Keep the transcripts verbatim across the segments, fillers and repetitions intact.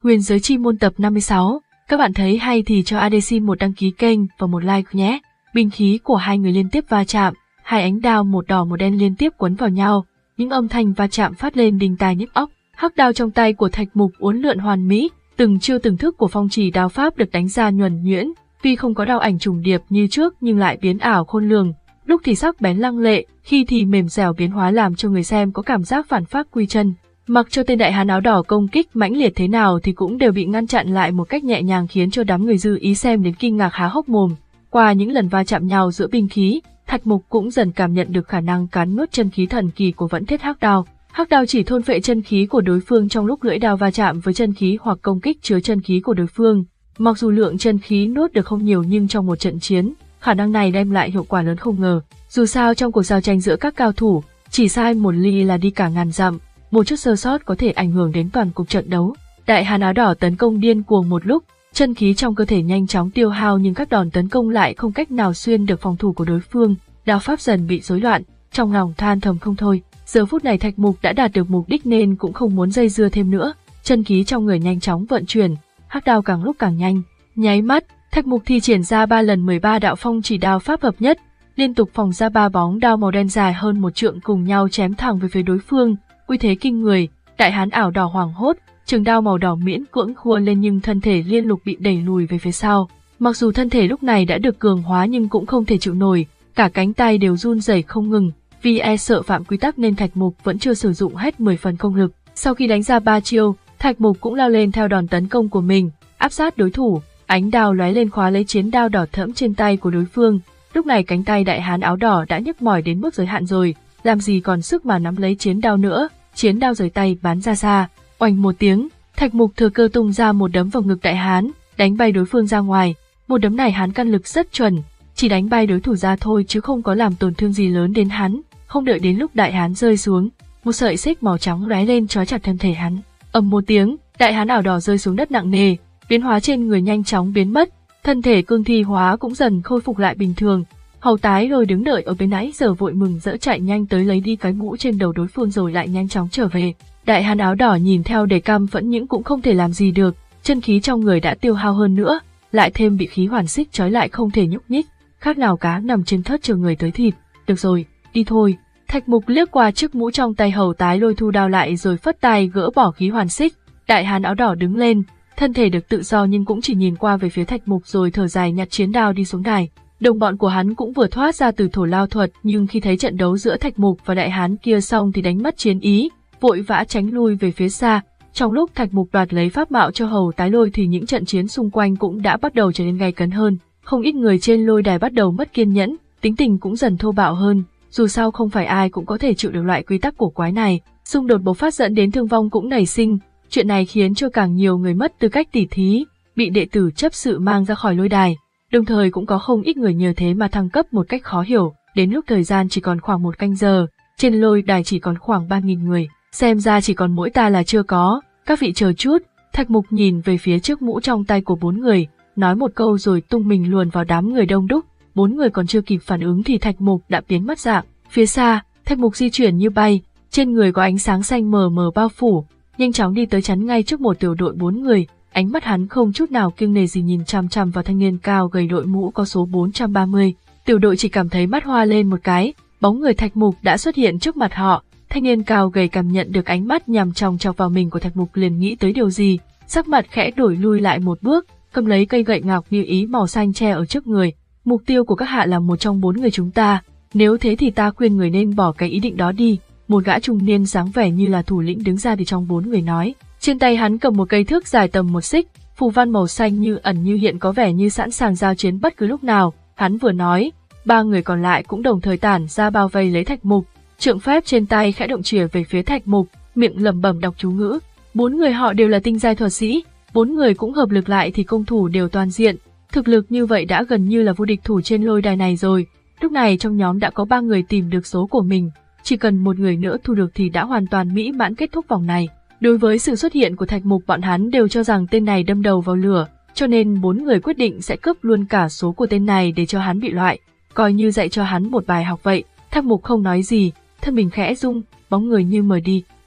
Huyền giới chi môn tập năm mươi sáu, các bạn thấy hay thì cho a đê xin một đăng ký kênh và một like nhé. Binh khí của hai người liên tiếp va chạm, hai ánh đao một đỏ một đen liên tiếp quấn vào nhau, những âm thanh va chạm phát lên đinh tai nhức óc. Hắc đao trong tay của Thạch Mục uốn lượn hoàn mỹ, từng chiêu từng thức của phong chỉ đao pháp được đánh ra nhuần nhuyễn, tuy không có đao ảnh trùng điệp như trước nhưng lại biến ảo khôn lường, lúc thì sắc bén lăng lệ, khi thì mềm dẻo biến hóa làm cho người xem có cảm giác phản phác quy chân. Mặc cho tên đại hán áo đỏ công kích mãnh liệt thế nào thì cũng đều bị ngăn chặn lại một cách nhẹ nhàng, khiến cho đám người dư ý xem đến kinh ngạc há hốc mồm. Qua những lần va chạm nhau giữa binh khí, Thạch Mục cũng dần cảm nhận được khả năng cắn nuốt chân khí thần kỳ của Vẫn Thiết Hắc Đao. Hắc đao chỉ thôn phệ chân khí của đối phương trong lúc lưỡi đao va chạm với chân khí hoặc công kích chứa chân khí của đối phương. Mặc dù lượng chân khí nuốt được không nhiều nhưng trong một trận chiến, khả năng này đem lại hiệu quả lớn không ngờ. Dù sao trong cuộc giao tranh giữa các cao thủ, chỉ sai một ly là đi cả ngàn dặm, một chút sơ sót có thể ảnh hưởng đến toàn cục trận đấu. Đại hán áo đỏ tấn công điên cuồng một lúc, chân khí trong cơ thể nhanh chóng tiêu hao nhưng các đòn tấn công lại không cách nào xuyên được phòng thủ của đối phương, đao pháp dần bị rối loạn, trong lòng than thầm không thôi. Giờ phút này Thạch Mục đã đạt được mục đích nên cũng không muốn dây dưa thêm nữa, chân khí trong người nhanh chóng vận chuyển, hắc đao càng lúc càng nhanh. Nháy mắt, Thạch Mục thi triển ra ba lần mười ba đạo phong chỉ đao pháp hợp nhất, liên tục phóng ra ba bóng đao màu đen dài hơn một trượng cùng nhau chém thẳng về phía đối phương, uy thế kinh người. Đại hán ảo đỏ hoảng hốt, trường đao màu đỏ miễn cưỡng khua lên nhưng thân thể liên lục bị đẩy lùi về phía sau. Mặc dù thân thể lúc này đã được cường hóa nhưng cũng không thể chịu nổi, cả cánh tay đều run rẩy không ngừng. Vì e sợ phạm quy tắc nên Thạch Mục vẫn chưa sử dụng hết mười phần công lực. Sau khi đánh ra ba chiêu, Thạch Mục cũng lao lên theo đòn tấn công của mình, áp sát đối thủ, ánh đao lóe lên khóa lấy chiến đao đỏ thẫm trên tay của đối phương. Lúc này cánh tay đại hán áo đỏ đã nhức mỏi đến mức giới hạn rồi, làm gì còn sức mà nắm lấy chiến đao nữa, chiến đao rời tay bắn ra xa. Oanh một tiếng, Thạch Mục thừa cơ tung ra một đấm vào ngực đại hán, đánh bay đối phương ra ngoài. Một đấm này hắn căn lực rất chuẩn, chỉ đánh bay đối thủ ra thôi chứ không có làm tổn thương gì lớn đến hắn. Không đợi đến lúc đại hán rơi xuống, một sợi xích màu trắng lóe lên trói chặt thân thể hắn. Ầm một tiếng, đại hán ảo đỏ rơi xuống đất nặng nề, biến hóa trên người nhanh chóng biến mất, thân thể cương thi hóa cũng dần khôi phục lại bình thường. Hầu Tái Lôi đứng đợi ở bên nãy giờ vội mừng rỡ chạy nhanh tới lấy đi cái mũ trên đầu đối phương rồi lại nhanh chóng trở về. Đại hán áo đỏ nhìn theo để căm phẫn nhưng cũng không thể làm gì được, chân khí trong người đã tiêu hao hơn nữa, lại thêm bị khí hoàn xích trói lại không thể nhúc nhích, khác nào cá nằm trên thớt chờ người tới thịt. Được rồi, đi thôi. Thạch Mục liếc qua chiếc mũ trong tay Hầu Tái Lôi thu đao lại rồi phất tay gỡ bỏ khí hoàn xích. Đại hán áo đỏ đứng lên, thân thể được tự do nhưng cũng chỉ nhìn qua về phía Thạch Mục rồi thở dài nhặt chiến đao đi xuống đài. Đồng bọn của hắn cũng vừa thoát ra từ thổ lao thuật nhưng khi thấy trận đấu giữa Thạch Mục và đại hán kia xong thì đánh mất chiến ý, vội vã tránh lui về phía xa. Trong lúc Thạch Mục đoạt lấy pháp mạo cho Hầu Tái Lôi thì những trận chiến xung quanh cũng đã bắt đầu trở nên gay cấn hơn. Không ít người trên lôi đài bắt đầu mất kiên nhẫn, tính tình cũng dần thô bạo hơn. Dù sao không phải ai cũng có thể chịu được loại quy tắc cổ quái này, xung đột bộc phát dẫn đến thương vong cũng nảy sinh. Chuyện này khiến cho càng nhiều người mất tư cách tỉ thí, bị đệ tử chấp sự mang ra khỏi lôi đài. Đồng thời cũng có không ít người nhờ thế mà thăng cấp một cách khó hiểu. Đến lúc thời gian chỉ còn khoảng một canh giờ, trên lôi đài chỉ còn khoảng ba nghìn người. Xem ra chỉ còn mỗi ta là chưa có, các vị chờ chút. Thạch Mục nhìn về phía chiếc mũ trong tay của bốn người, nói một câu rồi tung mình luồn vào đám người đông đúc. Bốn người còn chưa kịp phản ứng thì Thạch Mục đã biến mất dạng. Phía xa, Thạch Mục di chuyển như bay, trên người có ánh sáng xanh mờ mờ bao phủ, nhanh chóng đi tới chắn ngay trước một tiểu đội bốn người. Ánh mắt hắn không chút nào kiêng nể gì nhìn chằm chằm vào thanh niên cao gầy đội mũ có số bốn trăm ba mươi. Tiểu đội chỉ cảm thấy mắt hoa lên một cái, bóng người Thạch Mục đã xuất hiện trước mặt họ. Thanh niên cao gầy cảm nhận được ánh mắt nhằm chòng chọc vào mình của Thạch Mục liền nghĩ tới điều gì, sắc mặt khẽ đổi lui lại một bước, cầm lấy cây gậy ngọc như ý màu xanh che ở trước người. Mục tiêu của các hạ là một trong bốn người chúng ta, nếu thế thì ta khuyên người nên bỏ cái ý định đó đi. Một gã trung niên dáng vẻ như là thủ lĩnh đứng ra từ trong bốn người nói. Trên tay hắn cầm một cây thước dài tầm một xích, phù văn màu xanh như ẩn như hiện có vẻ như sẵn sàng giao chiến bất cứ lúc nào. Hắn vừa nói, ba người còn lại cũng đồng thời tản ra bao vây lấy Thạch Mục. Trượng phép trên tay khẽ động chìa về phía Thạch Mục, miệng lẩm bẩm đọc chú ngữ. Bốn người họ đều là tinh giai thuật sĩ, bốn người cũng hợp lực lại thì công thủ đều toàn diện. Thực lực như vậy đã gần như là vô địch thủ trên lôi đài này rồi. Lúc này trong nhóm đã có ba người tìm được số của mình, chỉ cần một người nữa thu được thì đã hoàn toàn mỹ mãn kết thúc vòng này. Đối với sự xuất hiện của Thạch Mục bọn hắn đều cho rằng tên này đâm đầu vào lửa, cho nên bốn người quyết định sẽ cướp luôn cả số của tên này để cho hắn bị loại, coi như dạy cho hắn một bài học vậy. Thạch Mục không nói gì, thân mình khẽ rung, bóng người như mờ đi.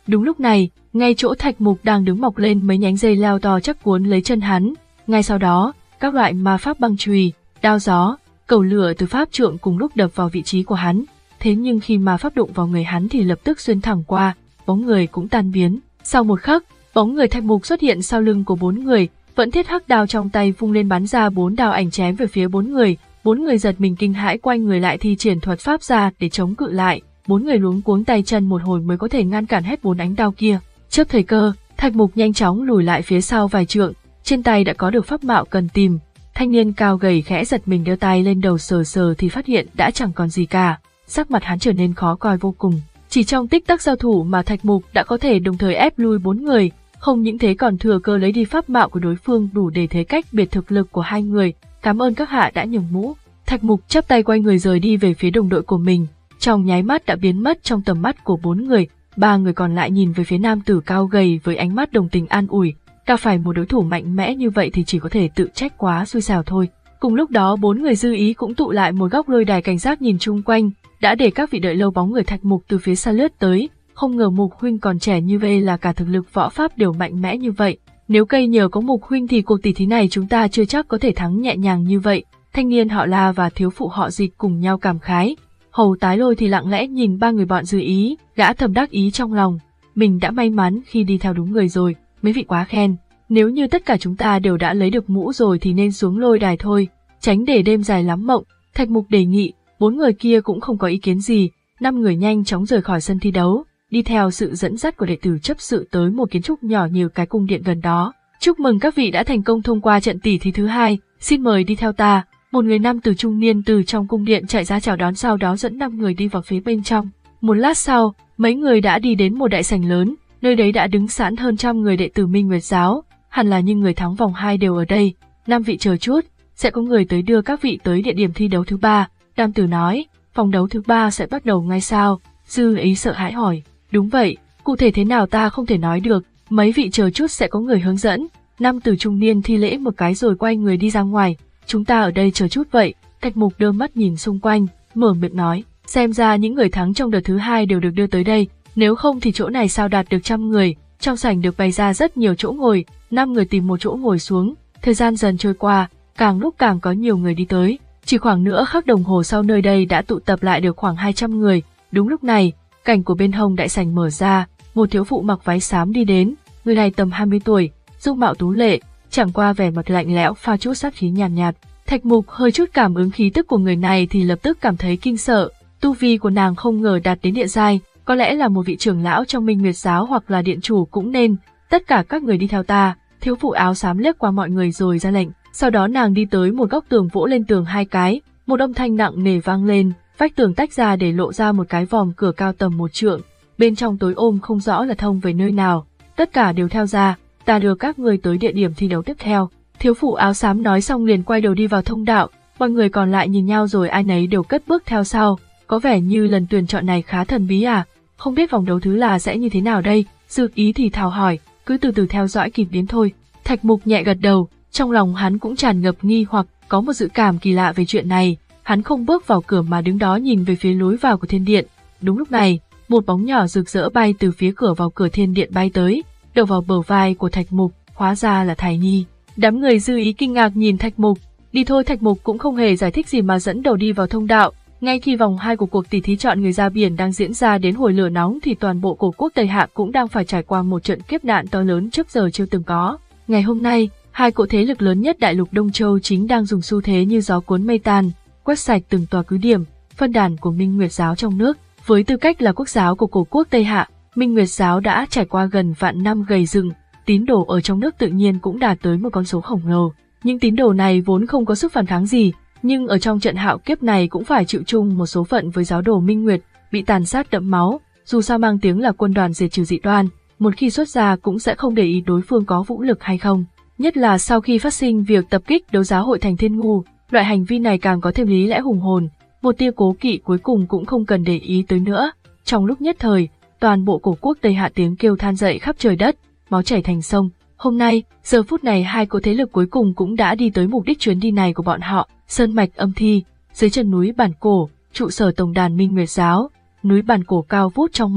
Đúng lúc này, ngay chỗ Thạch Mục đang đứng mọc lên mấy nhánh dây leo to chắc cuốn lấy chân hắn. Ngay sau đó, các loại ma pháp băng chùy, đao gió, cầu lửa từ pháp trượng cùng lúc đập vào vị trí của hắn. Thế nhưng khi ma pháp đụng vào người hắn thì lập tức xuyên thẳng qua, bóng người cũng tan biến. Sau một khắc, bóng người Thạch Mục xuất hiện sau lưng của bốn người, vẫn thiết hắc đao trong tay vung lên bắn ra bốn đao ảnh chém về phía bốn người. Bốn người giật mình kinh hãi quay người lại thi triển thuật pháp ra để chống cự lại. Bốn người luống cuống tay chân một hồi mới có thể ngăn cản hết bốn ánh đao kia. Chớp thời cơ, Thạch Mục nhanh chóng lùi lại phía sau vài trượng, trên tay đã có được pháp mạo cần tìm. Thanh niên cao gầy khẽ giật mình đưa tay lên đầu sờ sờ thì phát hiện đã chẳng còn gì cả. Sắc mặt hắn trở nên khó coi vô cùng. Chỉ trong tích tắc giao thủ mà Thạch Mục đã có thể đồng thời ép lui bốn người, không những thế còn thừa cơ lấy đi pháp mạo của đối phương đủ để thấy cách biệt thực lực của hai người. Cảm ơn các hạ đã nhường mũ. Thạch Mục chắp tay quay người rời đi về phía đồng đội của mình, trong nháy mắt đã biến mất trong tầm mắt của bốn người. Ba người còn lại nhìn về phía nam tử cao gầy với ánh mắt đồng tình an ủi. Gặp phải một đối thủ mạnh mẽ như vậy thì chỉ có thể tự trách quá xui xẻo thôi. Cùng lúc đó bốn người dư ý cũng tụ lại một góc lôi đài cảnh giác nhìn chung quanh, đã để các vị đợi lâu bóng người Thạch Mục từ phía xa lướt tới. Không ngờ Mục huynh còn trẻ như vậy là cả thực lực võ pháp đều mạnh mẽ như vậy. Nếu cây nhờ có Mục huynh thì cuộc tỷ thí này chúng ta chưa chắc có thể thắng nhẹ nhàng như vậy. Thanh niên họ La và thiếu phụ họ Dịch cùng nhau cảm khái. Hầu Tái Lôi thì lặng lẽ nhìn ba người bọn dư ý, gã thầm đắc ý trong lòng. Mình đã may mắn khi đi theo đúng người rồi, mấy vị quá khen. Nếu như tất cả chúng ta đều đã lấy được mũ rồi thì nên xuống lôi đài thôi, tránh để đêm dài lắm mộng. Thạch Mục đề nghị, bốn người kia cũng không có ý kiến gì, năm người nhanh chóng rời khỏi sân thi đấu, đi theo sự dẫn dắt của đệ tử chấp sự tới một kiến trúc nhỏ như cái cung điện gần đó. Chúc mừng các vị đã thành công thông qua trận tỷ thí thứ hai, xin mời đi theo ta. Một người nam tử trung niên từ trong cung điện chạy ra chào đón, sau đó dẫn năm người đi vào phía bên trong. Một lát sau, mấy người đã đi đến một đại sảnh lớn, nơi đấy đã đứng sẵn hơn trăm người đệ tử Minh Nguyệt giáo, hẳn là những người thắng vòng hai đều ở đây. Năm vị chờ chút, sẽ có người tới đưa các vị tới địa điểm thi đấu thứ ba. Nam tử nói, vòng đấu thứ ba sẽ bắt đầu ngay sao? Dư ý sợ hãi hỏi. Đúng vậy, cụ thể thế nào ta không thể nói được, mấy vị chờ chút sẽ có người hướng dẫn. Nam tử trung niên thi lễ một cái rồi quay người đi ra ngoài. Chúng ta ở đây chờ chút vậy. Thạch Mục đưa mắt nhìn xung quanh, mở miệng nói, xem ra những người thắng trong đợt thứ hai đều được đưa tới đây, nếu không thì chỗ này sao đạt được trăm người. Trong sảnh được bày ra rất nhiều chỗ ngồi, năm người tìm một chỗ ngồi xuống. Thời gian dần trôi qua, càng lúc càng có nhiều người đi tới. Chỉ khoảng nửa khắc đồng hồ sau nơi đây đã tụ tập lại được khoảng hai trăm người. Đúng lúc này, cảnh của bên hông đại sảnh mở ra, một thiếu phụ mặc váy xám đi đến. Người này tầm hai mươi tuổi, dung mạo tú lệ, chẳng qua vẻ mặt lạnh lẽo pha chút sát khí nhàn nhạt, nhạt. Thạch Mục hơi chút cảm ứng khí tức của người này thì lập tức cảm thấy kinh sợ. Tu vi của nàng không ngờ đạt đến địa giai, có lẽ là một vị trưởng lão trong Minh Nguyệt giáo hoặc là điện chủ cũng nên. Tất cả các người đi theo ta. Thiếu phụ áo xám liếc qua mọi người rồi ra lệnh. Sau đó nàng đi tới một góc tường vỗ lên tường hai cái, một âm thanh nặng nề vang lên, vách tường tách ra để lộ ra một cái vòm cửa cao tầm một trượng. Bên trong tối ôm không rõ là thông về nơi nào. Tất cả đều theo ra, ta đưa các người tới địa điểm thi đấu tiếp theo. Thiếu phụ áo xám nói xong liền quay đầu đi vào thông đạo, mọi người còn lại nhìn nhau rồi ai nấy đều cất bước theo sau. Có vẻ như lần tuyển chọn này khá thần bí à, không biết vòng đấu thứ là sẽ như thế nào đây. Dư ý thì thào hỏi, cứ từ từ theo dõi kịp biến thôi. Thạch Mục nhẹ gật đầu, trong lòng hắn cũng tràn ngập nghi hoặc, có một dự cảm kỳ lạ về chuyện này. Hắn không bước vào cửa mà đứng đó nhìn về phía lối vào của thiên điện. Đúng lúc này, một bóng nhỏ rực rỡ bay từ phía cửa vào cửa thiên điện bay tới, đậu vào bờ vai của Thạch Mục, hóa ra là Thải Nhi. Đám người dư ý kinh ngạc nhìn Thạch Mục, đi thôi. Thạch Mục cũng không hề giải thích gì mà dẫn đầu đi vào thông đạo. Ngay khi vòng hai của cuộc tỷ thí chọn người ra biển đang diễn ra đến hồi lửa nóng thì toàn bộ cổ quốc Tây Hạ cũng đang phải trải qua một trận kiếp nạn to lớn trước giờ chưa từng có. Ngày hôm nay, hai cỗ thế lực lớn nhất đại lục Đông Châu chính đang dùng xu thế như gió cuốn mây tan, quét sạch từng tòa cứ điểm, phân đàn của Minh Nguyệt giáo trong nước. Với tư cách là quốc giáo của cổ quốc Tây Hạ, Minh Nguyệt giáo đã trải qua gần vạn năm gầy dựng, tín đồ ở trong nước tự nhiên cũng đạt tới một con số khổng lồ. Những tín đồ này vốn không có sức phản kháng gì, nhưng ở trong trận hạo kiếp này cũng phải chịu chung một số phận với giáo đồ Minh Nguyệt, bị tàn sát đẫm máu. Dù sao mang tiếng là quân đoàn diệt trừ dị đoan, một khi xuất ra cũng sẽ không để ý đối phương có vũ lực hay không. Nhất là sau khi phát sinh việc tập kích đấu giá hội thành Thiên Ngu, loại hành vi này càng có thêm lý lẽ hùng hồn, một tia cố kỵ cuối cùng cũng không cần để ý tới nữa. Trong lúc nhất thời, toàn bộ cổ quốc Tây Hạ tiếng kêu than dậy khắp trời đất, máu chảy thành sông. Hôm nay, giờ phút này hai cỗ thế lực cuối cùng cũng đã đi tới mục đích chuyến đi này của bọn họ, sơn mạch âm thi, dưới chân núi Bản Cổ, trụ sở tổng đàn Minh Nguyệt giáo. Núi Bản Cổ cao vút trong mây,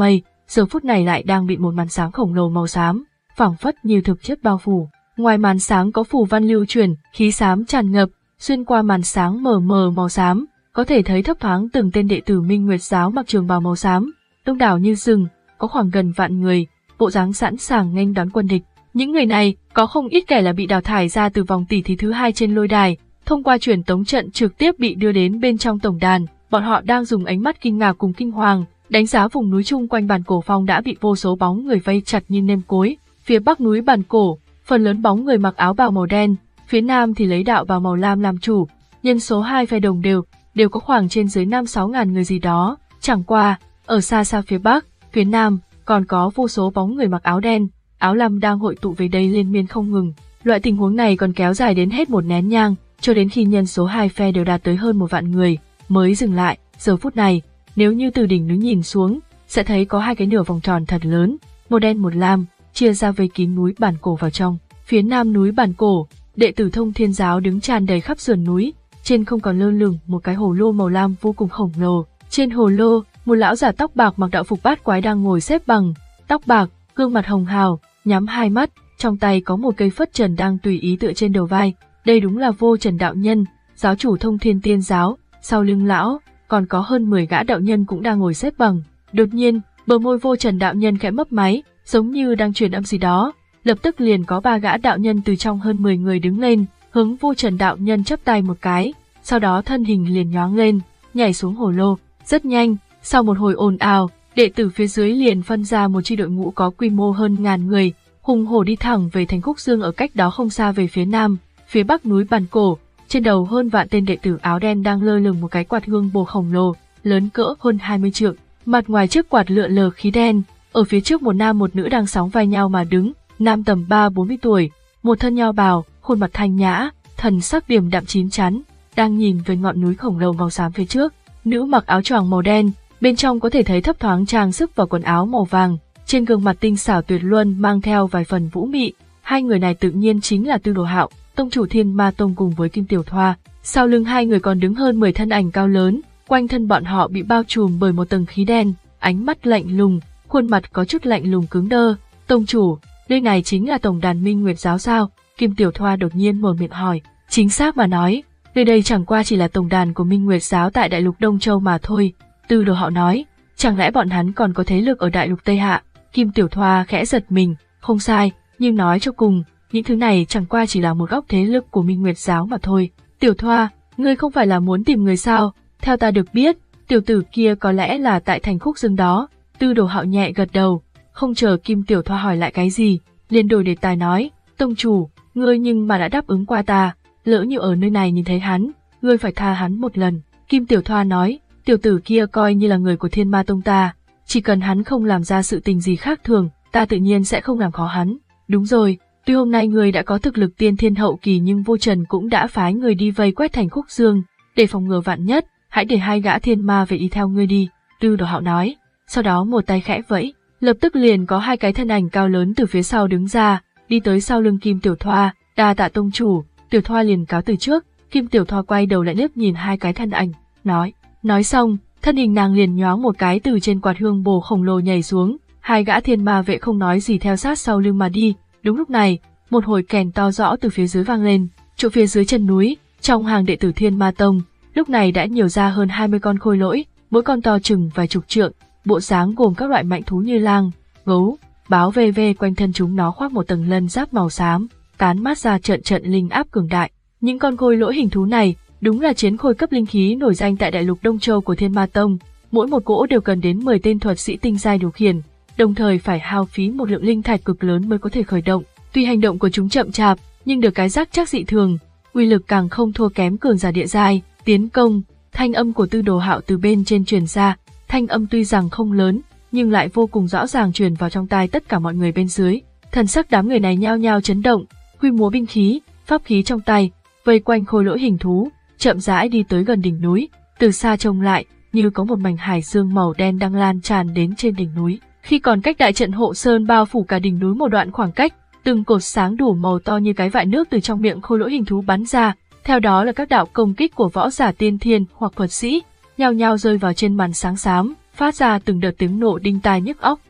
giờ phút này lại đang bị một màn sáng khổng lồ màu xám, phảng phất như thực chất bao phủ. Ngoài màn sáng có phù văn lưu chuyển, khí xám tràn ngập, xuyên qua màn sáng mờ mờ màu xám, có thể thấy thấp thoáng từng tên đệ tử Minh Nguyệt giáo mặc trường bào màu xám, đông đảo như rừng, có khoảng gần vạn người, bộ dáng sẵn sàng nghênh đón quân địch. Những người này có không ít kẻ là bị đào thải ra từ vòng tỉ thí thứ hai trên lôi đài, thông qua truyền tống trận trực tiếp bị đưa đến bên trong tổng đàn. Bọn họ đang dùng ánh mắt kinh ngạc cùng kinh hoàng đánh giá vùng núi chung quanh Bản Cổ Phong đã bị vô số bóng người vây chặt như nêm cối. Phía bắc núi Bản Cổ, phần lớn bóng người mặc áo bào màu đen, phía nam thì lấy đạo bào màu lam làm chủ. Nhân số hai phe đồng đều, đều có khoảng trên dưới năm sáu ngàn người gì đó. Chẳng qua, ở xa xa phía bắc, phía nam còn có vô số bóng người mặc áo đen, áo lam đang hội tụ về đây liên miên không ngừng. Loại tình huống này còn kéo dài đến hết một nén nhang, cho đến khi nhân số hai phe đều đạt tới hơn một vạn người mới dừng lại. Giờ phút này, nếu như từ đỉnh núi nhìn xuống, sẽ thấy có hai cái nửa vòng tròn thật lớn, một đen một lam, chia ra vây kín núi Bản Cổ vào trong. Phía nam núi Bản Cổ, đệ tử Thông Thiên giáo đứng tràn đầy khắp sườn núi, trên không còn lơ lửng một cái hồ lô màu lam vô cùng khổng lồ. Trên hồ lô, một lão giả tóc bạc mặc đạo phục bát quái đang ngồi xếp bằng, tóc bạc, gương mặt hồng hào, nhắm hai mắt, trong tay có một cây phất trần đang tùy ý tựa trên đầu vai. Đây đúng là Vô Trần đạo nhân, giáo chủ Thông Thiên Tiên giáo. Sau lưng lão, còn có hơn mười gã đạo nhân cũng đang ngồi xếp bằng. Đột nhiên, bờ môi Vô Trần đạo nhân khẽ mấp máy, giống như đang truyền âm gì đó. Lập tức liền có ba gã đạo nhân từ trong hơn mười người đứng lên, hướng Vô Trần đạo nhân chắp tay một cái, sau đó thân hình liền nhoáng lên, nhảy xuống hồ lô. Rất nhanh, sau một hồi ồn ào, đệ tử phía dưới liền phân ra một chi đội ngũ có quy mô hơn ngàn người, hùng hổ đi thẳng về thành Khúc Dương ở cách đó không xa về phía nam. Phía bắc núi Bản Cổ, trên đầu hơn vạn tên đệ tử áo đen đang lơ lửng một cái quạt hương bồ khổng lồ, lớn cỡ hơn hai mươi trượng. Mặt ngoài chiếc quạt lượn lờ khí đen, ở phía trước một nam một nữ đang sóng vai nhau mà đứng. Nam tầm ba bốn mươi tuổi, một thân nho bào, khuôn mặt thanh nhã, thần sắc điềm đạm chín chắn, đang nhìn về ngọn núi khổng lồ màu xám phía trước. Nữ mặc áo choàng màu đen, bên trong có thể thấy thấp thoáng trang sức và quần áo màu vàng, trên gương mặt tinh xảo tuyệt luân mang theo vài phần vũ mị. Hai người này tự nhiên chính là Tư Đồ Hạo, tông chủ Thiên Ma Tông cùng với Kim Tiểu Thoa. Sau lưng hai người còn đứng hơn mười thân ảnh cao lớn, quanh thân bọn họ bị bao trùm bởi một tầng khí đen, ánh mắt lạnh lùng, khuôn mặt có chút lạnh lùng cứng đơ. Tông chủ, nơi này chính là tổng đàn Minh Nguyệt giáo sao? Kim Tiểu Thoa đột nhiên mở miệng hỏi. Chính xác mà nói, nơi đây chẳng qua chỉ là tổng đàn của Minh Nguyệt giáo tại đại lục Đông Châu mà thôi. Tư Đồ Hạo nói, chẳng lẽ bọn hắn còn có thế lực ở đại lục Tây Hạ? Kim Tiểu Thoa khẽ giật mình, không sai, nhưng nói cho cùng, những thứ này chẳng qua chỉ là một góc thế lực của Minh Nguyệt giáo mà thôi. Tiểu Thoa, ngươi không phải là muốn tìm người sao? Theo ta được biết, tiểu tử kia có lẽ là tại thành Khúc Dương đó. Tư Đồ Hạo nhẹ gật đầu, không chờ Kim Tiểu Thoa hỏi lại cái gì, liền đổi đề tài nói, tông chủ, ngươi nhưng mà đã đáp ứng qua ta, lỡ như ở nơi này nhìn thấy hắn, ngươi phải tha hắn một lần. Kim Tiểu Thoa nói, tiểu tử kia coi như là người của Thiên Ma Tông ta, chỉ cần hắn không làm ra sự tình gì khác thường, ta tự nhiên sẽ không làm khó hắn. Đúng rồi, tuy hôm nay ngươi đã có thực lực tiên thiên hậu kỳ nhưng Vô Trần cũng đã phái người đi vây quét thành Khúc Dương, để phòng ngừa vạn nhất, hãy để hai gã thiên ma về đi theo ngươi đi. Tư Đồ Hạo nói, sau đó một tay khẽ vẫy, lập tức liền có hai cái thân ảnh cao lớn từ phía sau đứng ra, đi tới sau lưng Kim Tiểu Thoa. Đa tạ tông chủ. Tiểu Thoa liền cáo từ trước. Kim Tiểu Thoa quay đầu lại liếc nhìn hai cái thân ảnh, nói, nói xong, thân hình nàng liền nhoáng một cái từ trên quạt hương bồ khổng lồ nhảy xuống. Hai gã thiên ma vệ không nói gì theo sát sau lưng mà đi. Đúng lúc này, một hồi kèn to rõ từ phía dưới vang lên. Chỗ phía dưới chân núi, trong hàng đệ tử Thiên Ma Tông, lúc này đã nhiều ra hơn hai mươi con khôi lỗi, mỗi con to chừng vài chục trượng, bộ dáng gồm các loại mạnh thú như lang, gấu, báo vê vê, quanh thân chúng nó khoác một tầng lân giáp màu xám, tán mát ra trận trận linh áp cường đại. Những con khôi lỗi hình thú này đúng là chiến khôi cấp linh khí nổi danh tại đại lục Đông Châu của Thiên Ma Tông, mỗi một cỗ đều cần đến mười tên thuật sĩ tinh giai điều khiển, đồng thời phải hao phí một lượng linh thạch cực lớn mới có thể khởi động. Tuy hành động của chúng chậm chạp, nhưng được cái rắc chắc dị thường, uy lực càng không thua kém cường giả địa giai. Tiến công. Thanh âm của Tư Đồ Hạo từ bên trên truyền ra, thanh âm tuy rằng không lớn, nhưng lại vô cùng rõ ràng truyền vào trong tai tất cả mọi người bên dưới. Thần sắc đám người này nhao nhao chấn động, huy múa binh khí, pháp khí trong tay, vây quanh khôi lỗi hình thú, chậm rãi đi tới gần đỉnh núi. Từ xa trông lại, như có một mảnh hải dương màu đen đang lan tràn đến trên đỉnh núi. Khi còn cách đại trận hộ sơn bao phủ cả đỉnh núi một đoạn khoảng cách, từng cột sáng đủ màu to như cái vại nước từ trong miệng khôi lỗi hình thú bắn ra, theo đó là các đạo công kích của võ giả tiên thiên hoặc thuật sĩ, nhao nhao rơi vào trên màn sáng xám, phát ra từng đợt tiếng nổ đinh tai nhức óc.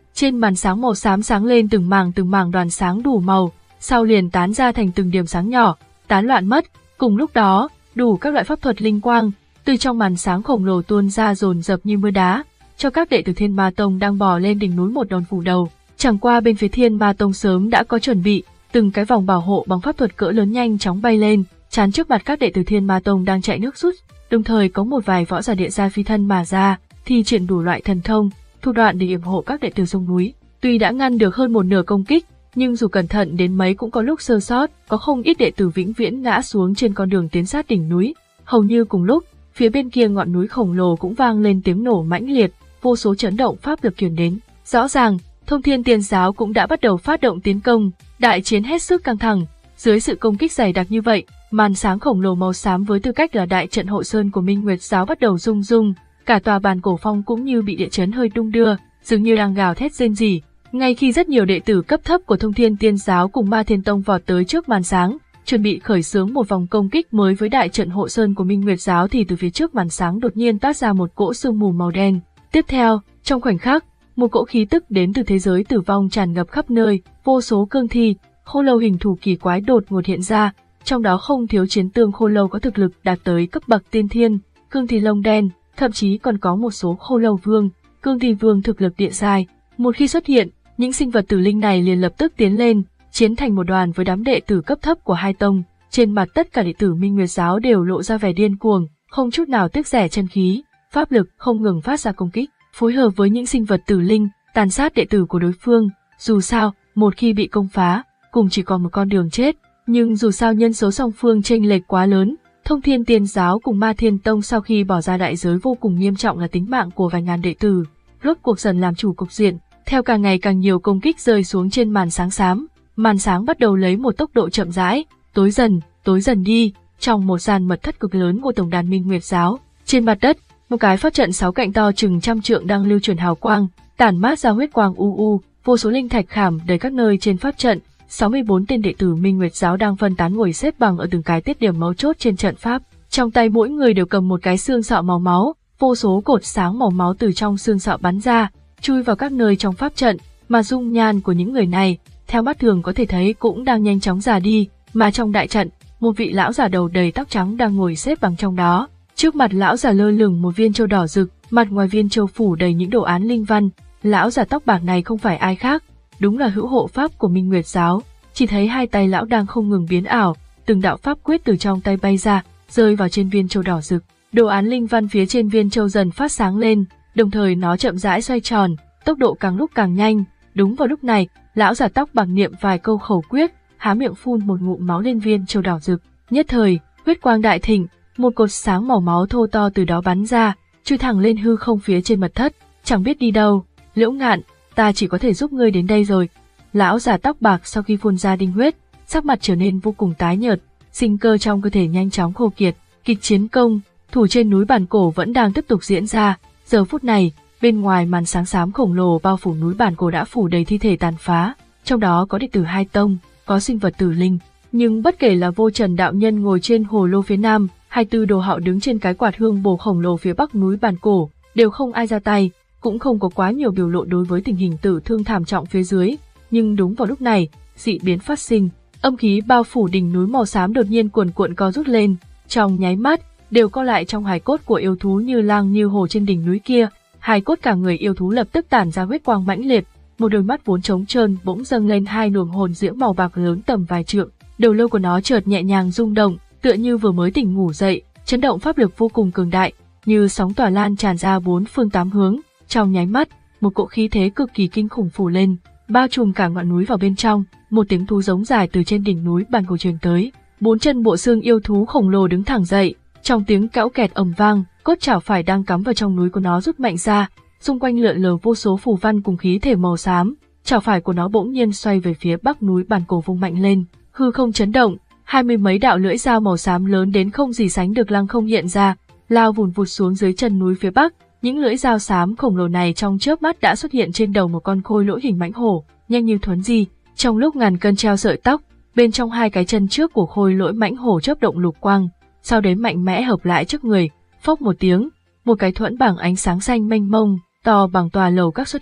trên màn sáng màu xám sáng lên từng mảng từng mảng đoàn sáng đủ màu, sau liền tán ra thành từng điểm sáng nhỏ, tán loạn mất. Cùng lúc đó, đủ các loại pháp thuật linh quang từ trong màn sáng khổng lồ tuôn ra dồn dập như mưa đá, cho các đệ tử Thiên Ma Tông đang bò lên đỉnh núi một đòn phủ đầu. Chẳng qua bên phía Thiên Ma Tông sớm đã có chuẩn bị, từng cái vòng bảo hộ bằng pháp thuật cỡ lớn nhanh chóng bay lên, chắn trước mặt các đệ tử Thiên Ma Tông đang chạy nước rút, đồng thời có một vài võ giả địa giai phi thân mà ra, thi triển đủ loại thần thông, thủ đoạn để yểm hộ các đệ tử sông núi. Tuy đã ngăn được hơn một nửa công kích, nhưng dù cẩn thận đến mấy cũng có lúc sơ sót, có không ít đệ tử vĩnh viễn ngã xuống trên con đường tiến sát đỉnh núi. Hầu như cùng lúc, phía bên kia ngọn núi khổng lồ cũng vang lên tiếng nổ mãnh liệt, vô số chấn động pháp lực truyền đến. Rõ ràng, Thông Thiên Tiên Giáo cũng đã bắt đầu phát động tiến công, đại chiến hết sức căng thẳng. Dưới sự công kích dày đặc như vậy, màn sáng khổng lồ màu xám với tư cách là đại trận hộ sơn của Minh Nguyệt Giáo bắt đầu rung rung, cả tòa bàn cổ phong cũng như bị địa chấn hơi đung đưa, dường như đang gào thét rên rỉ. Ngay khi rất nhiều đệ tử cấp thấp của Thông Thiên Tiên Giáo cùng Ma Thiên Tông vọt tới trước màn sáng, chuẩn bị khởi xướng một vòng công kích mới với đại trận hộ sơn của Minh Nguyệt Giáo thì từ phía trước màn sáng đột nhiên toát ra một cỗ sương mù màu đen. Tiếp theo, trong khoảnh khắc, một cỗ khí tức đến từ thế giới tử vong tràn ngập khắp nơi, vô số cương thi, khô lâu hình thù kỳ quái đột ngột hiện ra, trong đó không thiếu chiến tương khô lâu có thực lực đạt tới cấp bậc tiên thiên, cương thi lông đen, thậm chí còn có một số khô lâu vương, cương thi vương thực lực địa giai. Một khi xuất hiện, những sinh vật tử linh này liền lập tức tiến lên, chiến thành một đoàn với đám đệ tử cấp thấp của hai tông. Trên mặt tất cả đệ tử Minh Nguyệt Giáo đều lộ ra vẻ điên cuồng, không chút nào tiếc rẻ chân khí, pháp lực không ngừng phát ra công kích, phối hợp với những sinh vật tử linh, tàn sát đệ tử của đối phương. Dù sao, một khi bị công phá, cùng chỉ còn một con đường chết, nhưng dù sao nhân số song phương chênh lệch quá lớn, Thông Thiên Tiên Giáo cùng Ma Thiên Tông sau khi bỏ ra đại giới vô cùng nghiêm trọng là tính mạng của vài ngàn đệ tử, rốt cuộc dần làm chủ cục diện. Theo càng ngày càng nhiều công kích rơi xuống trên màn sáng xám, màn sáng bắt đầu lấy một tốc độ chậm rãi, tối dần, tối dần đi. Trong một gian mật thất cực lớn của tổng đàn Minh Nguyệt Giáo, trên mặt đất, một cái pháp trận sáu cạnh to chừng trăm trượng đang lưu chuyển hào quang, tản mát ra huyết quang u u, vô số linh thạch khảm đầy các nơi trên pháp trận. sáu mươi bốn tên đệ tử Minh Nguyệt Giáo đang phân tán ngồi xếp bằng ở từng cái tiết điểm mấu chốt trên trận pháp, trong tay mỗi người đều cầm một cái xương sọ màu máu, vô số cột sáng màu máu từ trong xương sọ bắn ra, chui vào các nơi trong pháp trận, mà dung nhan của những người này, theo mắt thường có thể thấy cũng đang nhanh chóng già đi, mà trong đại trận, một vị lão già đầu đầy tóc trắng đang ngồi xếp bằng trong đó. Trước mặt lão già lơ lửng một viên châu đỏ rực, mặt ngoài viên châu phủ đầy những đồ án linh văn. Lão già tóc bạc này không phải ai khác, đúng là hữu hộ pháp của Minh Nguyệt Giáo. Chỉ thấy hai tay lão đang không ngừng biến ảo, từng đạo pháp quyết từ trong tay bay ra, rơi vào trên viên châu đỏ rực. Đồ án linh văn phía trên viên châu dần phát sáng lên, đồng thời nó chậm rãi xoay tròn, tốc độ càng lúc càng nhanh. Đúng vào lúc này, lão già tóc bạc niệm vài câu khẩu quyết, há miệng phun một ngụm máu lên viên châu đỏ rực. Nhất thời, huyết quang đại thịnh, một cột sáng màu máu thô to từ đó bắn ra, chui thẳng lên hư không phía trên mật thất. Chẳng biết đi đâu, Liễu Ngạn, ta chỉ có thể giúp ngươi đến đây rồi. Lão già tóc bạc sau khi phun ra đinh huyết, sắc mặt trở nên vô cùng tái nhợt, sinh cơ trong cơ thể nhanh chóng khô kiệt. Kịch chiến công thủ trên núi Bản Cổ vẫn đang tiếp tục diễn ra. Giờ phút này, bên ngoài màn sáng xám khổng lồ bao phủ núi Bản Cổ đã phủ đầy thi thể tàn phá, trong đó có đệ tử hai tông, có sinh vật tử linh. Nhưng bất kể là Vô Trần đạo nhân ngồi trên hồ lô phía nam, hay Tư Đồ Hạo đứng trên cái quạt hương bồ khổng lồ phía bắc núi Bản Cổ, đều không ai ra tay, cũng không có quá nhiều biểu lộ đối với tình hình tử thương thảm trọng phía dưới. Nhưng đúng vào lúc này, dị biến phát sinh, âm khí bao phủ đỉnh núi màu xám đột nhiên cuồn cuộn co rút lên, trong nháy mắt đều co lại trong hài cốt của yêu thú như lang như hổ trên đỉnh núi kia. Hài cốt cả người yêu thú lập tức tản ra huyết quang mãnh liệt, một đôi mắt vốn trống trơn bỗng dâng lên hai luồng hồn diễm màu bạc lớn tầm vài trượng, đầu lâu của nó chợt nhẹ nhàng rung động, tựa như vừa mới tỉnh ngủ dậy, chấn động pháp lực vô cùng cường đại, như sóng tỏa lan tràn ra bốn phương tám hướng. Trong nháy mắt, một cỗ khí thế cực kỳ kinh khủng phủ lên, bao trùm cả ngọn núi vào bên trong. Một tiếng thú giống dài từ trên đỉnh núi Bản Cổ truyền tới, bốn chân bộ xương yêu thú khổng lồ đứng thẳng dậy, trong tiếng cẽo kẹt ầm vang, cốt chảo phải đang cắm vào trong núi của nó rút mạnh ra, xung quanh lượn lờ vô số phù văn cùng khí thể màu xám. Chảo phải của nó bỗng nhiên xoay về phía bắc núi Bản Cổ vung mạnh lên, hư không chấn động, hai mươi mấy đạo lưỡi dao màu xám lớn đến không gì sánh được lăng không hiện ra, lao vùn vụt xuống dưới chân núi phía bắc. Những lưỡi dao xám khổng lồ này trong chớp mắt đã xuất hiện trên đầu một con khôi lỗi hình mãnh hổ, nhanh như thuấn di. Trong lúc ngàn cân treo sợi tóc, bên trong hai cái chân trước của khôi lỗi mãnh hổ chớp động lục quang, sau đấy mạnh mẽ hợp lại trước người, phốc một tiếng, một cái thuẫn bằng ánh sáng xanh mênh mông, to bằng tòa lầu các xuất hiện,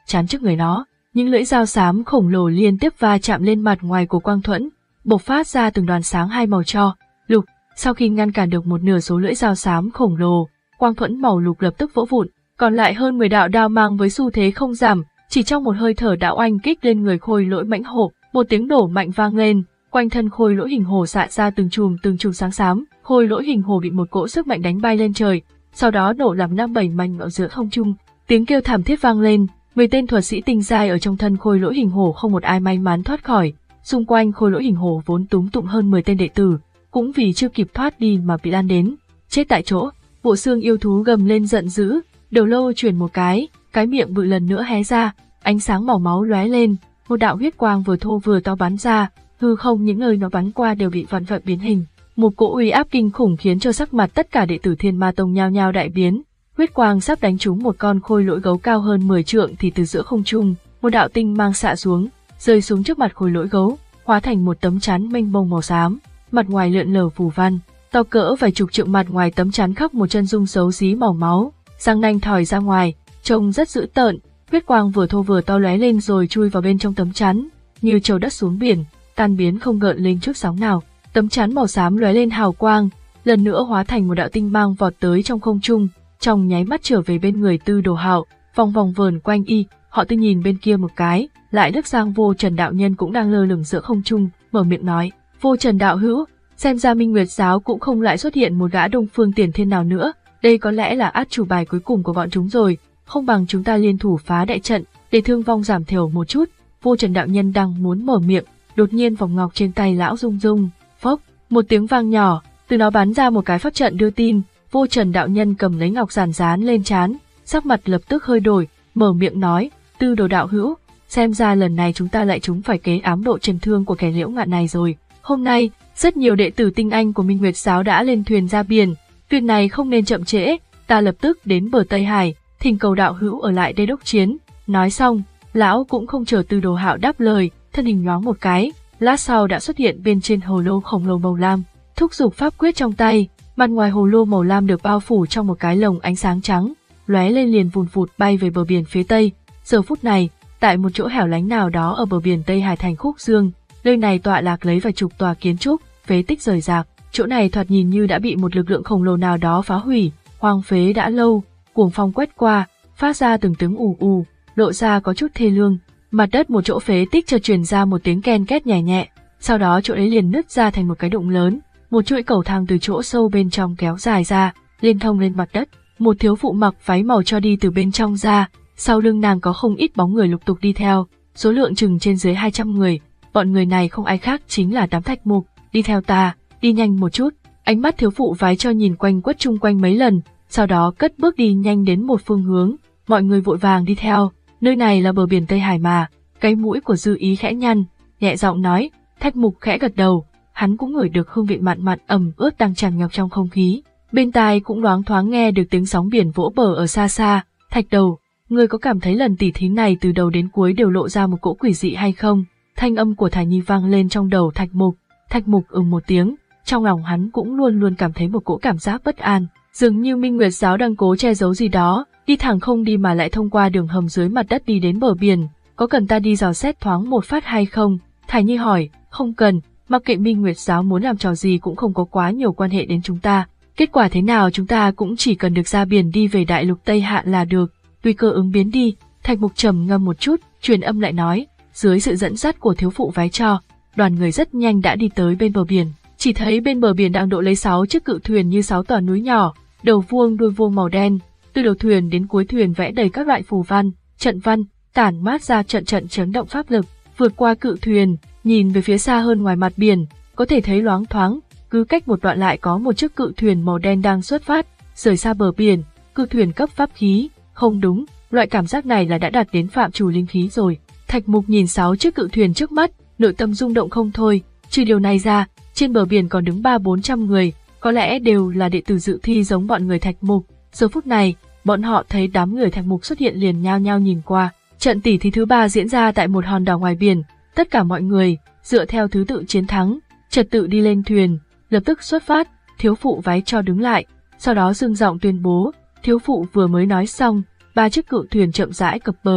chắn trước người nó. Những lưỡi dao xám khổng lồ liên tiếp va chạm lên mặt ngoài của Quang Thuẫn, bộc phát ra từng đoàn sáng hai màu cho, lục. Sau khi ngăn cản được một nửa số lưỡi dao xám khổng lồ, Quang Thuẫn màu lục lập tức vỡ vụn, còn lại hơn mười đạo đao mang với xu thế không giảm, chỉ trong một hơi thở đã oanh kích lên người Khôi Lỗi mãnh hổ. Một tiếng nổ mạnh vang lên, quanh thân Khôi Lỗi hình hổ xạ ra từng chùm từng chùm sáng xám, Khôi Lỗi hình hổ bị một cỗ sức mạnh đánh bay lên trời, sau đó nổ làm năm bảy mảnh ở giữa không trung. Tiếng kêu thảm thiết vang lên, mười tên thuật sĩ tinh giai ở trong thân Khôi Lỗi hình hổ không một ai may mắn thoát khỏi. Xung quanh Khôi Lỗi hình hổ vốn túm tụm hơn mười tên đệ tử, cũng vì chưa kịp thoát đi mà bị lan đến, chết tại chỗ. Bộ xương yêu thú gầm lên giận dữ, đầu lâu chuyển một cái, cái miệng bự lần nữa hé ra, ánh sáng màu máu lóe lên, một đạo huyết quang vừa thô vừa to bắn ra, hư không những nơi nó bắn qua đều bị vặn vẹo biến hình. Một cỗ uy áp kinh khủng khiến cho sắc mặt tất cả đệ tử Thiên Ma Tông nhao nhao đại biến. Huyết quang sắp đánh trúng một con khôi lỗi gấu cao hơn mười trượng thì từ giữa không trung, một đạo tinh mang xạ xuống, rơi xuống trước mặt khôi lỗi gấu, hóa thành một tấm chắn mênh mông màu xám, mặt ngoài lượn lờ phù văn, to cỡ vài chục trượng. Mặt ngoài tấm chắn khắc một chân dung xấu xí màu máu, răng nanh thòi ra ngoài, trông rất dữ tợn. Huyết quang vừa thô vừa to lóe lên rồi chui vào bên trong tấm chắn, như trâu đất xuống biển, tan biến không gợn lên chút sóng nào. Tấm chắn màu xám lóe lên hào quang, lần nữa hóa thành một đạo tinh mang vọt tới trong không trung, trong nháy mắt trở về bên người Tư Đồ Hạo, vòng vòng vờn quanh y. Họ Tư nhìn bên kia một cái, lại Đức Giang Vô Trần đạo nhân cũng đang lơ lửng giữa không trung, mở miệng nói: "Vô Trần đạo hữu, xem ra Minh Nguyệt giáo cũng không lại xuất hiện một gã Đông Phương Tiền Thiên nào nữa, đây có lẽ là át chủ bài cuối cùng của bọn chúng rồi, không bằng chúng ta liên thủ phá đại trận, để thương vong giảm thiểu một chút." Vô Trần đạo nhân đang muốn mở miệng, đột nhiên vòng ngọc trên tay lão rung rung, phốc, một tiếng vang nhỏ, từ nó bắn ra một cái pháp trận đưa tin. Vô Trần đạo nhân cầm lấy ngọc giản dán lên trán, sắc mặt lập tức hơi đổi, mở miệng nói: "Tư Đồ đạo hữu, xem ra lần này chúng ta lại trúng phải kế ám độ trần thương của kẻ Liễu Ngạn này rồi. Hôm nay, rất nhiều đệ tử tinh anh của Minh Nguyệt giáo đã lên thuyền ra biển, việc này không nên chậm trễ, ta lập tức đến bờ Tây Hải, thỉnh cầu đạo hữu ở lại đây đốc chiến." Nói xong, lão cũng không chờ Tư Đồ Hạo đáp lời, thân hình nhoáng một cái, lát sau đã xuất hiện bên trên hồ lô khổng lồ màu lam, thúc giục pháp quyết trong tay. Mặt ngoài hồ lô màu lam được bao phủ trong một cái lồng ánh sáng trắng, lóe lên liền vùn vụt bay về bờ biển phía tây. Giờ phút này, tại một chỗ hẻo lánh nào đó ở bờ biển Tây Hải thành Khúc Dương, nơi này tọa lạc lấy vài chục tòa kiến trúc, phế tích rời rạc. Chỗ này thoạt nhìn như đã bị một lực lượng khổng lồ nào đó phá hủy, hoang phế đã lâu. Cuồng phong quét qua, phát ra từng tiếng ù ù, lộ ra có chút thê lương. Mặt đất một chỗ phế tích chợt truyền ra một tiếng ken két nhẹ nhẹ, sau đó chỗ ấy liền nứt ra thành một cái động lớn. Một chuỗi cầu thang từ chỗ sâu bên trong kéo dài ra, liên thông lên mặt đất. Một thiếu phụ mặc váy màu cho đi từ bên trong ra, sau lưng nàng có không ít bóng người lục tục đi theo, số lượng chừng trên dưới hai trăm người. Bọn người này không ai khác chính là đám Thạch Mục. "Đi theo ta, đi nhanh một chút." Ánh mắt thiếu phụ váy cho nhìn quanh quất chung quanh mấy lần, sau đó cất bước đi nhanh đến một phương hướng. Mọi người vội vàng đi theo, nơi này là bờ biển Tây Hải mà. Cái mũi của Dư Ý khẽ nhăn, nhẹ giọng nói. Thạch Mục khẽ gật đầu, hắn cũng ngửi được hương vị mặn mặn ẩm ướt đang tràn ngập trong không khí. Bên tai cũng loáng thoáng nghe được tiếng sóng biển vỗ bờ ở xa xa. "Thạch đầu, ngươi có cảm thấy lần tỉ thí này từ đầu đến cuối đều lộ ra một cỗ quỷ dị hay không?" Thanh âm của Thải Nhi vang lên trong đầu Thạch Mục. Thạch Mục ừm một tiếng, trong lòng hắn cũng luôn luôn cảm thấy một cỗ cảm giác bất an, dường như Minh Nguyệt giáo đang cố che giấu gì đó, đi thẳng không đi mà lại thông qua đường hầm dưới mặt đất đi đến bờ biển. "Có cần ta đi dò xét thoáng một phát hay không?" Thải Nhi hỏi. "Không cần, mặc kệ Minh Nguyệt giáo muốn làm trò gì cũng không có quá nhiều quan hệ đến chúng ta. Kết quả thế nào chúng ta cũng chỉ cần được ra biển đi về đại lục Tây Hạ là được. Tùy cơ ứng biến đi." Thạch Mục trầm ngâm một chút, truyền âm lại nói. Dưới sự dẫn dắt của thiếu phụ váy cho, đoàn người rất nhanh đã đi tới bên bờ biển. Chỉ thấy bên bờ biển đang đỗ lấy sáu chiếc cự thuyền như sáu tòa núi nhỏ, đầu vuông đuôi vuông màu đen. Từ đầu thuyền đến cuối thuyền vẽ đầy các loại phù văn, trận văn, tản mát ra trận trận chấn động pháp lực. Vượt qua cự thuyền, nhìn về phía xa hơn ngoài mặt biển, có thể thấy loáng thoáng, cứ cách một đoạn lại có một chiếc cự thuyền màu đen đang xuất phát, rời xa bờ biển. Cự thuyền cấp pháp khí, không đúng, loại cảm giác này là đã đạt đến phạm chủ linh khí rồi. Thạch Mục nhìn sáu chiếc cự thuyền trước mắt, nội tâm rung động không thôi. Trừ điều này ra, trên bờ biển còn đứng ba bốn trăm người, có lẽ đều là đệ tử dự thi giống bọn người Thạch Mục. Giờ phút này, bọn họ thấy đám người Thạch Mục xuất hiện liền nhao nhao nhìn qua. Trận tỷ thí thứ ba diễn ra tại một hòn đảo ngoài biển, tất cả mọi người dựa theo thứ tự chiến thắng, trật tự đi lên thuyền, lập tức xuất phát. Thiếu phụ váy cho đứng lại, sau đó dương giọng tuyên bố. Thiếu phụ vừa mới nói xong, ba chiếc cự thuyền chậm rãi cập bờ.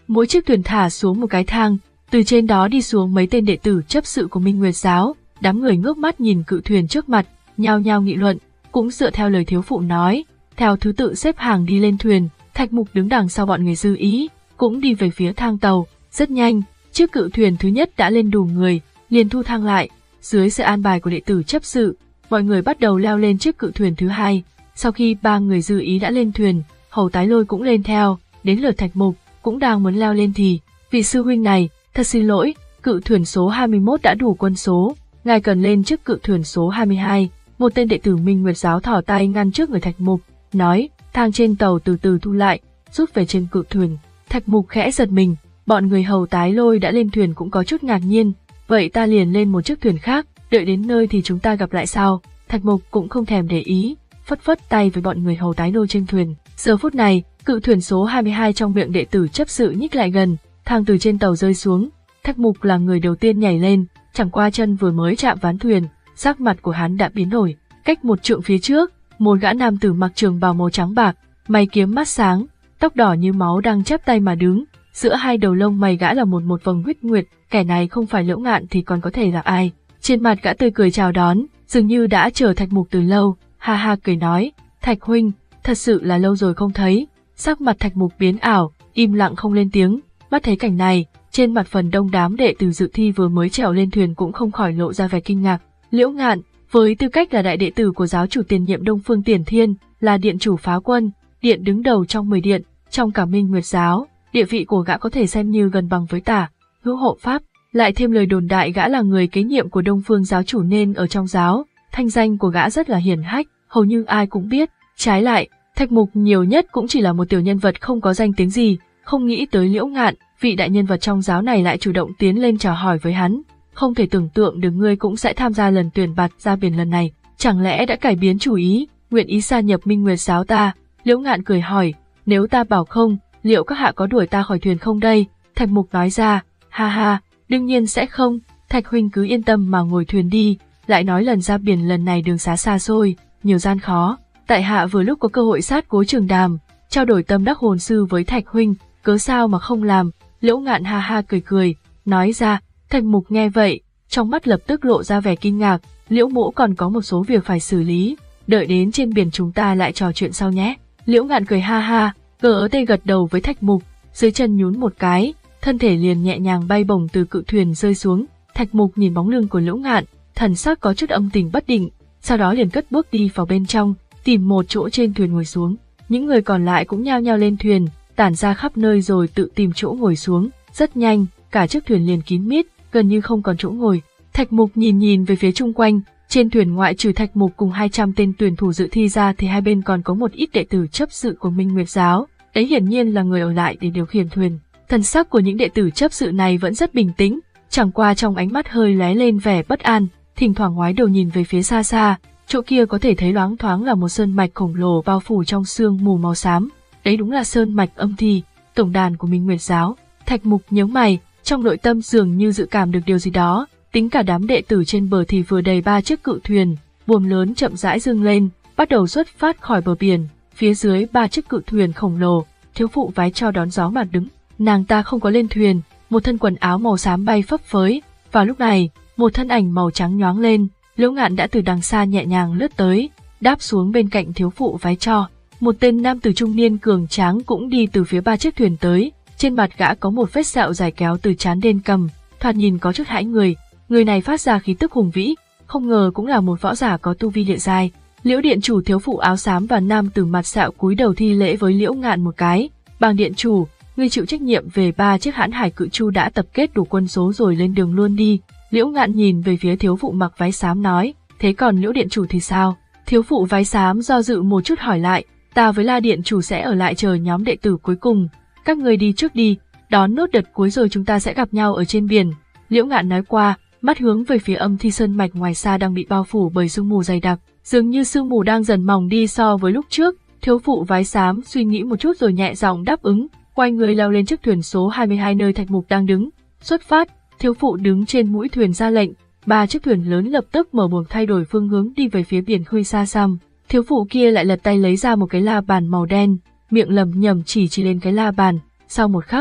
Mỗi chiếc thuyền thả xuống một cái thang, từ trên đó đi xuống mấy tên đệ tử chấp sự của Minh Nguyệt giáo. Đám người ngước mắt nhìn cự thuyền trước mặt, nhao nhao nghị luận, cũng dựa theo lời thiếu phụ nói, theo thứ tự xếp hàng đi lên thuyền. Thạch Mục đứng đằng sau bọn người Dư Ý, cũng đi về phía thang tàu. Rất nhanh, chiếc cự thuyền thứ nhất đã lên đủ người, liền thu thang lại. Dưới sự an bài của đệ tử chấp sự, mọi người bắt đầu leo lên chiếc cự thuyền thứ hai. Sau khi ba người Dư Ý đã lên thuyền, Hầu Tái Lôi cũng lên theo. Đến lượt Thạch Mục cũng đang muốn leo lên thì, vị sư huynh này, thật xin lỗi, cự thuyền số hai mươi mốt đã đủ quân số, ngài cần lên chiếc cự thuyền số hai mươi hai. Một tên đệ tử Minh Nguyệt giáo thỏ tay ngăn trước người Thạch Mục, nói, thang trên tàu từ từ thu lại, rút về trên cự thuyền. Thạch Mục khẽ giật mình, bọn người Hầu Tái Lôi đã lên thuyền cũng có chút ngạc nhiên, vậy ta liền lên một chiếc thuyền khác, đợi đến nơi thì chúng ta gặp lại sau. Thạch Mục cũng không thèm để ý, phất phất tay với bọn người Hầu Tái Lôi trên thuyền. Giờ phút này, cự thuyền số hai mươi hai trong miệng đệ tử chấp sự nhích lại gần, thang từ trên tàu rơi xuống. Thạch Mục là người đầu tiên nhảy lên, chẳng qua chân vừa mới chạm ván thuyền, sắc mặt của hắn đã biến đổi. Cách một trượng phía trước, một gã nam tử mặc trường bào màu trắng bạc, mày kiếm mắt sáng, tóc đỏ như máu đang chắp tay mà đứng, giữa hai đầu lông mày gã là một một vầng huyết nguyệt, kẻ này không phải Liễu Ngạn thì còn có thể là ai. Trên mặt gã tươi cười chào đón, dường như đã chờ Thạch Mục từ lâu, ha ha cười nói, Thạch huynh, thật sự là lâu rồi không thấy. Sắc mặt Thạch Mục biến ảo, im lặng không lên tiếng. Mắt thấy cảnh này, trên mặt phần đông đám đệ tử dự thi vừa mới trèo lên thuyền cũng không khỏi lộ ra vẻ kinh ngạc. Liễu Ngạn, với tư cách là đại đệ tử của giáo chủ tiền nhiệm Đông Phương Tiền Thiên, là điện chủ phá quân, điện đứng đầu trong mười điện, trong cả Minh Nguyệt giáo, địa vị của gã có thể xem như gần bằng với Tả Hữu hộ pháp, lại thêm lời đồn đại gã là người kế nhiệm của Đông Phương giáo chủ nên ở trong giáo, thanh danh của gã rất là hiển hách, hầu như ai cũng biết. Trái lại, Thạch Mục nhiều nhất cũng chỉ là một tiểu nhân vật không có danh tiếng gì, không nghĩ tới Liễu Ngạn, vị đại nhân vật trong giáo này lại chủ động tiến lên chào hỏi với hắn. Không thể tưởng tượng được ngươi cũng sẽ tham gia lần tuyển bạt ra biển lần này, chẳng lẽ đã cải biến chủ ý, nguyện ý gia nhập Minh Nguyệt giáo ta? Liễu Ngạn cười hỏi, nếu ta bảo không, liệu các hạ có đuổi ta khỏi thuyền không đây? Thạch Mục nói ra, ha ha, đương nhiên sẽ không, Thạch huynh cứ yên tâm mà ngồi thuyền đi, lại nói lần ra biển lần này đường xá xa xôi, nhiều gian khó, tại hạ vừa lúc có cơ hội sát Cố Trường Đàm, trao đổi tâm đắc hồn sư với Thạch huynh, cớ sao mà không làm? Liễu Ngạn ha ha cười cười, nói ra. Thạch Mục nghe vậy, trong mắt lập tức lộ ra vẻ kinh ngạc, Liễu mỗ còn có một số việc phải xử lý, đợi đến trên biển chúng ta lại trò chuyện sau nhé. Liễu Ngạn cười ha ha, gỡ tay gật đầu với Thạch Mục, dưới chân nhún một cái, thân thể liền nhẹ nhàng bay bổng từ cự thuyền rơi xuống. Thạch Mục nhìn bóng lưng của Liễu Ngạn, thần sắc có chút âm tình bất định, sau đó liền cất bước đi vào bên trong, tìm một chỗ trên thuyền ngồi xuống. Những người còn lại cũng nhao nhao lên thuyền, tản ra khắp nơi rồi tự tìm chỗ ngồi xuống. Rất nhanh, cả chiếc thuyền liền kín mít, gần như không còn chỗ ngồi. Thạch Mục nhìn nhìn về phía chung quanh, trên thuyền ngoại trừ Thạch Mục cùng hai trăm tên tuyển thủ dự thi ra thì hai bên còn có một ít đệ tử chấp sự của Minh Nguyệt giáo, đấy hiển nhiên là người ở lại để điều khiển thuyền. Thần sắc của những đệ tử chấp sự này vẫn rất bình tĩnh, chẳng qua trong ánh mắt hơi lóe lên vẻ bất an, thỉnh thoảng ngoái đầu nhìn về phía xa xa, chỗ kia có thể thấy loáng thoáng là một sơn mạch khổng lồ bao phủ trong sương mù màu xám. Đấy đúng là sơn mạch Âm Thi, tổng đàn của Minh Nguyệt giáo. Thạch Mục nhớ mày, trong nội tâm dường như dự cảm được điều gì đó, tính cả đám đệ tử trên bờ thì vừa đầy ba chiếc cự thuyền, buồm lớn chậm rãi dâng lên, bắt đầu xuất phát khỏi bờ biển. Phía dưới ba chiếc cự thuyền khổng lồ, thiếu phụ vái cho đón gió mà đứng, nàng ta không có lên thuyền, một thân quần áo màu xám bay phấp phới. Vào lúc này, một thân ảnh màu trắng nhoáng lên, Liễu Ngạn đã từ đằng xa nhẹ nhàng lướt tới, đáp xuống bên cạnh thiếu phụ vái cho. Một tên nam tử trung niên cường tráng cũng đi từ phía ba chiếc thuyền tới, trên mặt gã có một vết sẹo dài kéo từ trán đến cằm, thoạt nhìn có chút hãi người. Người này phát ra khí tức hùng vĩ, không ngờ cũng là một võ giả có tu vi địa giai. Liễu điện chủ thiếu phụ áo xám và nam tử mặt sẹo cúi đầu thi lễ với Liễu Ngạn một cái. Bàng điện chủ, ngươi chịu trách nhiệm về ba chiếc hãn hải cự chu đã tập kết đủ quân số rồi lên đường luôn đi. Liễu Ngạn nhìn về phía thiếu phụ mặc váy xám nói, thế còn Liễu điện chủ thì sao? Thiếu phụ váy xám do dự một chút hỏi lại, ta với La điện chủ sẽ ở lại chờ nhóm đệ tử cuối cùng, các ngươi đi trước đi, đón nốt đợt cuối rồi chúng ta sẽ gặp nhau ở trên biển. Liễu Ngạn nói qua, mắt hướng về phía Âm Thi sơn mạch ngoài xa đang bị bao phủ bởi sương mù dày đặc, dường như sương mù đang dần mỏng đi so với lúc trước. Thiếu phụ váy xám suy nghĩ một chút rồi nhẹ giọng đáp ứng, quay người leo lên chiếc thuyền số hai mươi hai nơi Thạch Mục đang đứng. Xuất phát, thiếu phụ đứng trên mũi thuyền ra lệnh, ba chiếc thuyền lớn lập tức mở buồm thay đổi phương hướng đi về phía biển khơi xa xăm. Thiếu phụ kia lại lật tay lấy ra một cái la bàn màu đen, miệng lẩm nhẩm chỉ chỉ lên cái la bàn. Sau một khắc,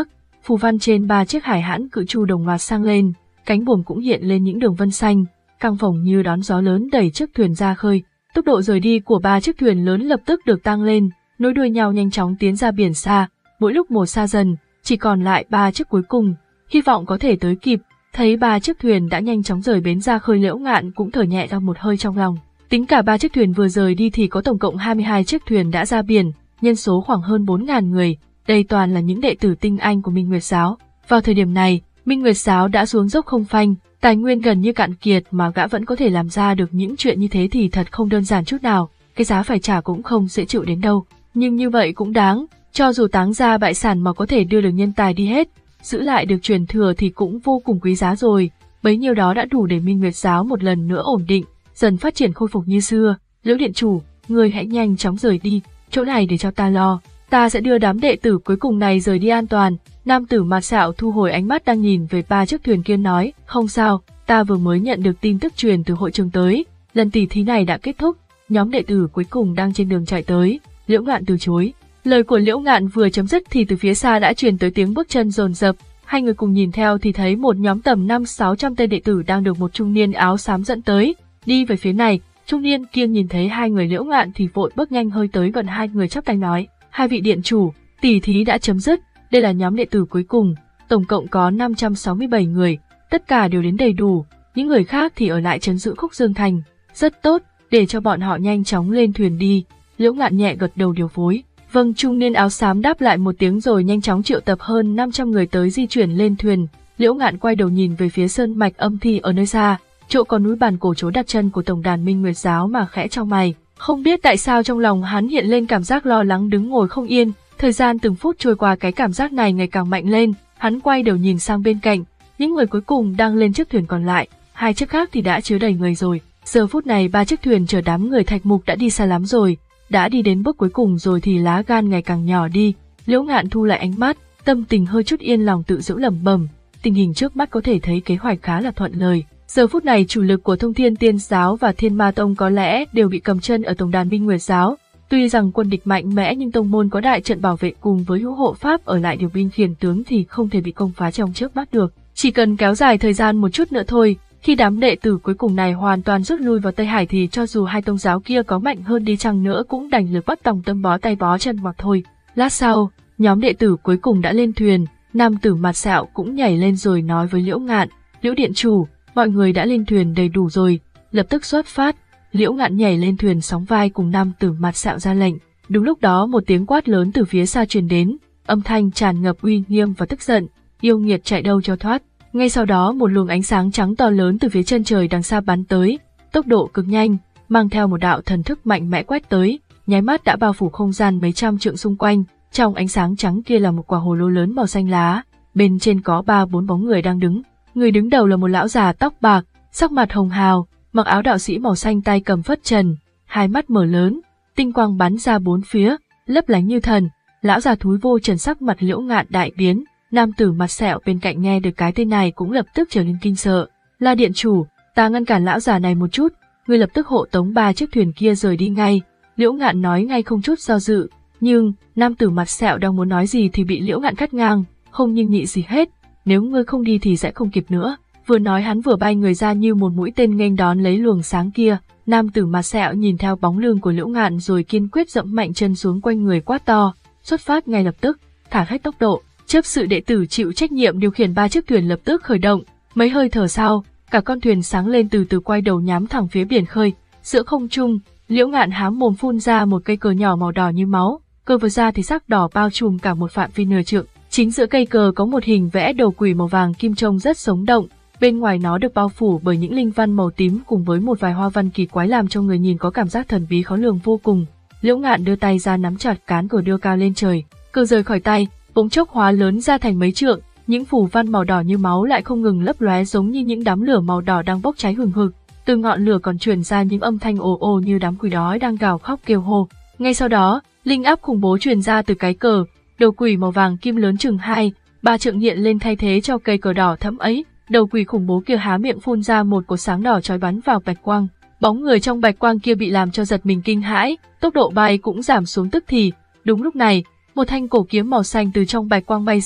phù văn trên ba chiếc hải hãn cự chu đồng loạt sang lên, cánh buồm cũng hiện lên những đường vân xanh, căng phồng như đón gió lớn đẩy chiếc thuyền ra khơi. Tốc độ rời đi của ba chiếc thuyền lớn lập tức được tăng lên, nối đuôi nhau nhanh chóng tiến ra biển xa, mỗi lúc một xa dần, chỉ còn lại ba chiếc cuối cùng, hy vọng có thể tới kịp. Thấy ba chiếc thuyền đã nhanh chóng rời bến ra khơi, Liễu Ngạn cũng thở nhẹ ra một hơi trong lòng. Tính cả ba chiếc thuyền vừa rời đi thì có tổng cộng hai mươi hai chiếc thuyền đã ra biển, nhân số khoảng hơn bốn nghìn người, đây toàn là những đệ tử tinh anh của Minh Nguyệt Giáo. Vào thời điểm này, Minh Nguyệt Giáo đã xuống dốc không phanh, tài nguyên gần như cạn kiệt mà gã vẫn có thể làm ra được những chuyện như thế thì thật không đơn giản chút nào, cái giá phải trả cũng không dễ chịu đến đâu. Nhưng như vậy cũng đáng, cho dù táng ra bại sản mà có thể đưa được nhân tài đi hết, giữ lại được truyền thừa thì cũng vô cùng quý giá rồi, bấy nhiêu đó đã đủ để Minh Nguyệt Giáo một lần nữa ổn định, dần phát triển khôi phục như xưa. Liễu điện chủ, người hãy nhanh chóng rời đi, chỗ này để cho ta lo, ta sẽ đưa đám đệ tử cuối cùng này rời đi an toàn. Nam tử mặt sẹo thu hồi ánh mắt đang nhìn về ba chiếc thuyền kia nói, không sao, ta vừa mới nhận được tin tức truyền từ hội trường tới, lần tỉ thí này đã kết thúc, nhóm đệ tử cuối cùng đang trên đường chạy tới. Liễu Ngạn từ chối. Lời của Liễu Ngạn vừa chấm dứt thì từ phía xa đã truyền tới tiếng bước chân dồn dập, hai người cùng nhìn theo thì thấy một nhóm tầm năm sáu trăm tên đệ tử đang được một trung niên áo xám dẫn tới, đi về phía này. Trung niên kia nhìn thấy hai người Liễu Ngạn thì vội bước nhanh hơi tới gần hai người chắp tay nói, hai vị điện chủ, tỉ thí đã chấm dứt, đây là nhóm đệ tử cuối cùng, tổng cộng có năm trăm sáu mươi bảy người, tất cả đều đến đầy đủ, những người khác thì ở lại trấn giữ Khúc Dương Thành. Rất tốt, để cho bọn họ nhanh chóng lên thuyền đi. Liễu Ngạn nhẹ gật đầu điều phối. Vâng, trung niên áo xám đáp lại một tiếng rồi nhanh chóng triệu tập hơn năm trăm người tới di chuyển lên thuyền. Liễu Ngạn quay đầu nhìn về phía sơn mạch âm thi ở nơi xa, chỗ có núi bàn cổ chỗ đặt chân của tổng đàn Minh Nguyệt Giáo mà khẽ chau mày. Không biết tại sao trong lòng hắn hiện lên cảm giác lo lắng đứng ngồi không yên, thời gian từng phút trôi qua cái cảm giác này ngày càng mạnh lên, hắn quay đầu nhìn sang bên cạnh, những người cuối cùng đang lên chiếc thuyền còn lại, hai chiếc khác thì đã chứa đầy người rồi. Giờ phút này ba chiếc thuyền chở đám người Thạch Mục đã đi xa lắm rồi, đã đi đến bước cuối cùng rồi thì lá gan ngày càng nhỏ đi. Liễu Ngạn thu lại ánh mắt, tâm tình hơi chút yên lòng tự giễu lẩm bẩm, tình hình trước mắt có thể thấy kế hoạch khá là thuận lợi. Giờ phút này chủ lực của Thông Thiên Tiên Giáo và Thiên Ma Tông có lẽ đều bị cầm chân ở tổng đàn Minh Nguyệt Giáo. Tuy rằng quân địch mạnh mẽ nhưng tông môn có đại trận bảo vệ cùng với hữu hộ pháp ở lại điều binh khiển tướng thì không thể bị công phá trong trước mắt được. Chỉ cần kéo dài thời gian một chút nữa thôi, khi đám đệ tử cuối cùng này hoàn toàn rút lui vào Tây Hải thì cho dù hai tông giáo kia có mạnh hơn đi chăng nữa cũng đành lực bắt tòng tâm bó tay bó chân hoặc thôi. Lát sau, nhóm đệ tử cuối cùng đã lên thuyền, nam tử mặt sẹo cũng nhảy lên rồi nói với Liễu Ngạn, Liễu điện chủ, mọi người đã lên thuyền đầy đủ rồi, lập tức xuất phát. Liễu Ngạn nhảy lên thuyền sóng vai cùng nam tử mặt sẹo ra lệnh. Đúng lúc đó một tiếng quát lớn từ phía xa truyền đến, âm thanh tràn ngập uy nghiêm và tức giận, yêu nghiệt chạy đâu cho thoát. Ngay sau đó một luồng ánh sáng trắng to lớn từ phía chân trời đằng xa bắn tới, tốc độ cực nhanh, mang theo một đạo thần thức mạnh mẽ quét tới, nháy mắt đã bao phủ không gian mấy trăm trượng xung quanh. Trong ánh sáng trắng kia là một quả hồ lô lớn màu xanh lá, bên trên có ba bốn bóng người đang đứng. Người đứng đầu là một lão già tóc bạc, sắc mặt hồng hào, mặc áo đạo sĩ màu xanh, tay cầm phất trần, hai mắt mở lớn, tinh quang bắn ra bốn phía, lấp lánh như thần. Lão già thúi vô trần sắc mặt Liễu Ngạn đại biến. Nam tử mặt sẹo bên cạnh nghe được cái tên này cũng lập tức trở nên kinh sợ. La điện chủ, ta ngăn cản lão già này một chút, ngươi lập tức hộ tống ba chiếc thuyền kia rời đi ngay. Liễu Ngạn nói ngay không chút do dự, nhưng nam tử mặt sẹo đang muốn nói gì thì bị Liễu Ngạn cắt ngang, không nhưng nhị gì hết, nếu ngươi không đi thì sẽ không kịp nữa. Vừa nói hắn vừa bay người ra như một mũi tên nghênh đón lấy luồng sáng kia. Nam tử mặt sẹo nhìn theo bóng lưng của Liễu Ngạn rồi kiên quyết dẫm mạnh chân xuống, quanh người quát to, xuất phát ngay lập tức, thả hết tốc độ. Chấp sự đệ tử chịu trách nhiệm điều khiển ba chiếc thuyền lập tức khởi động. Mấy hơi thở sau, cả con thuyền sáng lên từ từ quay đầu nhắm thẳng phía biển khơi. Giữa không trung, Liễu Ngạn hám mồm phun ra một cây cờ nhỏ màu đỏ như máu, cờ vừa ra thì sắc đỏ bao trùm cả một phạm vi nửa trượng. Chính giữa cây cờ có một hình vẽ đầu quỷ màu vàng kim trông rất sống động, bên ngoài nó được bao phủ bởi những linh văn màu tím cùng với một vài hoa văn kỳ quái làm cho người nhìn có cảm giác thần bí khó lường vô cùng. Liễu Ngạn đưa tay ra nắm chặt cán cờ đưa cao lên trời, cờ rời khỏi tay, bỗng chốc hóa lớn ra thành mấy trượng, những phù văn màu đỏ như máu lại không ngừng lấp lóe giống như những đám lửa màu đỏ đang bốc cháy hừng hực. Từ ngọn lửa còn truyền ra những âm thanh ồ ồ như đám quỷ đói đang gào khóc kêu hô. Ngay sau đó, linh áp khủng bố truyền ra từ cái cờ, đầu quỷ màu vàng kim lớn chừng hai, ba trượng hiện lên thay thế cho cây cờ đỏ thẫm ấy. Đầu quỷ khủng bố kia há miệng phun ra một cột sáng đỏ chói bắn vào bạch quang. Bóng người trong bạch quang kia bị làm cho giật mình kinh hãi, tốc độ bay cũng giảm xuống tức thì. Đúng lúc này, một thanh cổ kiếm màu xanh từ trong bạch quang bay ra,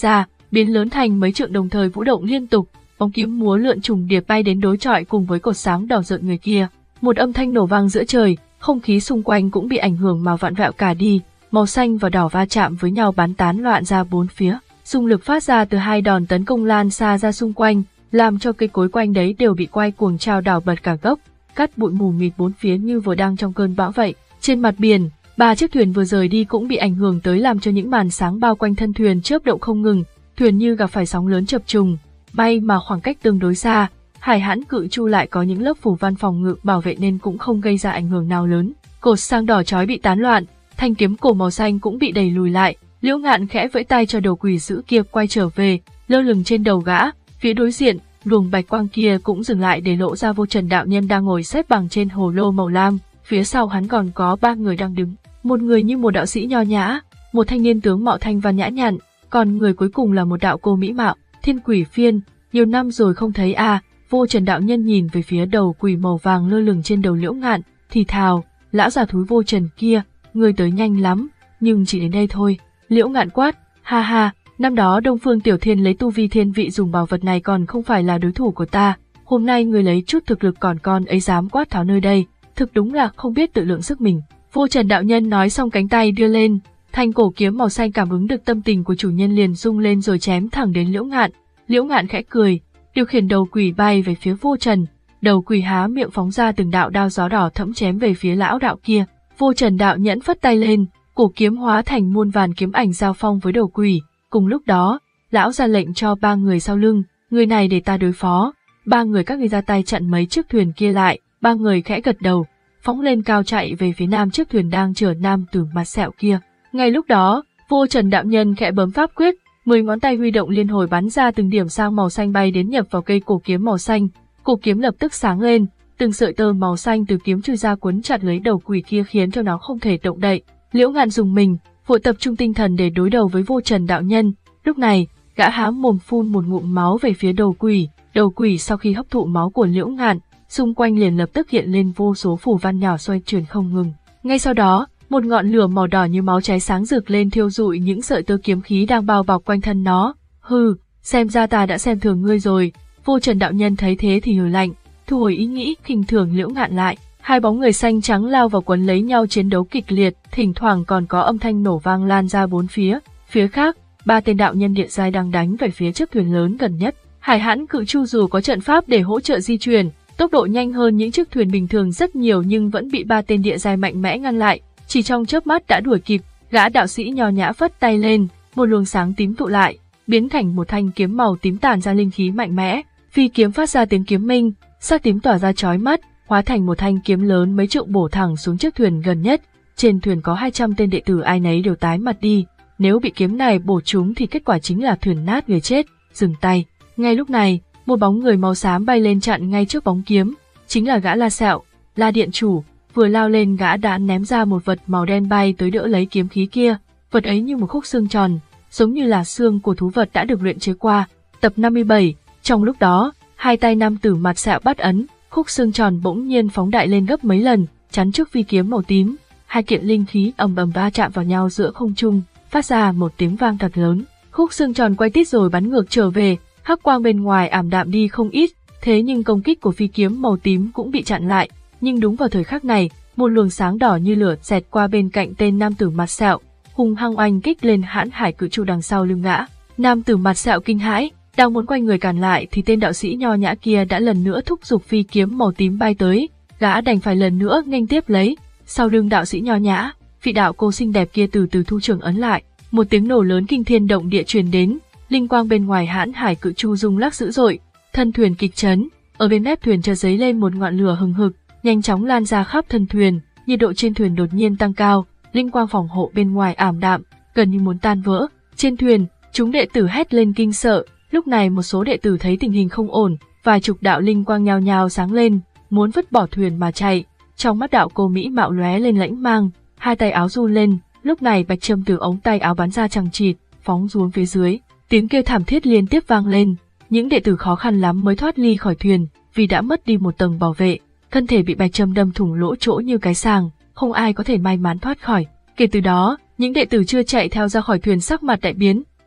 biến lớn thành mấy trượng đồng thời vũ động liên tục, bóng kiếm múa lượn trùng điệp bay đến đối chọi cùng với cột sáng đỏ rợn người kia. Một âm thanh nổ vang giữa trời, không khí xung quanh cũng bị ảnh hưởng mà vặn vẹo cả đi, màu xanh và đỏ va chạm với nhau bắn tán loạn ra bốn phía. Xung lực phát ra từ hai đòn tấn công lan xa ra xung quanh, làm cho cây cối quanh đấy đều bị quay cuồng trao đảo bật cả gốc, cắt bụi mù mịt bốn phía như vừa đang trong cơn bão vậy. Trên mặt biển, ba chiếc thuyền vừa rời đi cũng bị ảnh hưởng tới làm cho những màn sáng bao quanh thân thuyền chớp động không ngừng, thuyền như gặp phải sóng lớn chập trùng, bay mà khoảng cách tương đối xa. Hải Hãn Cự Chu lại có những lớp phủ văn phòng ngự bảo vệ nên cũng không gây ra ảnh hưởng nào lớn. Cột sáng đỏ chói bị tán loạn, thanh kiếm cổ màu xanh cũng bị đẩy lùi lại. Liễu Ngạn khẽ vẫy tay cho đầu quỷ dữ kia quay trở về, lơ lửng trên đầu gã. Phía đối diện, luồng bạch quang kia cũng dừng lại để lộ ra Vô Trần đạo nhân đang ngồi xếp bằng trên hồ lô màu lam. Phía sau hắn còn có ba người đang đứng, một người như một đạo sĩ nho nhã, một thanh niên tướng mạo thanh văn nhã nhặn, còn người cuối cùng là một đạo cô mỹ mạo. Thiên Quỷ Phiên, nhiều năm rồi không thấy à? Vô Trần đạo nhân nhìn về phía đầu quỷ màu vàng lơ lửng trên đầu Liễu Ngạn, thì thào, lão già thúi Vô Trần kia, ngươi tới nhanh lắm, nhưng chỉ đến đây thôi. Liễu Ngạn quát, ha ha, năm đó Đông Phương Tiểu Thiên lấy tu vi thiên vị dùng bảo vật này còn không phải là đối thủ của ta, hôm nay ngươi lấy chút thực lực còn con ấy dám quát tháo nơi đây, thực đúng là không biết tự lượng sức mình. Vô Trần đạo nhân nói xong cánh tay đưa lên, thanh cổ kiếm màu xanh cảm ứng được tâm tình của chủ nhân liền rung lên rồi chém thẳng đến Liễu Ngạn. Liễu Ngạn khẽ cười, điều khiển đầu quỷ bay về phía Vô Trần, đầu quỷ há miệng phóng ra từng đạo đao gió đỏ thẫm chém về phía lão đạo kia. Vô Trần đạo nhẫn phất tay lên, cổ kiếm hóa thành muôn vàn kiếm ảnh giao phong với đầu quỷ. Cùng lúc đó, lão ra lệnh cho ba người sau lưng, người này để ta đối phó. Ba người các ngươi ra tay chặn mấy chiếc thuyền kia lại. Ba người khẽ gật đầu, phóng lên cao chạy về phía nam chiếc thuyền đang chở nam tử mặt sẹo kia. Ngay lúc đó, Vô Trần đạo nhân khẽ bấm pháp quyết, mười ngón tay huy động liên hồi bắn ra từng điểm sang màu xanh bay đến nhập vào cây cổ kiếm màu xanh. Cổ kiếm lập tức sáng lên, từng sợi tơ màu xanh từ kiếm chui ra cuốn chặt lấy đầu quỷ kia khiến cho nó không thể động đậy. Liễu Ngạn dùng mình, vội tập trung tinh thần để đối đầu với Vô Trần đạo nhân. Lúc này, gã há mồm phun một ngụm máu về phía đầu quỷ. Đầu quỷ sau khi hấp thụ máu của Liễu Ngạn, xung quanh liền lập tức hiện lên vô số phù văn nhỏ xoay chuyển không ngừng. Ngay sau đó, một ngọn lửa màu đỏ như máu cháy sáng rực lên thiêu rụi những sợi tơ kiếm khí đang bao bọc quanh thân nó. Hừ, xem ra ta đã xem thường ngươi rồi. Vô Trần đạo nhân thấy thế thì hừ lạnh, thu hồi ý nghĩ khinh thường Liễu Ngạn lại. Hai bóng người xanh trắng lao vào quấn lấy nhau chiến đấu kịch liệt, thỉnh thoảng còn có âm thanh nổ vang lan ra bốn phía. Phía khác, ba tên đạo nhân địa giai đang đánh về phía chiếc thuyền lớn gần nhất. Hải Hãn Cự Chu dù có trận pháp để hỗ trợ di chuyển, tốc độ nhanh hơn những chiếc thuyền bình thường rất nhiều nhưng vẫn bị ba tên địa giai mạnh mẽ ngăn lại. Chỉ trong chớp mắt đã đuổi kịp, gã đạo sĩ nho nhã phất tay lên, một luồng sáng tím tụ lại, biến thành một thanh kiếm màu tím tản ra linh khí mạnh mẽ. Phi kiếm phát ra tiếng kiếm minh, sắc tím tỏa ra chói mắt, hóa thành một thanh kiếm lớn mấy trượng bổ thẳng xuống chiếc thuyền gần nhất. Trên thuyền có hai trăm tên đệ tử ai nấy đều tái mặt đi, nếu bị kiếm này bổ trúng thì kết quả chính là thuyền nát người chết. Dừng tay. Ngay lúc này, một bóng người màu xám bay lên chặn ngay trước bóng kiếm, chính là gã La Sẹo, La điện chủ. Vừa lao lên gã đã ném ra một vật màu đen bay tới đỡ lấy kiếm khí kia, vật ấy như một khúc xương tròn, giống như là xương của thú vật đã được luyện chế qua. Tập năm mươi bảy, trong lúc đó, hai tay nam tử mặt sẹo bắt ấn, khúc xương tròn bỗng nhiên phóng đại lên gấp mấy lần, chắn trước phi kiếm màu tím. Hai kiện linh khí ầm ầm va chạm vào nhau giữa không trung, phát ra một tiếng vang thật lớn. Khúc xương tròn quay tít rồi bắn ngược trở về, hắc quang bên ngoài ảm đạm đi không ít, thế nhưng công kích của phi kiếm màu tím cũng bị chặn lại. Nhưng đúng vào thời khắc này, một luồng sáng đỏ như lửa xẹt qua bên cạnh tên nam tử mặt sẹo, hung hăng oanh kích lên Hãn Hải Cự Chu đằng sau lưng gã. Nam tử mặt sẹo kinh hãi, đang muốn quay người cản lại thì tên đạo sĩ nho nhã kia đã lần nữa thúc giục phi kiếm màu tím bay tới, gã đành phải lần nữa nghênh tiếp lấy. Sau lưng đạo sĩ nho nhã, vị đạo cô xinh đẹp kia từ từ thu trường ấn lại, một tiếng nổ lớn kinh thiên động địa truyền đến, linh quang bên ngoài Hãn Hải Cự Chu rung lắc dữ dội, thân thuyền kịch chấn, ở bên mép thuyền chợt dấy lên một ngọn lửa hừng hực, nhanh chóng lan ra khắp thân thuyền, nhiệt độ trên thuyền đột nhiên tăng cao, linh quang phòng hộ bên ngoài ảm đạm, gần như muốn tan vỡ. Trên thuyền, chúng đệ tử hét lên kinh sợ, lúc này một số đệ tử thấy tình hình không ổn, vài chục đạo linh quang nhao nhao sáng lên, muốn vứt bỏ thuyền mà chạy. Trong mắt đạo cô mỹ mạo lóe lên lãnh mang, hai tay áo run lên, lúc này bạch châm từ ống tay áo bắn ra chằng chịt, phóng xuống phía dưới, tiếng kêu thảm thiết liên tiếp vang lên. Những đệ tử khó khăn lắm mới thoát ly khỏi thuyền, vì đã mất đi một tầng bảo vệ, thân thể bị bạch châm đâm thủng lỗ chỗ như cái sàng, không ai có thể may mắn thoát khỏi. Kể từ đó, những đệ tử chưa chạy theo ra khỏi thuyền sắc mặt đại biến,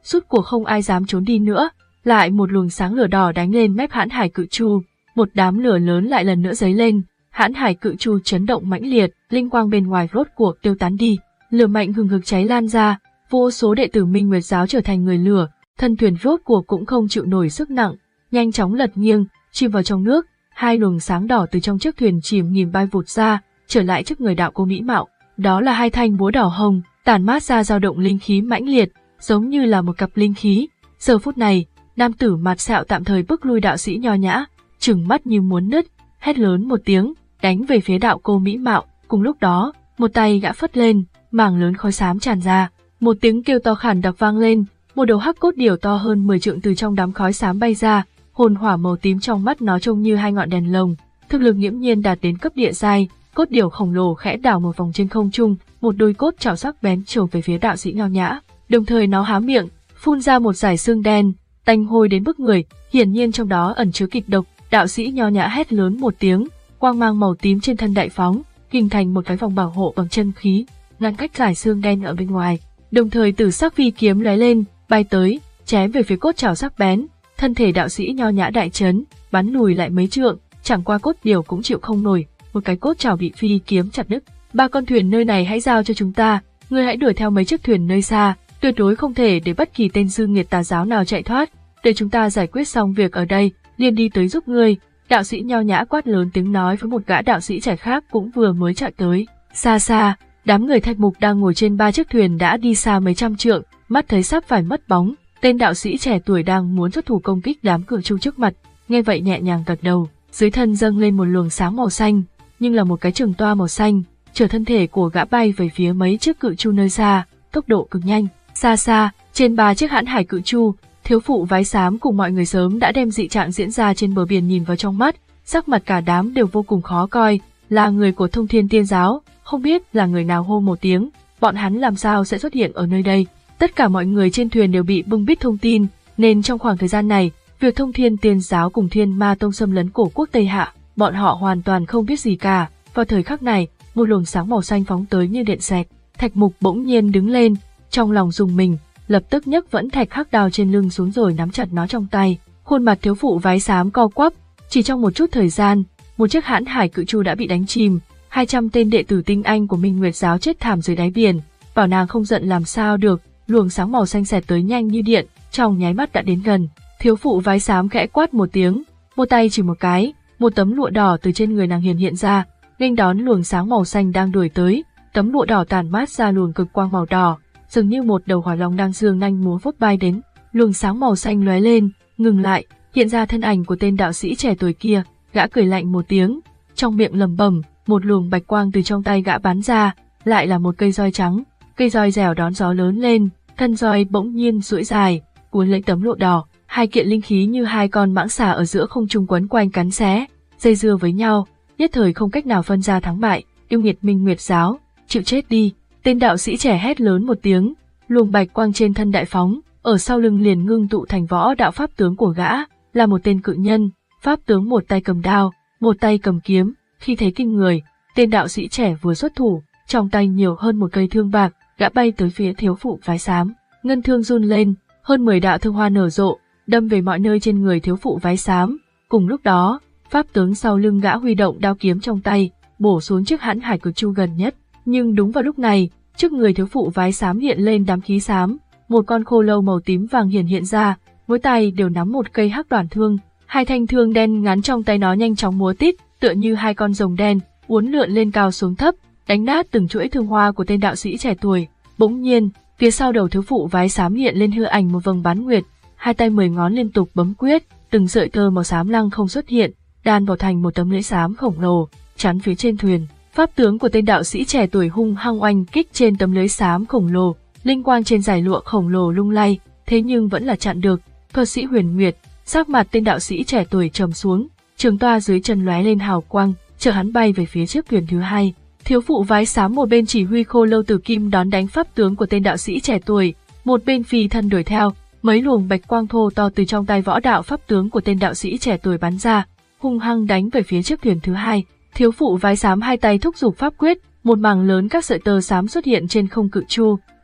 rút cuộc không ai dám trốn đi nữa. Lại một luồng sáng lửa đỏ đánh lên mép Hãn Hải Cự Chu, một đám lửa lớn lại lần nữa dấy lên. Hãn Hải Cự Chu chấn động mãnh liệt, linh quang bên ngoài rốt cuộc tiêu tán đi, lửa mạnh hừng hực cháy lan ra, vô số đệ tử Minh Nguyệt giáo trở thành người lửa, thân thuyền rốt cuộc cũng không chịu nổi sức nặng, nhanh chóng lật nghiêng, chìm vào trong nước. Hai luồng sáng đỏ từ trong chiếc thuyền chìm nghỉm bay vụt ra, trở lại trước người đạo cô mỹ mạo. Đó là hai thanh búa đỏ hồng, tản mát ra dao động linh khí mãnh liệt, giống như là một cặp linh khí. Giờ phút này, nam tử mặt sẹo tạm thời bước lui đạo sĩ nho nhã, trừng mắt như muốn nứt, hét lớn một tiếng, đánh về phía đạo cô mỹ mạo. Cùng lúc đó, một tay gã phất lên, mảng lớn khói xám tràn ra, một tiếng kêu to khản đặc vang lên, một đầu hắc cốt điểu to hơn mười trượng từ trong đám khói xám bay ra, hồn hỏa màu tím trong mắt nó trông như hai ngọn đèn lồng, thực lực nghiễm nhiên đạt đến cấp địa giai. Cốt điểu khổng lồ khẽ đảo một vòng trên không trung, một đôi cốt chảo sắc bén chộp về phía đạo sĩ nho nhã, đồng thời nó há miệng, phun ra một dải xương đen, tanh hôi đến bức người, hiển nhiên trong đó ẩn chứa kịch độc. Đạo sĩ nho nhã hét lớn một tiếng, quang mang màu tím trên thân đại phóng, hình thành một cái vòng bảo hộ bằng chân khí, ngăn cách dải xương đen ở bên ngoài. Đồng thời tử sắc phi kiếm lóe lên, bay tới, chém về phía cốt chảo sắc bén. Thân thể đạo sĩ nho nhã đại chấn, bắn lùi lại mấy trượng, chẳng qua cốt điểu cũng chịu không nổi, một cái cốt chảo bị phi kiếm chặt đứt. Ba con thuyền nơi này hãy giao cho chúng ta, ngươi hãy đuổi theo mấy chiếc thuyền nơi xa, tuyệt đối không thể để bất kỳ tên dư nghiệt tà giáo nào chạy thoát, để chúng ta giải quyết xong việc ở đây, liền đi tới giúp ngươi. Đạo sĩ nho nhã quát lớn tiếng nói với một gã đạo sĩ trẻ khác cũng vừa mới chạy tới. Xa xa, đám người Thạch Mục đang ngồi trên ba chiếc thuyền đã đi xa mấy trăm trượng, mắt thấy sắp phải mất bóng. Tên đạo sĩ trẻ tuổi đang muốn xuất thủ công kích đám cự chu trước mặt, nghe vậy nhẹ nhàng gật đầu, dưới thân dâng lên một luồng sáng màu xanh, nhưng là một cái trường toa màu xanh, chở thân thể của gã bay về phía mấy chiếc cự chu nơi xa, tốc độ cực nhanh. Xa xa, trên ba chiếc Hãn Hải Cự Chu, thiếu phụ váy xám cùng mọi người sớm đã đem dị trạng diễn ra trên bờ biển nhìn vào trong mắt, sắc mặt cả đám đều vô cùng khó coi. Là người của Thông Thiên Tiên giáo, không biết là người nào hô một tiếng, bọn hắn làm sao sẽ xuất hiện ở nơi đây. Tất cả mọi người trên thuyền đều bị bưng bít thông tin, nên trong khoảng thời gian này, việc Thông Thiên Tiên giáo cùng Thiên Ma Tông xâm lấn cổ quốc Tây Hạ, bọn họ hoàn toàn không biết gì cả. Vào thời khắc này, một luồng sáng màu xanh phóng tới như điện xẹt. Thạch Mục bỗng nhiên đứng lên, trong lòng rùng mình, lập tức nhấc vẫn thạch hắc đao trên lưng xuống rồi nắm chặt nó trong tay. Khuôn mặt thiếu phụ váy xám co quắp, chỉ trong một chút thời gian, một chiếc Hãn Hải Cự Chu đã bị đánh chìm, hai trăm tên đệ tử tinh anh của Minh Nguyệt giáo chết thảm dưới đáy biển. Bảo nàng không giận làm sao được, luồng sáng màu xanh xẹt tới nhanh như điện, trong nháy mắt đã đến gần. Thiếu phụ váy xám khẽ quát một tiếng, một tay chỉ một cái, một tấm lụa đỏ từ trên người nàng hiện hiện ra, nghênh đón luồng sáng màu xanh đang đuổi tới. Tấm lụa đỏ tản mát ra luồng cực quang màu đỏ, dường như một đầu hỏa long đang dương nhanh múa vuốt bay đến. Luồng sáng màu xanh lóe lên, ngừng lại, hiện ra thân ảnh của tên đạo sĩ trẻ tuổi kia. Gã cười lạnh một tiếng, trong miệng lẩm bẩm, một luồng bạch quang từ trong tay gã bắn ra, lại là một cây roi trắng. Cây roi dẻo đón gió lớn lên, thân roi bỗng nhiên duỗi dài, cuốn lấy tấm lụa đỏ. Hai kiện linh khí như hai con mãng xà ở giữa không trung quấn quanh cắn xé, dây dưa với nhau, nhất thời không cách nào phân ra thắng bại. Yêu nghiệt Minh Nguyệt giáo, chịu chết đi! Tên đạo sĩ trẻ hét lớn một tiếng, luồng bạch quang trên thân đại phóng, ở sau lưng liền ngưng tụ thành võ đạo pháp tướng của gã, là một tên cự nhân. Pháp tướng một tay cầm đao, một tay cầm kiếm, khi thấy kinh người, tên đạo sĩ trẻ vừa xuất thủ, trong tay nhiều hơn một cây thương bạc, gã bay tới phía thiếu phụ váy xám, ngân thương run lên, hơn mười đạo thương hoa nở rộ, đâm về mọi nơi trên người thiếu phụ váy xám. Cùng lúc đó, pháp tướng sau lưng gã huy động đao kiếm trong tay, bổ xuống chiếc Hãn Hải Cự Chu gần nhất. Nhưng đúng vào lúc này, trước người thiếu phụ váy xám hiện lên đám khí xám, một con khô lâu màu tím vàng hiện hiện ra, mỗi tay đều nắm một cây hắc đoản thương, hai thanh thương đen ngắn trong tay nó nhanh chóng múa tít, tựa như hai con rồng đen, uốn lượn lên cao xuống thấp, đánh nát từng chuỗi thương hoa của tên đạo sĩ trẻ tuổi. Bỗng nhiên, phía sau đầu thiếu phụ váy xám hiện lên hư ảnh một vầng bán nguyệt, hai tay mười ngón liên tục bấm quyết, từng sợi tơ màu xám lăng không xuất hiện, đan vào thành một tấm lưới xám khổng lồ, chắn phía trên thuyền. Pháp tướng của tên đạo sĩ trẻ tuổi hung hăng oanh kích trên tấm lưới xám khổng lồ, linh quang trên dải lụa khổng lồ lung lay, thế nhưng vẫn là chặn được. Thuật sĩ Huyền Nguyệt, sắc mặt tên đạo sĩ trẻ tuổi trầm xuống, trường toa dưới chân lóe lên hào quang, chở hắn bay về phía chiếc thuyền thứ hai. Thiếu phụ váy xám một bên chỉ huy khô lâu tử kim đón đánh pháp tướng của tên đạo sĩ trẻ tuổi, một bên phi thân đuổi theo. Mấy luồng bạch quang thô to từ trong tay võ đạo pháp tướng của tên đạo sĩ trẻ tuổi bắn ra, hung hăng đánh về phía chiếc thuyền thứ hai. Thiếu phụ váy xám hai tay thúc giục pháp quyết, một mảng lớn các sợi tơ xám xuất hiện trên không cự chu,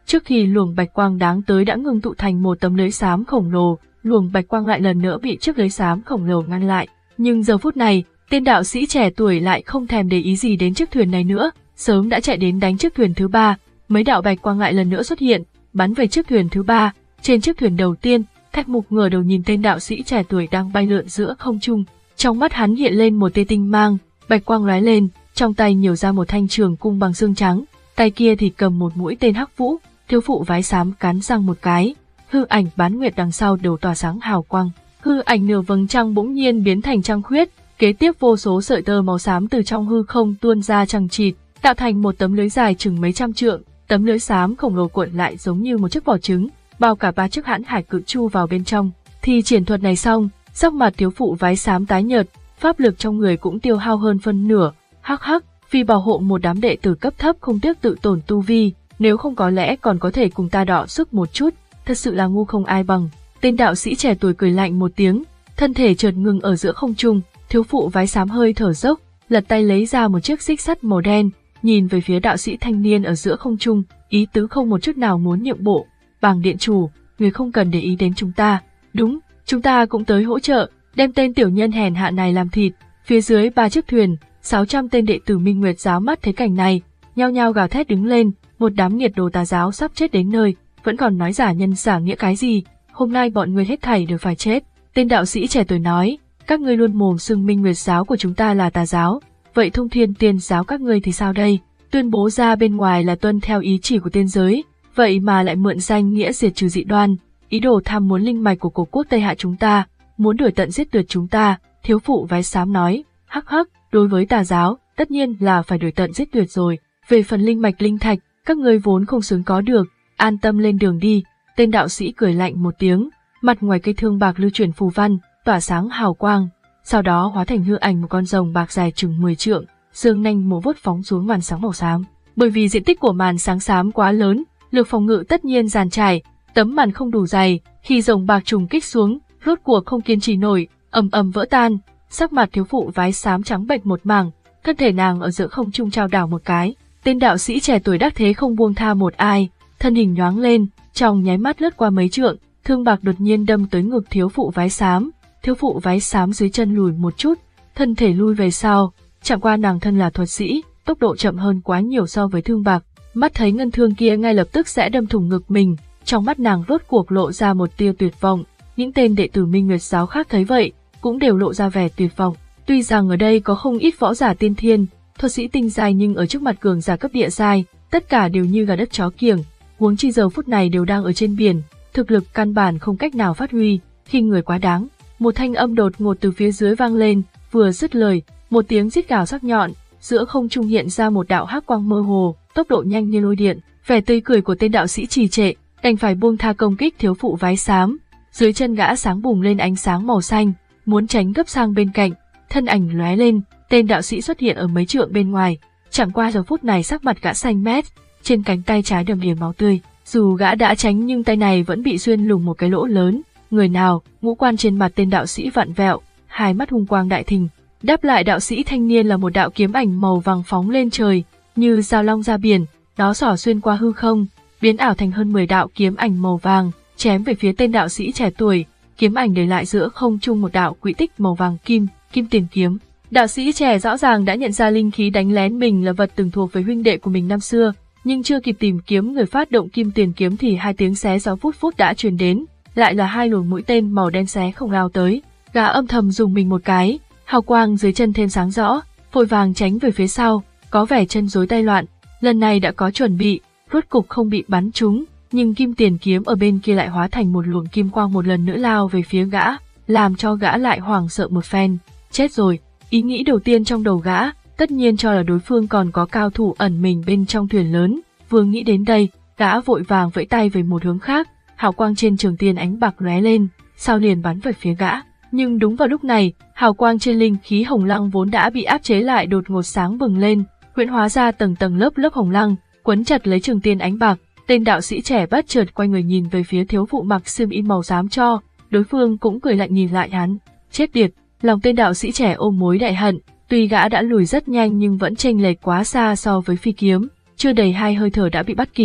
Trước khi luồng bạch quang đáng tới đã ngưng tụ thành một tấm lưới xám khổng lồ, luồng bạch quang lại lần nữa bị chiếc lưới xám khổng lồ ngăn lại. Nhưng giờ phút này, tên đạo sĩ trẻ tuổi lại không thèm để ý gì đến chiếc thuyền này nữa, sớm đã chạy đến đánh chiếc thuyền thứ ba. Mấy đạo bạch quang lại lần nữa xuất hiện, bắn về chiếc thuyền thứ ba. Trên chiếc thuyền đầu tiên, Thạch Mục ngửa đầu nhìn tên đạo sĩ trẻ tuổi đang bay lượn giữa không trung. Trong mắt hắn hiện lên một tia tinh mang, bạch quang lóe lên, trong tay nhiều ra một thanh trường cung bằng xương trắng, tay kia thì cầm một mũi tên hắc vũ. Thiếu phụ váy xám cắn răng một cái, hư ảnh bán nguyệt đằng sau đầu tỏa sáng hào quang. Hư ảnh nửa vầng trăng bỗng nhiên biến thành trăng khuyết, kế tiếp vô số sợi tơ màu xám từ trong hư không tuôn ra chằng chịt, tạo thành một tấm lưới dài chừng mấy trăm trượng. Tấm lưới xám khổng lồ cuộn lại giống như một chiếc vỏ trứng, bao cả ba chiếc hãn hải cự chu vào bên trong. Thì triển thuật này xong, sắc mặt thiếu phụ váy xám tái nhợt, pháp lực trong người cũng tiêu hao hơn phân nửa. Hắc hắc, vì bảo hộ một đám đệ tử cấp thấp không tiếc tự tổn tu vi, nếu không có lẽ còn có thể cùng ta đọ sức một chút, thật sự là ngu không ai bằng. Tên đạo sĩ trẻ tuổi cười lạnh một tiếng, thân thể chợt ngừng ở giữa không trung. Thiếu phụ váy xám hơi thở dốc, lật tay lấy ra một chiếc xích sắt màu đen, nhìn về phía đạo sĩ thanh niên ở giữa không trung, ý tứ không một chút nào muốn nhượng bộ. Bàng điện chủ, người không cần để ý đến chúng ta. Đúng, chúng ta cũng tới hỗ trợ, đem tên tiểu nhân hèn hạ này làm thịt. Phía dưới ba chiếc thuyền, sáu trăm tên đệ tử Minh Nguyệt giáo mắt thấy cảnh này, nhao nhao gào thét đứng lên. Một đám nghiệt đồ tà giáo sắp chết đến nơi, vẫn còn nói giả nhân giả nghĩa cái gì? Hôm nay bọn ngươi hết thảy đều phải chết. Tên đạo sĩ trẻ tuổi nói, các ngươi luôn mồm xưng Minh Nguyệt giáo của chúng ta là tà giáo, vậy Thông Thiên Tiên giáo các ngươi thì sao đây? Tuyên bố ra bên ngoài là tuân theo ý chỉ của tiên giới, vậy mà lại mượn danh nghĩa diệt trừ dị đoan, ý đồ tham muốn linh mạch của cổ quốc Tây Hạ chúng ta, muốn đuổi tận giết tuyệt chúng ta. Thiếu phụ váy xám nói, hắc hắc, đối với tà giáo, tất nhiên là phải đuổi tận giết tuyệt rồi. Về phần linh mạch linh thạch, các ngươi vốn không xứng có được, an tâm lên đường đi. Tên đạo sĩ cười lạnh một tiếng, mặt ngoài cây thương bạc lưu chuyển phù văn, tỏa sáng hào quang, sau đó hóa thành hư ảnh một con rồng bạc dài chừng mười trượng, dương nanh múa vuốt phóng xuống màn sáng màu xám. Bởi vì diện tích của màn sáng xám quá lớn, lực phòng ngự tất nhiên dàn trải, tấm màn không đủ dày, khi rồng bạc trùng kích xuống, rốt cuộc không kiên trì nổi, ầm ầm vỡ tan. Sắc mặt thiếu phụ váy xám trắng bệch một mảng, thân thể nàng ở giữa không trung trao đảo một cái. Tên đạo sĩ trẻ tuổi đắc thế không buông tha một ai, thân hình nhoáng lên, trong nháy mắt lướt qua mấy trượng, thương bạc đột nhiên đâm tới ngực thiếu phụ váy xám. Thiếu phụ váy xám dưới chân lùi một chút, thân thể lui về sau, chẳng qua nàng thân là thuật sĩ, tốc độ chậm hơn quá nhiều so với thương bạc, mắt thấy ngân thương kia ngay lập tức sẽ đâm thủng ngực mình, trong mắt nàng rốt cuộc lộ ra một tia tuyệt vọng. Những tên đệ tử Minh Nguyệt giáo khác thấy vậy, cũng đều lộ ra vẻ tuyệt vọng. Tuy rằng ở đây có không ít võ giả tiên thiên, thuật sĩ tinh giai, nhưng ở trước mặt cường giả cấp địa giai, tất cả đều như gà đất chó kiểng, huống chi giờ phút này đều đang ở trên biển, thực lực căn bản không cách nào phát huy, khi người quá đáng. Một thanh âm đột ngột từ phía dưới vang lên, vừa dứt lời, một tiếng rít gào sắc nhọn, giữa không trung hiện ra một đạo hắc quang mơ hồ, tốc độ nhanh như lôi điện. Vẻ tươi cười của tên đạo sĩ trì trệ, đành phải buông tha công kích thiếu phụ váy xám. Dưới chân gã sáng bùng lên ánh sáng màu xanh, muốn tránh gấp sang bên cạnh, thân ảnh lóe lên, tên đạo sĩ xuất hiện ở mấy trượng bên ngoài. Chẳng qua giờ phút này sắc mặt gã xanh mét, trên cánh tay trái đầm đìa máu tươi. Dù gã đã tránh nhưng tay này vẫn bị xuyên lủng một cái lỗ lớn. Người nào? Ngũ quan trên mặt tên đạo sĩ vặn vẹo, hai mắt hung quang đại thình. Đáp lại đạo sĩ thanh niên là một đạo kiếm ảnh màu vàng phóng lên trời, như dao long ra biển, nó xỏ xuyên qua hư không, biến ảo thành hơn mười đạo kiếm ảnh màu vàng, chém về phía tên đạo sĩ trẻ tuổi. Kiếm ảnh để lại giữa không trung một đạo quỹ tích màu vàng kim, kim tiền kiếm. Đạo sĩ trẻ rõ ràng đã nhận ra linh khí đánh lén mình là vật từng thuộc với huynh đệ của mình năm xưa, nhưng chưa kịp tìm kiếm người phát động kim tiền kiếm thì hai tiếng xé gió phút phút đã truyền đến, lại là hai luồng mũi tên màu đen xé không lao tới. Gã âm thầm dùng mình một cái, hào quang dưới chân thêm sáng rõ, vội vàng tránh về phía sau, có vẻ chân rối tay loạn. Lần này đã có chuẩn bị, rốt cục không bị bắn trúng, nhưng kim tiền kiếm ở bên kia lại hóa thành một luồng kim quang một lần nữa lao về phía gã, làm cho gã lại hoảng sợ một phen. Chết rồi, ý nghĩ đầu tiên trong đầu gã, tất nhiên cho là đối phương còn có cao thủ ẩn mình bên trong thuyền lớn. Vừa nghĩ đến đây, gã vội vàng vẫy tay về một hướng khác, hào quang trên trường tiên ánh bạc lóe lên, sau liền bắn về phía gã. Nhưng đúng vào lúc này, hào quang trên linh khí hồng lăng vốn đã bị áp chế lại đột ngột sáng bừng lên, huyễn hóa ra tầng tầng lớp lớp hồng lăng, quấn chặt lấy trường tiên ánh bạc. Tên đạo sĩ trẻ bất chợt quay người nhìn về phía thiếu phụ mặc xiêm y màu xám cho, đối phương cũng cười lạnh nhìn lại hắn. Chết tiệt, lòng tên đạo sĩ trẻ ôm mối đại hận, tuy gã đã lùi rất nhanh nhưng vẫn chênh lệch quá xa so với phi kiếm, chưa đầy hai hơi thở đã bị bắt kịp.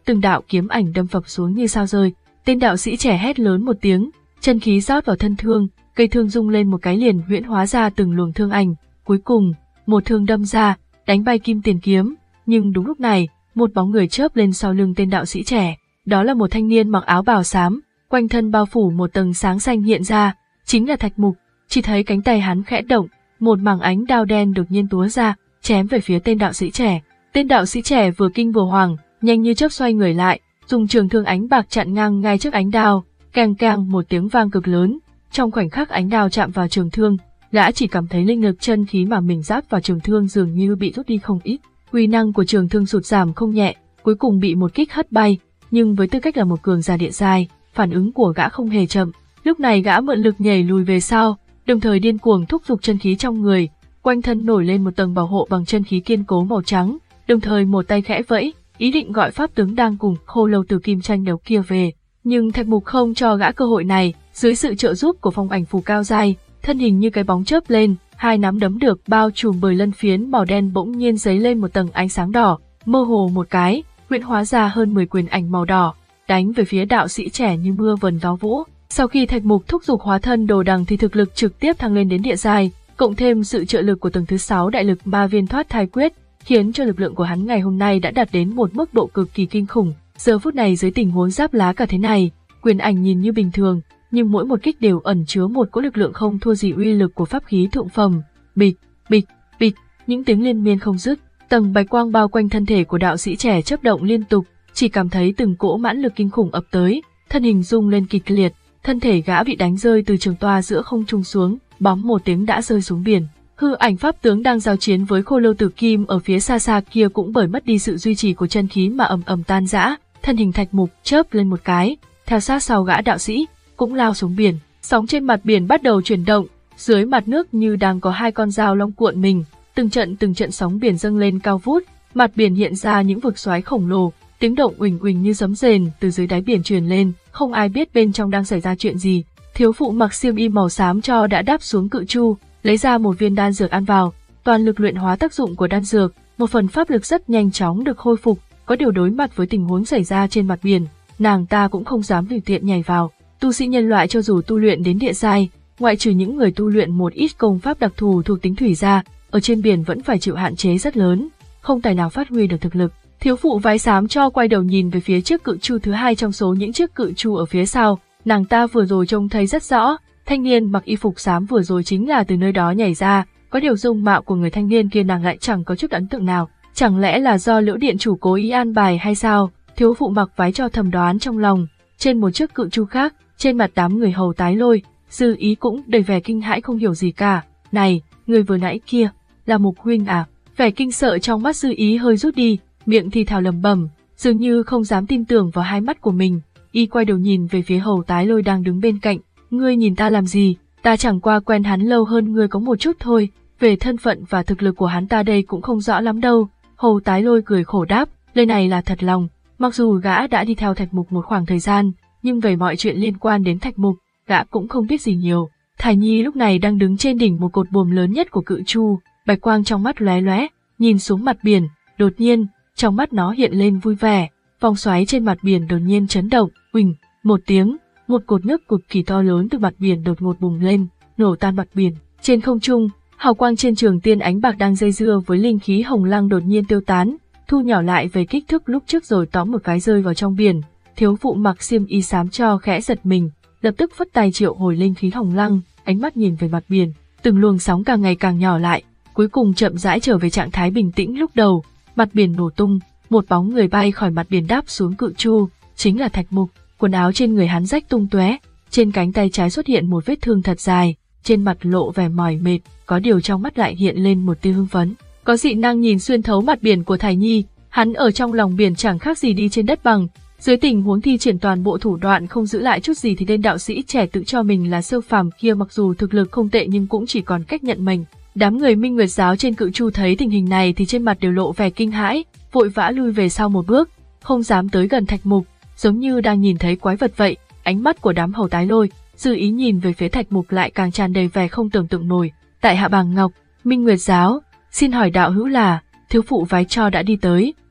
từng đạo kiếm ảnh đâm phập xuống như sao rơi. Tên đạo sĩ trẻ hét lớn một tiếng, chân khí rót vào thân thương, cây thương rung lên một cái liền huyễn hóa ra từng luồng thương ảnh. Cuối cùng, một thương đâm ra, đánh bay kim tiền kiếm. Nhưng đúng lúc này, một bóng người chớp lên sau lưng tên đạo sĩ trẻ. Đó là một thanh niên mặc áo bào xám, quanh thân bao phủ một tầng sáng xanh hiện ra, chính là Thạch Mục. Chỉ thấy cánh tay hắn khẽ động, một mảng ánh đao đen đột nhiên túa ra, chém về phía tên đạo sĩ trẻ. Tên đạo sĩ trẻ vừa kinh vừa hoảng, nhanh như chớp xoay người lại, dùng trường thương ánh bạc chặn ngang ngay trước ánh đao, keng keng một tiếng vang cực lớn. Trong khoảnh khắc ánh đao chạm vào trường thương, gã chỉ cảm thấy linh lực chân khí mà mình giáp vào trường thương dường như bị rút đi không ít. Uy năng của trường thương sụt giảm không nhẹ, cuối cùng bị một kích hất bay. Nhưng với tư cách là một cường giả địa giai, phản ứng của gã không hề chậm. Lúc này gã mượn lực nhảy lùi về sau, đồng thời điên cuồng thúc giục chân khí trong người, quanh thân nổi lên một tầng bảo hộ bằng chân khí kiên cố màu trắng, đồng thời một tay khẽ vẫy, ý định gọi pháp tướng đang cùng Khô Lâu Tử Kim tranh đấu kia về. Nhưng Thạch Mục không cho gã cơ hội này, dưới sự trợ giúp của phong ảnh phù cao giai, thân hình như cái bóng chớp lên, hai nắm đấm được bao trùm bởi lân phiến màu đen bỗng nhiên dấy lên một tầng ánh sáng đỏ, mơ hồ một cái, huyễn hóa ra hơn mười quyền ảnh màu đỏ, đánh về phía đạo sĩ trẻ như mưa vần gió vũ. Sau khi Thạch Mục thúc giục hóa thân đồ đằng thì thực lực trực tiếp thăng lên đến địa giai, cộng thêm sự trợ lực của tầng thứ sáu đại lực ba viên thoát thai quyết, khiến cho lực lượng của hắn ngày hôm nay đã đạt đến một mức độ cực kỳ kinh khủng. Giờ phút này dưới tình huống giáp lá cả thế này, quyền ảnh nhìn như bình thường, nhưng mỗi một kích đều ẩn chứa một cỗ lực lượng không thua gì uy lực của pháp khí thượng phẩm. Bịch, bịch, bịch, những tiếng liên miên không dứt, tầng bạch quang bao quanh thân thể của đạo sĩ trẻ chớp động liên tục, chỉ cảm thấy từng cỗ mãnh lực kinh khủng ập tới, thân hình rung lên kịch liệt, thân thể gã bị đánh rơi từ trường toa giữa không trung xuống, bóng một tiếng đã rơi xuống biển. Hư ảnh pháp tướng đang giao chiến với Khô Lâu Tử Kim ở phía xa xa kia cũng bởi mất đi sự duy trì của chân khí mà ầm ầm tan rã, thân hình Thạch Mục chớp lên một cái, theo sát sau gã đạo sĩ, cũng lao xuống biển. Sóng trên mặt biển bắt đầu chuyển động, dưới mặt nước như đang có hai con dao long cuộn mình, từng trận từng trận sóng biển dâng lên cao vút, mặt biển hiện ra những vực xoáy khổng lồ, tiếng động uỳnh uỳnh như sấm rền từ dưới đáy biển truyền lên, không ai biết bên trong đang xảy ra chuyện gì. Thiếu phụ mặc xiêm y màu xám cho đã đáp xuống cự chu, lấy ra một viên đan dược ăn vào, toàn lực luyện hóa tác dụng của đan dược, một phần pháp lực rất nhanh chóng được khôi phục. Có điều đối mặt với tình huống xảy ra trên mặt biển, nàng ta cũng không dám tùy tiện nhảy vào. Tu sĩ nhân loại cho dù tu luyện đến địa giai, ngoại trừ những người tu luyện một ít công pháp đặc thù thuộc tính thủy ra, ở trên biển vẫn phải chịu hạn chế rất lớn, không tài nào phát huy được thực lực. Thiếu phụ váy xám cho quay đầu nhìn về phía chiếc cự chu thứ hai trong số những chiếc cự chu ở phía sau, nàng ta vừa rồi trông thấy rất rõ, thanh niên mặc y phục xám vừa rồi chính là từ nơi đó nhảy ra, có điều dung mạo của người thanh niên kia nàng lại chẳng có chút ấn tượng nào, chẳng lẽ là do Liễu điện chủ cố ý an bài hay sao? Thiếu phụ mặc váy cho thầm đoán trong lòng. Trên một chiếc cự chu khác, trên mặt đám người hầu tái lôi, Dư Ý cũng đầy vẻ kinh hãi không hiểu gì cả. Này, người vừa nãy kia, là Mục huynh à? Vẻ kinh sợ trong mắt Dư Ý hơi rút đi, miệng thì thào lẩm bẩm, dường như không dám tin tưởng vào hai mắt của mình. Y quay đầu nhìn về phía hầu tái lôi đang đứng bên cạnh. Ngươi nhìn ta làm gì? Ta chẳng qua quen hắn lâu hơn ngươi có một chút thôi. Về thân phận và thực lực của hắn ta đây cũng không rõ lắm đâu. Hầu tái lôi cười khổ đáp, lời này là thật lòng. Mặc dù gã đã đi theo Thạch Mục một khoảng thời gian, nhưng về mọi chuyện liên quan đến Thạch Mục, gã cũng không biết gì nhiều. Thải Nhi lúc này đang đứng trên đỉnh một cột buồm lớn nhất của cự chu, bạch quang trong mắt lóe lóe, nhìn xuống mặt biển, đột nhiên, trong mắt nó hiện lên vui vẻ, vòng xoáy trên mặt biển đột nhiên chấn động, huỳnh, một tiếng, một cột nước cực kỳ to lớn từ mặt biển đột ngột bùng lên, nổ tan mặt biển. Trên không trung, hào quang trên trường tiên ánh bạc đang dây dưa với linh khí hồng lăng đột nhiên tiêu tán, thu nhỏ lại về kích thước lúc trước rồi tóm một cái rơi vào trong biển. Thiếu phụ mặc xiêm y xám cho khẽ giật mình, lập tức phất tay triệu hồi linh khí hồng lăng, ánh mắt nhìn về mặt biển, từng luồng sóng càng ngày càng nhỏ lại, cuối cùng chậm rãi trở về trạng thái bình tĩnh lúc đầu. Mặt biển nổ tung, một bóng người bay khỏi mặt biển đáp xuống cự chu, chính là Thạch Mục. Quần áo trên người hắn rách tung tóe, trên cánh tay trái xuất hiện một vết thương thật dài, trên mặt lộ vẻ mỏi mệt, có điều trong mắt lại hiện lên một tia hưng phấn. Có dị năng nhìn xuyên thấu mặt biển của Thải Nhi, hắn ở trong lòng biển chẳng khác gì đi trên đất bằng. Dưới tình huống thi triển toàn bộ thủ đoạn không giữ lại chút gì thì tên đạo sĩ trẻ tự cho mình là siêu phàm kia mặc dù thực lực không tệ nhưng cũng chỉ còn cách nhận mình. Đám người Minh Nguyệt giáo trên cự chu thấy tình hình này thì trên mặt đều lộ vẻ kinh hãi, vội vã lui về sau một bước, không dám tới gần Thạch Mục, giống như đang nhìn thấy quái vật vậy. Ánh mắt của đám hầu tái lôi, Dư Ý nhìn về phía Thạch Mục lại càng tràn đầy vẻ không tưởng tượng nổi. Tại hạ Bàng Ngọc, Minh Nguyệt giáo, xin hỏi đạo hữu là? Thiếu phụ váy cho đã đi tới,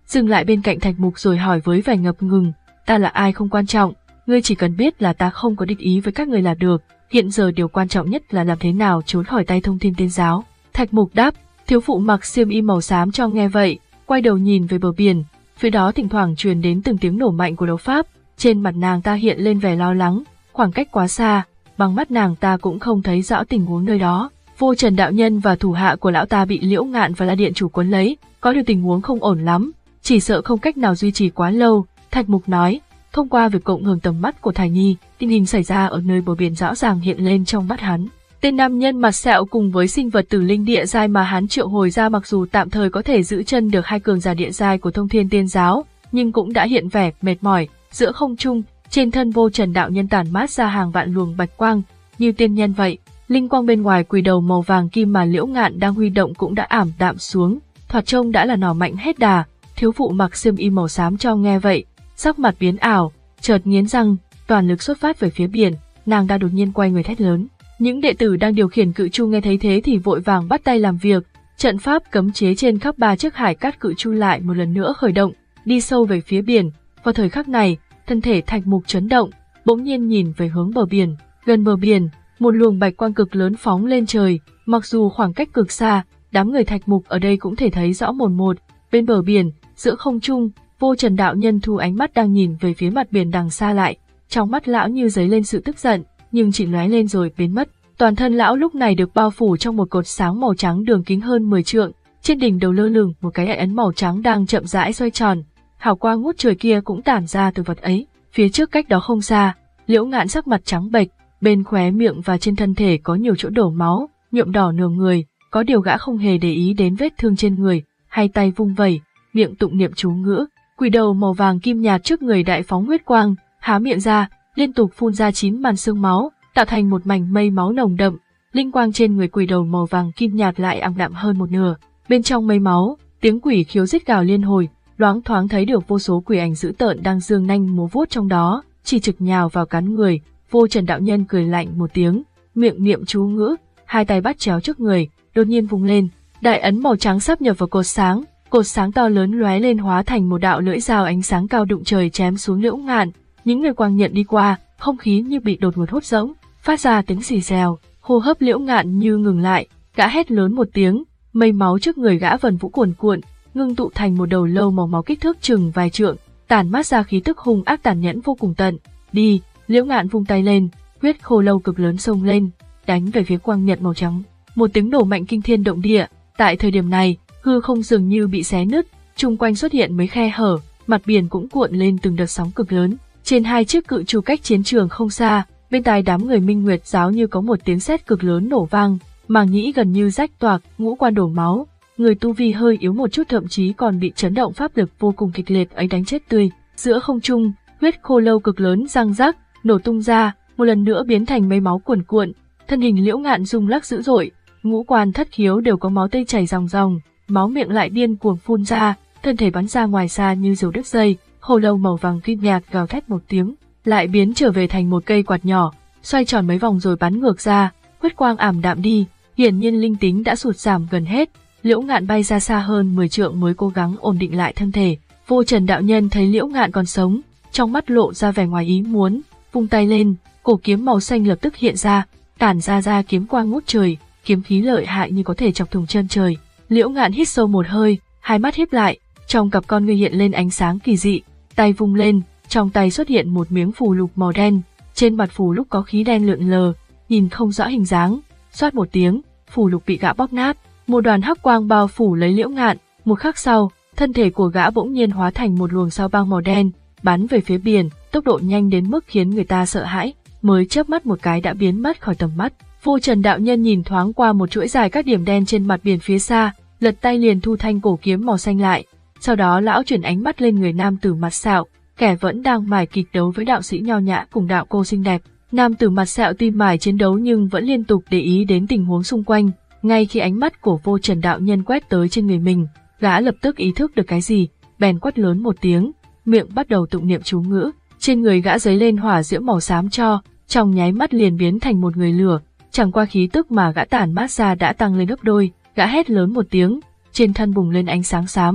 dừng lại bên cạnh Thạch Mục rồi hỏi với vẻ ngập ngừng, ta là ai không quan trọng, ngươi chỉ cần biết là ta không có địch ý với các người là được, hiện giờ điều quan trọng nhất là làm thế nào trốn khỏi tay Thông Thiên Tiên Giáo. Thạch Mục đáp, thiếu phụ mặc xiêm y màu xám cho nghe vậy, quay đầu nhìn về bờ biển, phía đó thỉnh thoảng truyền đến từng tiếng nổ mạnh của đấu pháp, trên mặt nàng ta hiện lên vẻ lo lắng, khoảng cách quá xa, bằng mắt nàng ta cũng không thấy rõ tình huống nơi đó. Vô Trần đạo nhân và thủ hạ của lão ta bị Liễu Ngạn và La Điện chủ cuốn lấy, có điều tình huống không ổn lắm, chỉ sợ không cách nào duy trì quá lâu. Thạch Mục nói, thông qua việc cộng hưởng tầm mắt của Thải Nhi, tình hình xảy ra ở nơi bờ biển rõ ràng hiện lên trong mắt hắn. Tên nam nhân mặt sẹo cùng với sinh vật tử linh địa giai mà hắn triệu hồi ra mặc dù tạm thời có thể giữ chân được hai cường giả địa giai của Thông Thiên Tiên Giáo, nhưng cũng đã hiện vẻ mệt mỏi. Giữa không trung, trên thân Vô Trần đạo nhân tản mát ra hàng vạn luồng bạch quang, như tiên nhân vậy. Linh quang bên ngoài quỷ đầu màu vàng kim mà Liễu Ngạn đang huy động cũng đã ảm đạm xuống, thoạt trông đã là nỏ mạnh hết đà. Thiếu phụ mặc xiêm y màu xám cho nghe vậy, sắc mặt biến ảo, chợt nghiến răng, toàn lực xuất phát về phía biển. Nàng đã đột nhiên quay người thét lớn. Những đệ tử đang điều khiển cự chu nghe thấy thế thì vội vàng bắt tay làm việc. Trận pháp cấm chế trên khắp ba chiếc hải cát cự chu lại một lần nữa khởi động, đi sâu về phía biển. Vào thời khắc này, thân thể Thạch Mục chấn động, bỗng nhiên nhìn về hướng bờ biển. Gần bờ biển, một luồng bạch quang cực lớn phóng lên trời, mặc dù khoảng cách cực xa, đám người Thạch Mục ở đây cũng thể thấy rõ mồn một. Bên bờ biển, giữa không trung, Vô Trần đạo nhân thu ánh mắt đang nhìn về phía mặt biển đằng xa lại, trong mắt lão như dấy lên sự tức giận, nhưng chỉ lóe lên rồi biến mất. Toàn thân lão lúc này được bao phủ trong một cột sáng màu trắng đường kính hơn mười trượng, trên đỉnh đầu lơ lửng một cái đại ấn màu trắng đang chậm rãi xoay tròn, hào quang ngút trời kia cũng tản ra từ vật ấy. Phía trước cách đó không xa, Liễu Ngạn sắc mặt trắng bệch, bên khóe miệng và trên thân thể có nhiều chỗ đổ máu, nhuộm đỏ nửa người, có điều gã không hề để ý đến vết thương trên người, hai tay vung vẩy, miệng tụng niệm chú ngữ. Quỷ đầu màu vàng kim nhạt trước người đại phóng huyết quang, há miệng ra, liên tục phun ra chín màn sương máu, tạo thành một mảnh mây máu nồng đậm. Linh quang trên người quỷ đầu màu vàng kim nhạt lại ảm đạm hơn một nửa. Bên trong mây máu, tiếng quỷ khiếu rít gào liên hồi, loáng thoáng thấy được vô số quỷ ảnh dữ tợn đang giương nanh múa vuốt trong đó, chỉ trực nhào vào cắn người. Vô Trần đạo nhân cười lạnh một tiếng, miệng niệm chú ngữ, hai tay bắt chéo trước người, đột nhiên vung lên, đại ấn màu trắng sáp nhập vào cột sáng, cột sáng to lớn lóe lên hóa thành một đạo lưỡi dao ánh sáng cao đụng trời chém xuống Liễu Ngạn. Những người quang nhận đi qua, không khí như bị đột ngột hút rỗng, phát ra tiếng xì xèo, hô hấp Liễu Ngạn như ngừng lại, gã hét lớn một tiếng, mây máu trước người gã vần vũ cuồn cuộn, ngưng tụ thành một đầu lâu màu máu kích thước chừng vài trượng, tản mát ra khí tức hung ác tàn nhẫn vô cùng tận. Đi! Liễu Ngạn vung tay lên, huyết khô lâu cực lớn xông lên, đánh về phía quang nhật màu trắng. Một tiếng nổ mạnh kinh thiên động địa. Tại thời điểm này, hư không dường như bị xé nứt, chung quanh xuất hiện mấy khe hở, mặt biển cũng cuộn lên từng đợt sóng cực lớn. Trên hai chiếc cự chu cách chiến trường không xa, bên tai đám người Minh Nguyệt giáo như có một tiếng sét cực lớn nổ vang, màng nhĩ gần như rách toạc, ngũ quan đổ máu, người tu vi hơi yếu một chút thậm chí còn bị chấn động pháp lực vô cùng kịch liệt ấy đánh chết tươi. Giữa không trung, huyết khô lâu cực lớn răng rắc, nổ tung ra, một lần nữa biến thành mây máu cuồn cuộn, thân hình Liễu Ngạn rung lắc dữ dội, ngũ quan thất khiếu đều có máu tươi chảy ròng ròng, máu miệng lại điên cuồng phun ra, thân thể bắn ra ngoài xa như diều đứt dây. Khô lâu màu vàng kim nhạt gào thét một tiếng, lại biến trở về thành một cây quạt nhỏ, xoay tròn mấy vòng rồi bắn ngược ra, huyết quang ảm đạm đi, hiển nhiên linh tính đã sụt giảm gần hết. Liễu Ngạn bay ra xa hơn mười trượng mới cố gắng ổn định lại thân thể. Vô Trần đạo nhân thấy Liễu Ngạn còn sống, trong mắt lộ ra vẻ ngoài ý muốn, vung tay lên, cổ kiếm màu xanh lập tức hiện ra, tản ra ra kiếm quang ngút trời, kiếm khí lợi hại như có thể chọc thủng chân trời. Liễu Ngạn hít sâu một hơi, hai mắt híp lại, trong cặp con ngươi hiện lên ánh sáng kỳ dị, tay vung lên, trong tay xuất hiện một miếng phù lục màu đen, trên mặt phù lục có khí đen lượn lờ, nhìn không rõ hình dáng. Xoát một tiếng, phù lục bị gã bóp nát, một đoàn hắc quang bao phủ lấy Liễu Ngạn. Một khắc sau, thân thể của gã bỗng nhiên hóa thành một luồng sao băng màu đen, bắn về phía biển, tốc độ nhanh đến mức khiến người ta sợ hãi, mới chớp mắt một cái đã biến mất khỏi tầm mắt. Vô Trần đạo nhân nhìn thoáng qua một chuỗi dài các điểm đen trên mặt biển phía xa, lật tay liền thu thanh cổ kiếm màu xanh lại. Sau đó lão chuyển ánh mắt lên người nam tử mặt sẹo, kẻ vẫn đang mải kịch đấu với đạo sĩ nho nhã cùng đạo cô xinh đẹp. Nam tử mặt sẹo tuy mải chiến đấu nhưng vẫn liên tục để ý đến tình huống xung quanh. Ngay khi ánh mắt của Vô Trần đạo nhân quét tới trên người mình, gã lập tức ý thức được cái gì, bèn quát lớn một tiếng, miệng bắt đầu tụng niệm chú ngữ. Trên người gã dấy lên hỏa diễm màu xám cho, trong nháy mắt liền biến thành một người lửa. Chẳng qua khí tức mà gã tản mát ra đã tăng lên gấp đôi, gã hét lớn một tiếng, trên thân bùng lên ánh sáng xám,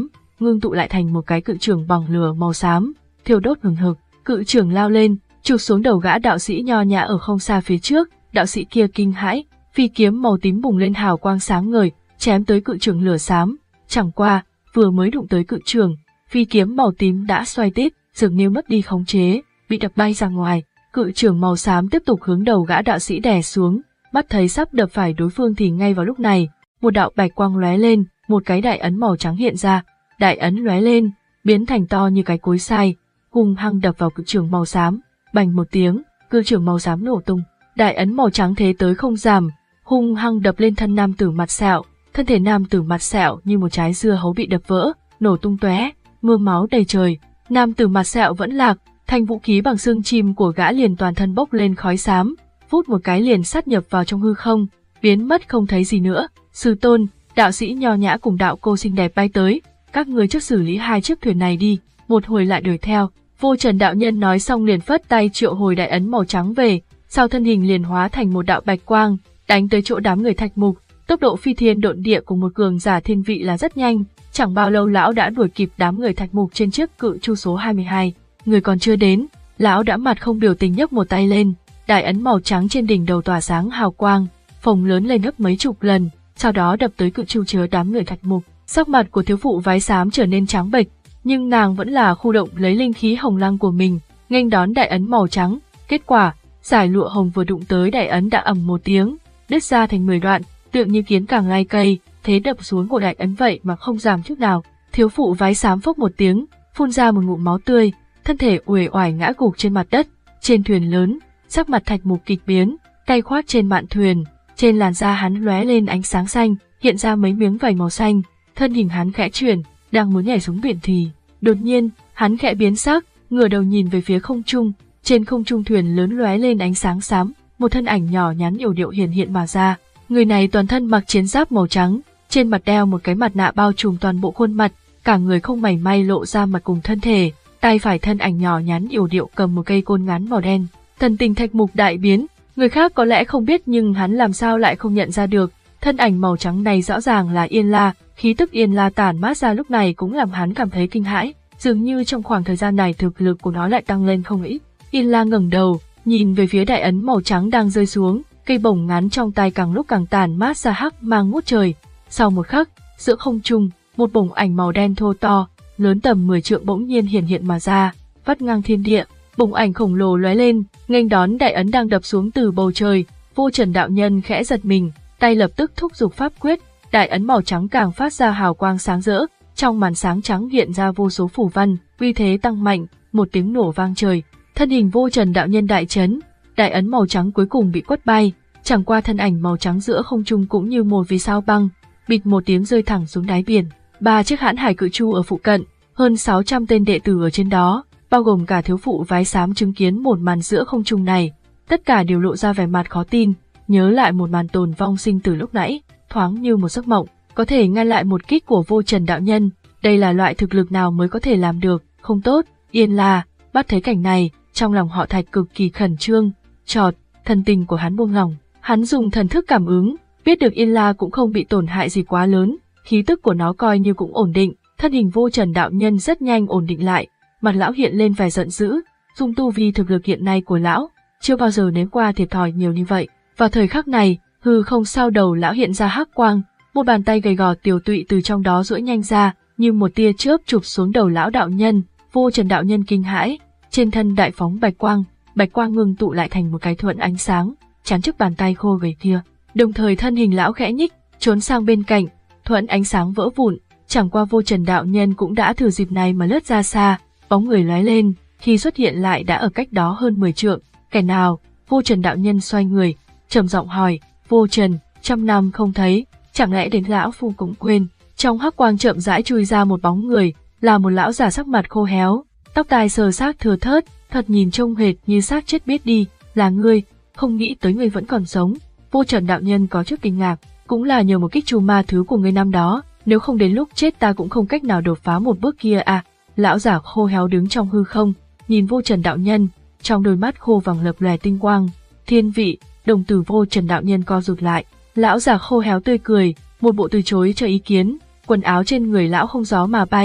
ngưng tụ lại thành một cái cự trường bằng lửa màu xám, thiêu đốt hừng hực. Cự trường lao lên, chụp xuống đầu gã đạo sĩ nho nhã ở không xa phía trước. Đạo sĩ kia kinh hãi, phi kiếm màu tím bùng lên hào quang sáng ngời, chém tới cự trường lửa xám. Chẳng qua, vừa mới đụng tới cự trường, phi kiếm màu tím đã xoay tít, dường như mất đi khống chế, bị đập bay ra ngoài. Cự trường màu xám tiếp tục hướng đầu gã đạo sĩ đè xuống, mắt thấy sắp đập phải đối phương thì ngay vào lúc này, một đạo bạch quang lóe lên, một cái đại ấn màu trắng hiện ra. Đại ấn lóe lên, biến thành to như cái cối xay, hung hăng đập vào cự trường màu xám. Bành một tiếng, cự trường màu xám nổ tung. Đại ấn màu trắng thế tới không giảm, hung hăng đập lên thân nam tử mặt sẹo. Thân thể nam tử mặt sẹo như một trái dưa hấu bị đập vỡ, nổ tung tóe, mưa máu đầy trời. Nam tử mặt sẹo vẫn lạc, thanh vũ khí bằng xương chim của gã liền toàn thân bốc lên khói xám, phút một cái liền sát nhập vào trong hư không, biến mất không thấy gì nữa. Sư tôn, đạo sĩ nho nhã cùng đạo cô xinh đẹp bay tới, các người trước xử lý hai chiếc thuyền này đi, một hồi lại đuổi theo. Vô Trần đạo nhân nói xong liền phất tay triệu hồi đại ấn màu trắng về, sau thân hình liền hóa thành một đạo bạch quang, đánh tới chỗ đám người Thạch Mục. Tốc độ phi thiên độn địa của một cường giả thiên vị là rất nhanh, chẳng bao lâu lão đã đuổi kịp đám người Thạch Mục trên chiếc cự chu số hai mươi hai. Người còn chưa đến, lão đã mặt không biểu tình nhấc một tay lên, đại ấn màu trắng trên đỉnh đầu tỏa sáng hào quang, phồng lớn lên gấp mấy chục lần, sau đó đập tới cự chu chứa đám người Thạch Mục. Sắc mặt của thiếu phụ váy xám trở nên trắng bệch, nhưng nàng vẫn là khu động lấy linh khí hồng lăng của mình, nghênh đón đại ấn màu trắng. Kết quả, giải lụa hồng vừa đụng tới đại ấn đã ầm một tiếng, đứt ra thành mười đoạn, tượng như kiến càng lai cây, thế đập xuống của đại ấn vậy mà không giảm chút nào. Thiếu phụ váy xám phốc một tiếng, phun ra một ngụm máu tươi, thân thể uể oải ngã gục trên mặt đất. Trên thuyền lớn, sắc mặt Thạch Mục kịch biến, tay khoát trên mạn thuyền, trên làn da hắn lóe lên ánh sáng xanh, hiện ra mấy miếng vảy màu xanh, thân hình hắn khẽ chuyển, đang muốn nhảy xuống biển thì, đột nhiên, hắn khẽ biến sắc, ngửa đầu nhìn về phía không trung, trên không trung thuyền lớn lóe lên ánh sáng xám, một thân ảnh nhỏ nhắn yểu điệu hiện hiện mà ra. Người này toàn thân mặc chiến giáp màu trắng, trên mặt đeo một cái mặt nạ bao trùm toàn bộ khuôn mặt, cả người không mảy may lộ ra mặt cùng thân thể, tay phải thân ảnh nhỏ nhắn yểu điệu cầm một cây côn ngắn màu đen. Thần tình Thạch Mục đại biến, người khác có lẽ không biết nhưng hắn làm sao lại không nhận ra được, thân ảnh màu trắng này rõ ràng là Yên La, khí tức Yên La tản mát ra lúc này cũng làm hắn cảm thấy kinh hãi, dường như trong khoảng thời gian này thực lực của nó lại tăng lên không ít. Yên La ngẩng đầu, nhìn về phía đại ấn màu trắng đang rơi xuống, cây bổng ngắn trong tay càng lúc càng tản mát ra hắc mang ngút trời. Sau một khắc, giữa không trung, một bổng ảnh màu đen thô to, lớn tầm mười trượng bỗng nhiên hiển hiện mà ra, vắt ngang thiên địa. Bổng ảnh khổng lồ lóe lên, nghênh đón đại ấn đang đập xuống từ bầu trời. Vô Trần đạo nhân khẽ giật mình, tay lập tức thúc giục pháp quyết, đại ấn màu trắng càng phát ra hào quang sáng rỡ, trong màn sáng trắng hiện ra vô số phù văn, uy thế tăng mạnh, một tiếng nổ vang trời, thân hình Vô Trần đạo nhân đại chấn, đại ấn màu trắng cuối cùng bị quất bay, chẳng qua thân ảnh màu trắng giữa không trung cũng như một vì sao băng, bịch một tiếng rơi thẳng xuống đáy biển. Ba chiếc hãn hải cự chu ở phụ cận, hơn sáu trăm tên đệ tử ở trên đó, bao gồm cả thiếu phụ váy xám chứng kiến một màn giữa không trung này, tất cả đều lộ ra vẻ mặt khó tin, nhớ lại một màn tồn vong sinh tử lúc nãy, thoáng như một giấc mộng, có thể ngăn lại một kích của Vô Trần đạo nhân, đây là loại thực lực nào mới có thể làm được, không tốt. Yên La bắt thấy cảnh này, trong lòng họ Thạch cực kỳ khẩn trương, chợt, thần tình của hắn buông lỏng, hắn dùng thần thức cảm ứng, biết được Yên La cũng không bị tổn hại gì quá lớn, khí tức của nó coi như cũng ổn định, thân hình Vô Trần đạo nhân rất nhanh ổn định lại, mặt lão hiện lên vẻ giận dữ, dùng tu vi thực lực hiện nay của lão, chưa bao giờ nếm qua thiệt thòi nhiều như vậy. Vào thời khắc này, hư không sau đầu lão hiện ra hắc quang, một bàn tay gầy gò tiều tụy từ trong đó duỗi nhanh ra, như một tia chớp chụp xuống đầu lão đạo nhân. Vô Trần đạo nhân kinh hãi, trên thân đại phóng bạch quang, bạch quang ngưng tụ lại thành một cái thuận ánh sáng, chắn trước bàn tay khô gầy kia. Đồng thời thân hình lão khẽ nhích, trốn sang bên cạnh, thuận ánh sáng vỡ vụn. Chẳng qua Vô Trần đạo nhân cũng đã thừa dịp này mà lướt ra xa, bóng người lóe lên, khi xuất hiện lại đã ở cách đó hơn mười trượng. Kẻ nào? Vô Trần đạo nhân xoay người, trầm giọng hỏi. Vô Trần, trăm năm không thấy, chẳng lẽ đến lão phu cũng quên? Trong hắc quang chậm rãi chui ra một bóng người, là một lão già sắc mặt khô héo, tóc tai sờ xác thừa thớt, thật nhìn trông hệt như xác chết biết đi. Là ngươi, không nghĩ tới ngươi vẫn còn sống. Vô Trần đạo nhân có chút kinh ngạc, cũng là nhờ một kích trù ma thứ của ngươi năm đó, nếu không đến lúc chết ta cũng không cách nào đột phá một bước kia à. Lão giả khô héo đứng trong hư không, nhìn Vô Trần đạo nhân, trong đôi mắt khô vàng lập lòe tinh quang. Thiên vị, đồng tử Vô Trần đạo nhân co rụt lại, lão giả khô héo tươi cười, một bộ từ chối cho ý kiến, quần áo trên người lão không gió mà bay,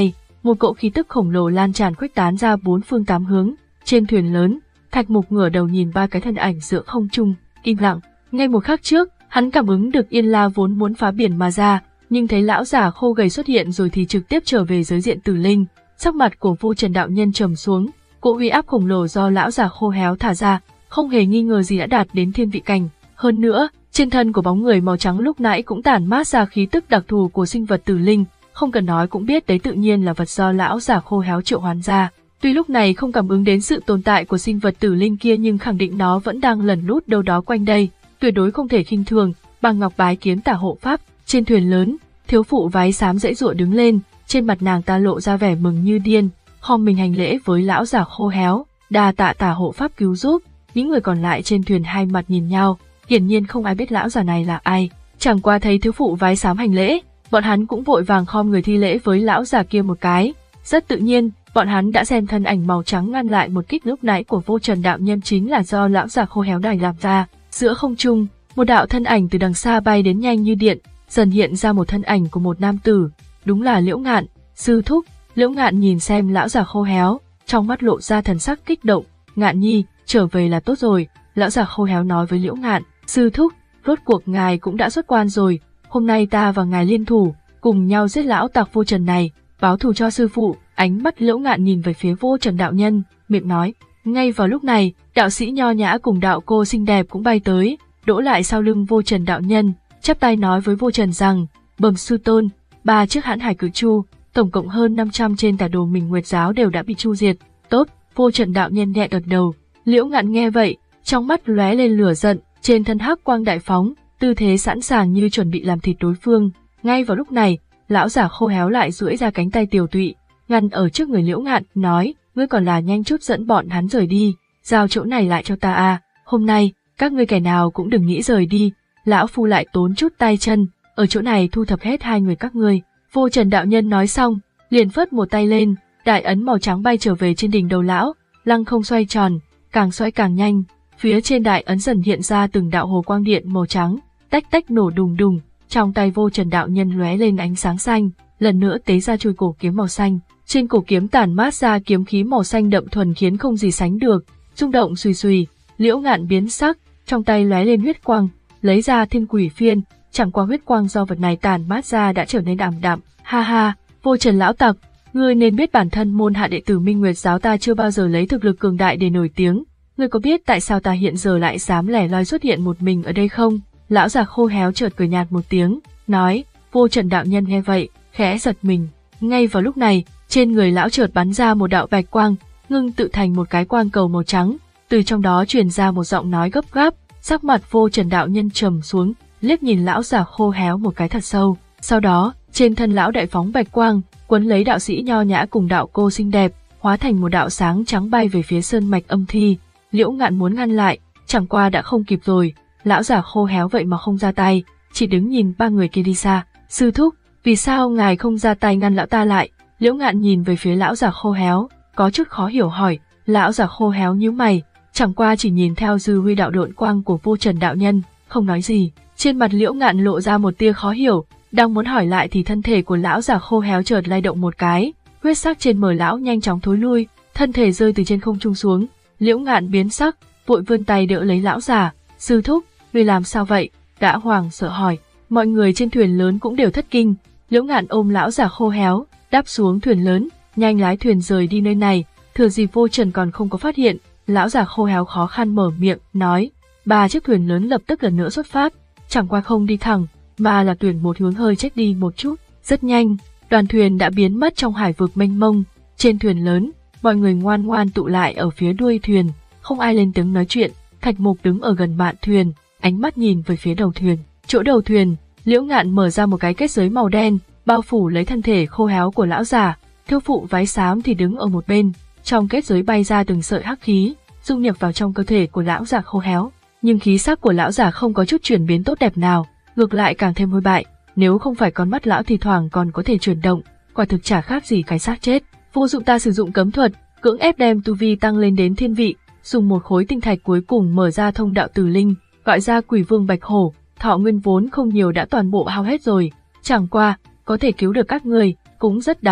một cỗ khí tức khổng lồ lan tràn khuếch tán ra bốn phương tám hướng. Trên thuyền lớn, Thạch Mục ngửa đầu nhìn ba cái thân ảnh giữa không trung, im lặng. Ngay một khắc trước, hắn cảm ứng được Yên La vốn muốn phá biển mà ra, nhưng thấy lão già khô gầy xuất hiện rồi thì trực tiếp trở về giới diện tử linh. Sắc mặt của Vô Trần đạo nhân trầm xuống, cỗ uy áp khổng lồ do lão già khô héo thả ra, không hề nghi ngờ gì đã đạt đến thiên vị cảnh. Hơn nữa, trên thân của bóng người màu trắng lúc nãy cũng tản mát ra khí tức đặc thù của sinh vật tử linh, không cần nói cũng biết đấy tự nhiên là vật do lão già khô héo triệu hoán ra. Tuy lúc này không cảm ứng đến sự tồn tại của sinh vật tử linh kia nhưng khẳng định nó vẫn đang lẩn lút đâu đó quanh đây, tuyệt đối không thể khinh thường. Bằng ngọc bái kiếm tả hộ pháp, trên thuyền lớn, thiếu phụ váy xám dãy dụa đứng lên, trên mặt nàng ta lộ ra vẻ mừng như điên, khom mình hành lễ với lão già khô héo, đa tạ tả hộ pháp cứu giúp. Những người còn lại trên thuyền hai mặt nhìn nhau, hiển nhiên không ai biết lão già này là ai. Chẳng qua thấy thiếu phụ váy xám hành lễ, bọn hắn cũng vội vàng khom người thi lễ với lão già kia một cái. Rất tự nhiên, bọn hắn đã xem thân ảnh màu trắng ngăn lại một kích lúc nãy của Vô Trần đạo nhân chính là do lão già khô héo này làm ra. Giữa không trung, một đạo thân ảnh từ đằng xa bay đến nhanh như điện, dần hiện ra một thân ảnh của một nam tử, đúng là Liễu Ngạn, sư thúc. Liễu Ngạn nhìn xem lão già khô héo, trong mắt lộ ra thần sắc kích động. Ngạn nhi, trở về là tốt rồi. Lão già khô héo nói với Liễu Ngạn, sư thúc, rốt cuộc ngài cũng đã xuất quan rồi, hôm nay ta và ngài liên thủ, cùng nhau giết lão tặc Vô Trần này, báo thù cho sư phụ. Ánh mắt Liễu Ngạn nhìn về phía Vô Trần đạo nhân, miệng nói. Ngay vào lúc này, đạo sĩ nho nhã cùng đạo cô xinh đẹp cũng bay tới, đỗ lại sau lưng Vô Trần đạo nhân, chắp tay nói với Vô Trần rằng, bẩm sư tôn, ba chiếc hãn hải cự chu, tổng cộng hơn năm trăm trên tả đồ Minh Nguyệt giáo đều đã bị chu diệt. Tốt. Vô Trần đạo nhân nhẹ gật đầu. Liễu Ngạn nghe vậy, trong mắt lóe lên lửa giận, trên thân hắc quang đại phóng, tư thế sẵn sàng như chuẩn bị làm thịt đối phương. Ngay vào lúc này, lão giả khô héo lại duỗi ra cánh tay tiều tụy, ngăn ở trước người Liễu Ngạn, nói, ngươi còn là nhanh chút dẫn bọn hắn rời đi, giao chỗ này lại cho ta a. Hôm nay, các ngươi kẻ nào cũng đừng nghĩ rời đi, lão phu lại tốn chút tay chân, ở chỗ này thu thập hết hai người các ngươi. Vô Trần đạo nhân nói xong, liền phất một tay lên, đại ấn màu trắng bay trở về trên đỉnh đầu lão, lăng không xoay tròn, càng xoay càng nhanh, phía trên đại ấn dần hiện ra từng đạo hồ quang điện màu trắng, tách tách nổ đùng đùng, trong tay Vô Trần đạo nhân lóe lên ánh sáng xanh, lần nữa tế ra chuôi cổ kiếm màu xanh, trên cổ kiếm tản mát ra kiếm khí màu xanh đậm thuần khiến không gì sánh được, rung động xùy xùy. Liễu Ngạn biến sắc, trong tay lóe lên huyết quang, lấy ra Thiên Quỷ Phiên, chẳng qua huyết quang do vật này tản mát ra đã trở nên ảm đạm. Ha ha, Vô Trần lão tặc, ngươi nên biết bản thân môn hạ đệ tử Minh Nguyệt giáo ta chưa bao giờ lấy thực lực cường đại để nổi tiếng, ngươi có biết tại sao ta hiện giờ lại dám lẻ loi xuất hiện một mình ở đây không? Lão già khô héo chợt cười nhạt một tiếng, nói. Vô Trần đạo nhân nghe vậy, khẽ giật mình. Ngay vào lúc này, trên người lão chợt bắn ra một đạo bạch quang, ngưng tự thành một cái quang cầu màu trắng, từ trong đó truyền ra một giọng nói gấp gáp. Sắc mặt Vô Trần đạo nhân trầm xuống, liếc nhìn lão già khô héo một cái thật sâu. Sau đó, trên thân lão đại phóng bạch quang, quấn lấy đạo sĩ nho nhã cùng đạo cô xinh đẹp, hóa thành một đạo sáng trắng bay về phía sơn mạch âm thi. Liễu Ngạn muốn ngăn lại, chẳng qua đã không kịp rồi. Lão già khô héo vậy mà không ra tay, chỉ đứng nhìn ba người kia đi xa. Sư thúc, vì sao ngài không ra tay ngăn lão ta lại? Liễu Ngạn nhìn về phía lão già khô héo, có chút khó hiểu hỏi. Lão già khô héo nhíu mày, chẳng qua chỉ nhìn theo dư huy đạo độn quang của Vô Trần đạo nhân, không nói gì. Trên mặt Liễu Ngạn lộ ra một tia khó hiểu, đang muốn hỏi lại thì thân thể của lão già khô héo chợt lay động một cái, huyết sắc trên mờ lão nhanh chóng thối lui, thân thể rơi từ trên không trung xuống. Liễu Ngạn biến sắc, vội vươn tay đỡ lấy lão già. Sư thúc, ngươi làm sao vậy? Đã hoảng sợ hỏi. Mọi người trên thuyền lớn cũng đều thất kinh. Liễu Ngạn ôm lão già khô héo, đáp xuống thuyền lớn, nhanh lái thuyền rời đi nơi này. Thừa dịp Vô Trần còn không có phát hiện, lão già khô héo khó khăn mở miệng, nói. Ba chiếc thuyền lớn lập tức lần nữa xuất phát, chẳng qua không đi thẳng, mà là tuyển một hướng hơi chếch đi một chút. Rất nhanh, đoàn thuyền đã biến mất trong hải vực mênh mông. Trên thuyền lớn, mọi người ngoan ngoan tụ lại ở phía đuôi thuyền, không ai lên tiếng nói chuyện. Thạch Mục đứng ở gần mạn thuyền, ánh mắt nhìn về phía đầu thuyền. Chỗ đầu thuyền, Liễu Ngạn mở ra một cái kết giới màu đen, bao phủ lấy thân thể khô héo của lão già. Thiếu phụ váy xám thì đứng ở một bên, trong kết giới bay ra từng sợi hắc khí, dung nhập vào trong cơ thể của lão già khô héo. Nhưng khí sắc của lão già không có chút chuyển biến tốt đẹp nào, ngược lại càng thêm hôi bại. Nếu không phải con mắt lão thì thoảng còn có thể chuyển động, quả thực chả khác gì cái xác chết. Vô dụng, ta sử dụng cấm thuật, cưỡng ép đem tu vi tăng lên đến thiên vị, dùng một khối tinh thạch cuối cùng mở ra thông đạo tử linh, gọi ra Quỷ Vương Bạch Hổ. Thọ nguyên vốn không nhiều đã toàn bộ hao hết rồi, chẳng qua có thể cứu được các người cũng rất đáng.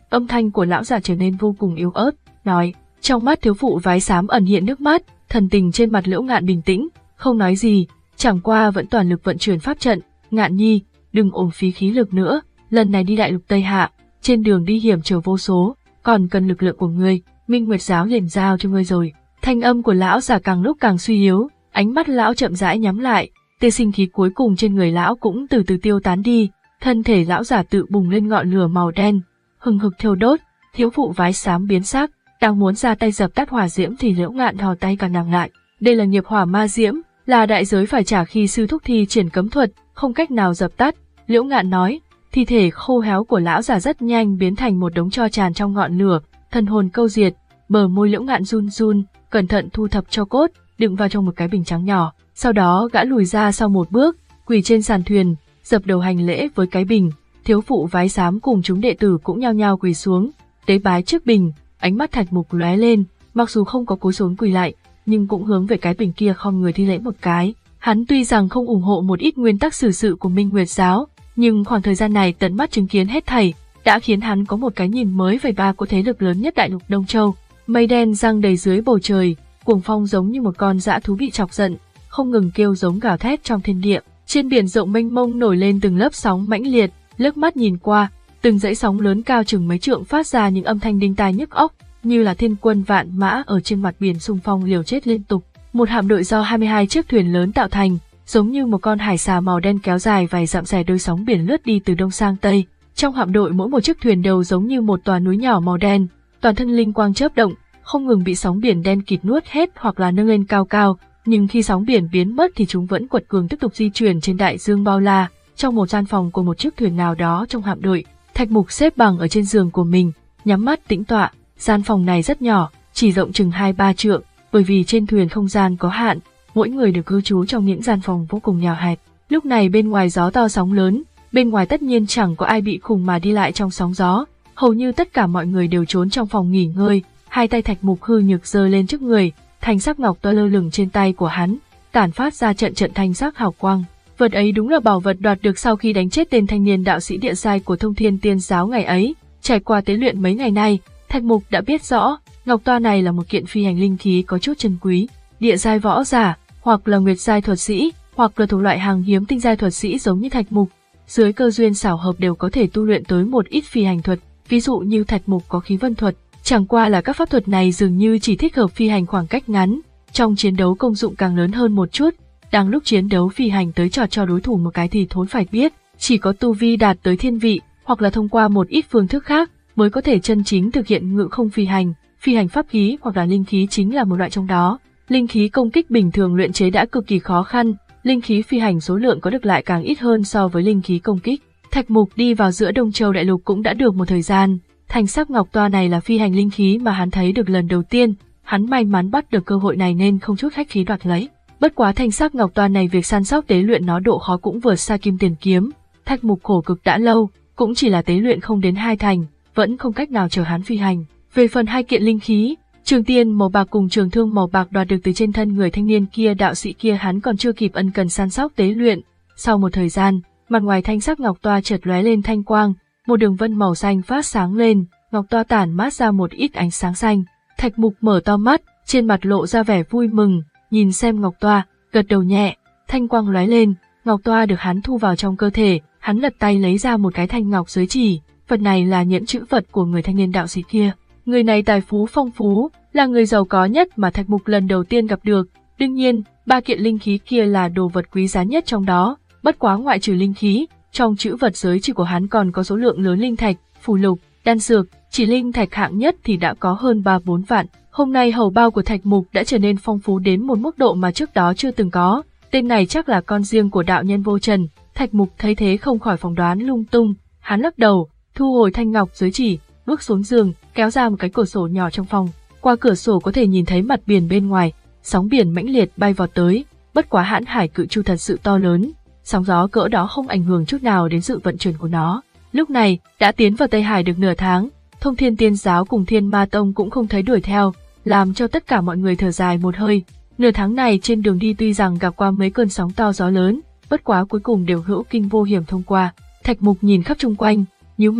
Âm thanh của lão già trở nên vô cùng yếu ớt, nói, trong mắt thiếu phụ váy xám ẩn hiện nước mắt, thần tình trên mặt Liễu Ngạn bình tĩnh, không nói gì, chẳng qua vẫn toàn lực vận chuyển pháp trận. Ngạn nhi, đừng uổng phí khí lực nữa, lần này đi đại lục Tây Hạ, trên đường đi hiểm trở vô số, còn cần lực lượng của ngươi, Minh Nguyệt giáo liền giao cho ngươi rồi. Thanh âm của lão già càng lúc càng suy yếu, ánh mắt lão chậm rãi nhắm lại, tia sinh khí cuối cùng trên người lão cũng từ từ tiêu tán đi, thân thể lão già tự bùng lên ngọn lửa màu đen, hừng hực thiêu đốt. Thiếu phụ váy xám biến sắc, đang muốn ra tay dập tắt hỏa diễm thì Liễu Ngạn thò tay cản nàng lại. Đây là nghiệp hỏa ma diễm, là đại giới phải trả khi sư thúc thi triển cấm thuật, không cách nào dập tắt. Liễu Ngạn nói. Thi thể khô héo của lão già rất nhanh biến thành một đống tro tràn trong ngọn lửa, thần hồn câu diệt. Bờ môi Liễu Ngạn run run, cẩn thận thu thập tro cốt, đựng vào trong một cái bình trắng nhỏ. Sau đó gã lùi ra sau một bước, quỳ trên sàn thuyền, dập đầu hành lễ với cái bình. Thiếu phụ váy xám cùng chúng đệ tử cũng nhao nhao quỳ xuống, tế bái trước bình. Ánh mắt Thạch Mục lóe lên, mặc dù không có cúi xuống quỳ lại, nhưng cũng hướng về cái bình kia khom người thi lễ một cái. Hắn tuy rằng không ủng hộ một ít nguyên tắc xử sự của Minh Nguyệt giáo, nhưng khoảng thời gian này tận mắt chứng kiến hết thảy đã khiến hắn có một cái nhìn mới về ba cỗ thế lực lớn nhất đại lục Đông Châu. Mây đen giăng đầy dưới bầu trời, cuồng phong giống như một con dã thú bị chọc giận, không ngừng kêu giống gào thét trong thiên địa. Trên biển rộng mênh mông nổi lên từng lớp sóng mãnh liệt, liếc mắt nhìn qua, từng dãy sóng lớn cao chừng mấy trượng phát ra những âm thanh đinh tai nhức óc, như là thiên quân vạn mã ở trên mặt biển xung phong liều chết liên tục. Một hạm đội do hai mươi hai chiếc thuyền lớn tạo thành, giống như một con hải xà màu đen kéo dài vài dặm xẻ đôi sóng biển lướt đi từ đông sang tây. Trong hạm đội mỗi một chiếc thuyền đầu giống như một tòa núi nhỏ màu đen, toàn thân linh quang chớp động, không ngừng bị sóng biển đen kịt nuốt hết hoặc là nâng lên cao cao, nhưng khi sóng biển biến mất thì chúng vẫn quật cường tiếp tục di chuyển trên đại dương bao la. Trong một gian phòng của một chiếc thuyền nào đó trong hạm đội, Thạch Mục xếp bằng ở trên giường của mình, nhắm mắt tĩnh tọa. Gian phòng này rất nhỏ, chỉ rộng chừng hai ba trượng, bởi vì trên thuyền không gian có hạn, mỗi người được cư trú trong những gian phòng vô cùng nhỏ hẹp. Lúc này bên ngoài gió to sóng lớn, bên ngoài tất nhiên chẳng có ai bị khùng mà đi lại trong sóng gió, hầu như tất cả mọi người đều trốn trong phòng nghỉ ngơi. Hai tay Thạch Mục hư nhược giơ lên trước người, thanh sắc ngọc toa lơ lửng trên tay của hắn, tản phát ra trận trận thanh sắc hào quang. Vật ấy đúng là bảo vật đoạt được sau khi đánh chết tên thanh niên đạo sĩ địa giai của Thông Thiên Tiên giáo ngày ấy. Trải qua tế luyện mấy ngày nay, Thạch Mục đã biết rõ, ngọc toa này là một kiện phi hành linh khí có chút chân quý. Địa giai võ giả, hoặc là nguyệt giai thuật sĩ, hoặc là thuộc loại hàng hiếm tinh giai thuật sĩ giống như Thạch Mục, dưới cơ duyên xảo hợp đều có thể tu luyện tới một ít phi hành thuật. Ví dụ như Thạch Mục có khí vân thuật, chẳng qua là các pháp thuật này dường như chỉ thích hợp phi hành khoảng cách ngắn, trong chiến đấu công dụng càng lớn hơn một chút. Đang lúc chiến đấu phi hành tới trò cho đối thủ một cái thì thốn phải biết, chỉ có tu vi đạt tới thiên vị, hoặc là thông qua một ít phương thức khác, mới có thể chân chính thực hiện ngự không phi hành. Phi hành pháp khí hoặc là linh khí chính là một loại trong đó. Linh khí công kích bình thường luyện chế đã cực kỳ khó khăn, linh khí phi hành số lượng có được lại càng ít hơn so với linh khí công kích. Thạch Mục đi vào giữa Đông Châu đại lục cũng đã được một thời gian, thanh sắc ngọc toa này là phi hành linh khí mà hắn thấy được lần đầu tiên, hắn may mắn bắt được cơ hội này nên không chút khách khí đoạt lấy. Bất quá thanh sắc ngọc toa này việc săn sóc tế luyện nó độ khó cũng vượt xa kim tiền kiếm. Thạch Mục khổ cực đã lâu, cũng chỉ là tế luyện không đến hai thành, vẫn không cách nào chờ hắn phi hành. Về phần hai kiện linh khí, trường tiên màu bạc cùng trường thương màu bạc đoạt được từ trên thân người thanh niên kia đạo sĩ kia hắn còn chưa kịp ân cần săn sóc tế luyện. Sau một thời gian, mặt ngoài thanh sắc ngọc toa chợt lóe lên thanh quang, một đường vân màu xanh phát sáng lên, ngọc toa tản mát ra một ít ánh sáng xanh. Thạch Mục mở to mắt, trên mặt lộ ra vẻ vui mừng, nhìn xem ngọc toa, gật đầu nhẹ, thanh quang lóe lên, ngọc toa được hắn thu vào trong cơ thể, hắn lật tay lấy ra một cái thanh ngọc giới chỉ, vật này là nhẫn chữ vật của người thanh niên đạo sĩ kia. Người này tài phú phong phú, là người giàu có nhất mà Thạch Mục lần đầu tiên gặp được. Đương nhiên, ba kiện linh khí kia là đồ vật quý giá nhất trong đó, bất quá ngoại trừ linh khí, trong chữ vật giới chỉ của hắn còn có số lượng lớn linh thạch, phù lục, đan dược, chỉ linh thạch hạng nhất thì đã có hơn ba bốn vạn. Hôm nay hầu bao của Thạch Mục đã trở nên phong phú đến một mức độ mà trước đó chưa từng có, tên này chắc là con riêng của đạo nhân Vô Trần. Thạch Mục thấy thế không khỏi phỏng đoán lung tung, hắn lắc đầu, thu hồi thanh ngọc giới chỉ, bước xuống giường, kéo ra một cái cửa sổ nhỏ trong phòng. Qua cửa sổ có thể nhìn thấy mặt biển bên ngoài, sóng biển mãnh liệt bay vọt tới, bất quá hãn hải cự chu thật sự to lớn, sóng gió cỡ đó không ảnh hưởng chút nào đến sự vận chuyển của nó. Lúc này, đã tiến vào Tây Hải được nửa tháng, Thông Thiên Tiên giáo cùng Thiên Ma Tông cũng không thấy đuổi theo, làm cho tất cả mọi người thở dài một hơi. Nửa tháng này trên đường đi tuy rằng gặp qua mấy cơn sóng to gió lớn, bất quá cuối cùng đều hữu kinh vô hiểm thông qua. Thạch Mục nhìn khắp chung quanh, nhíu mày,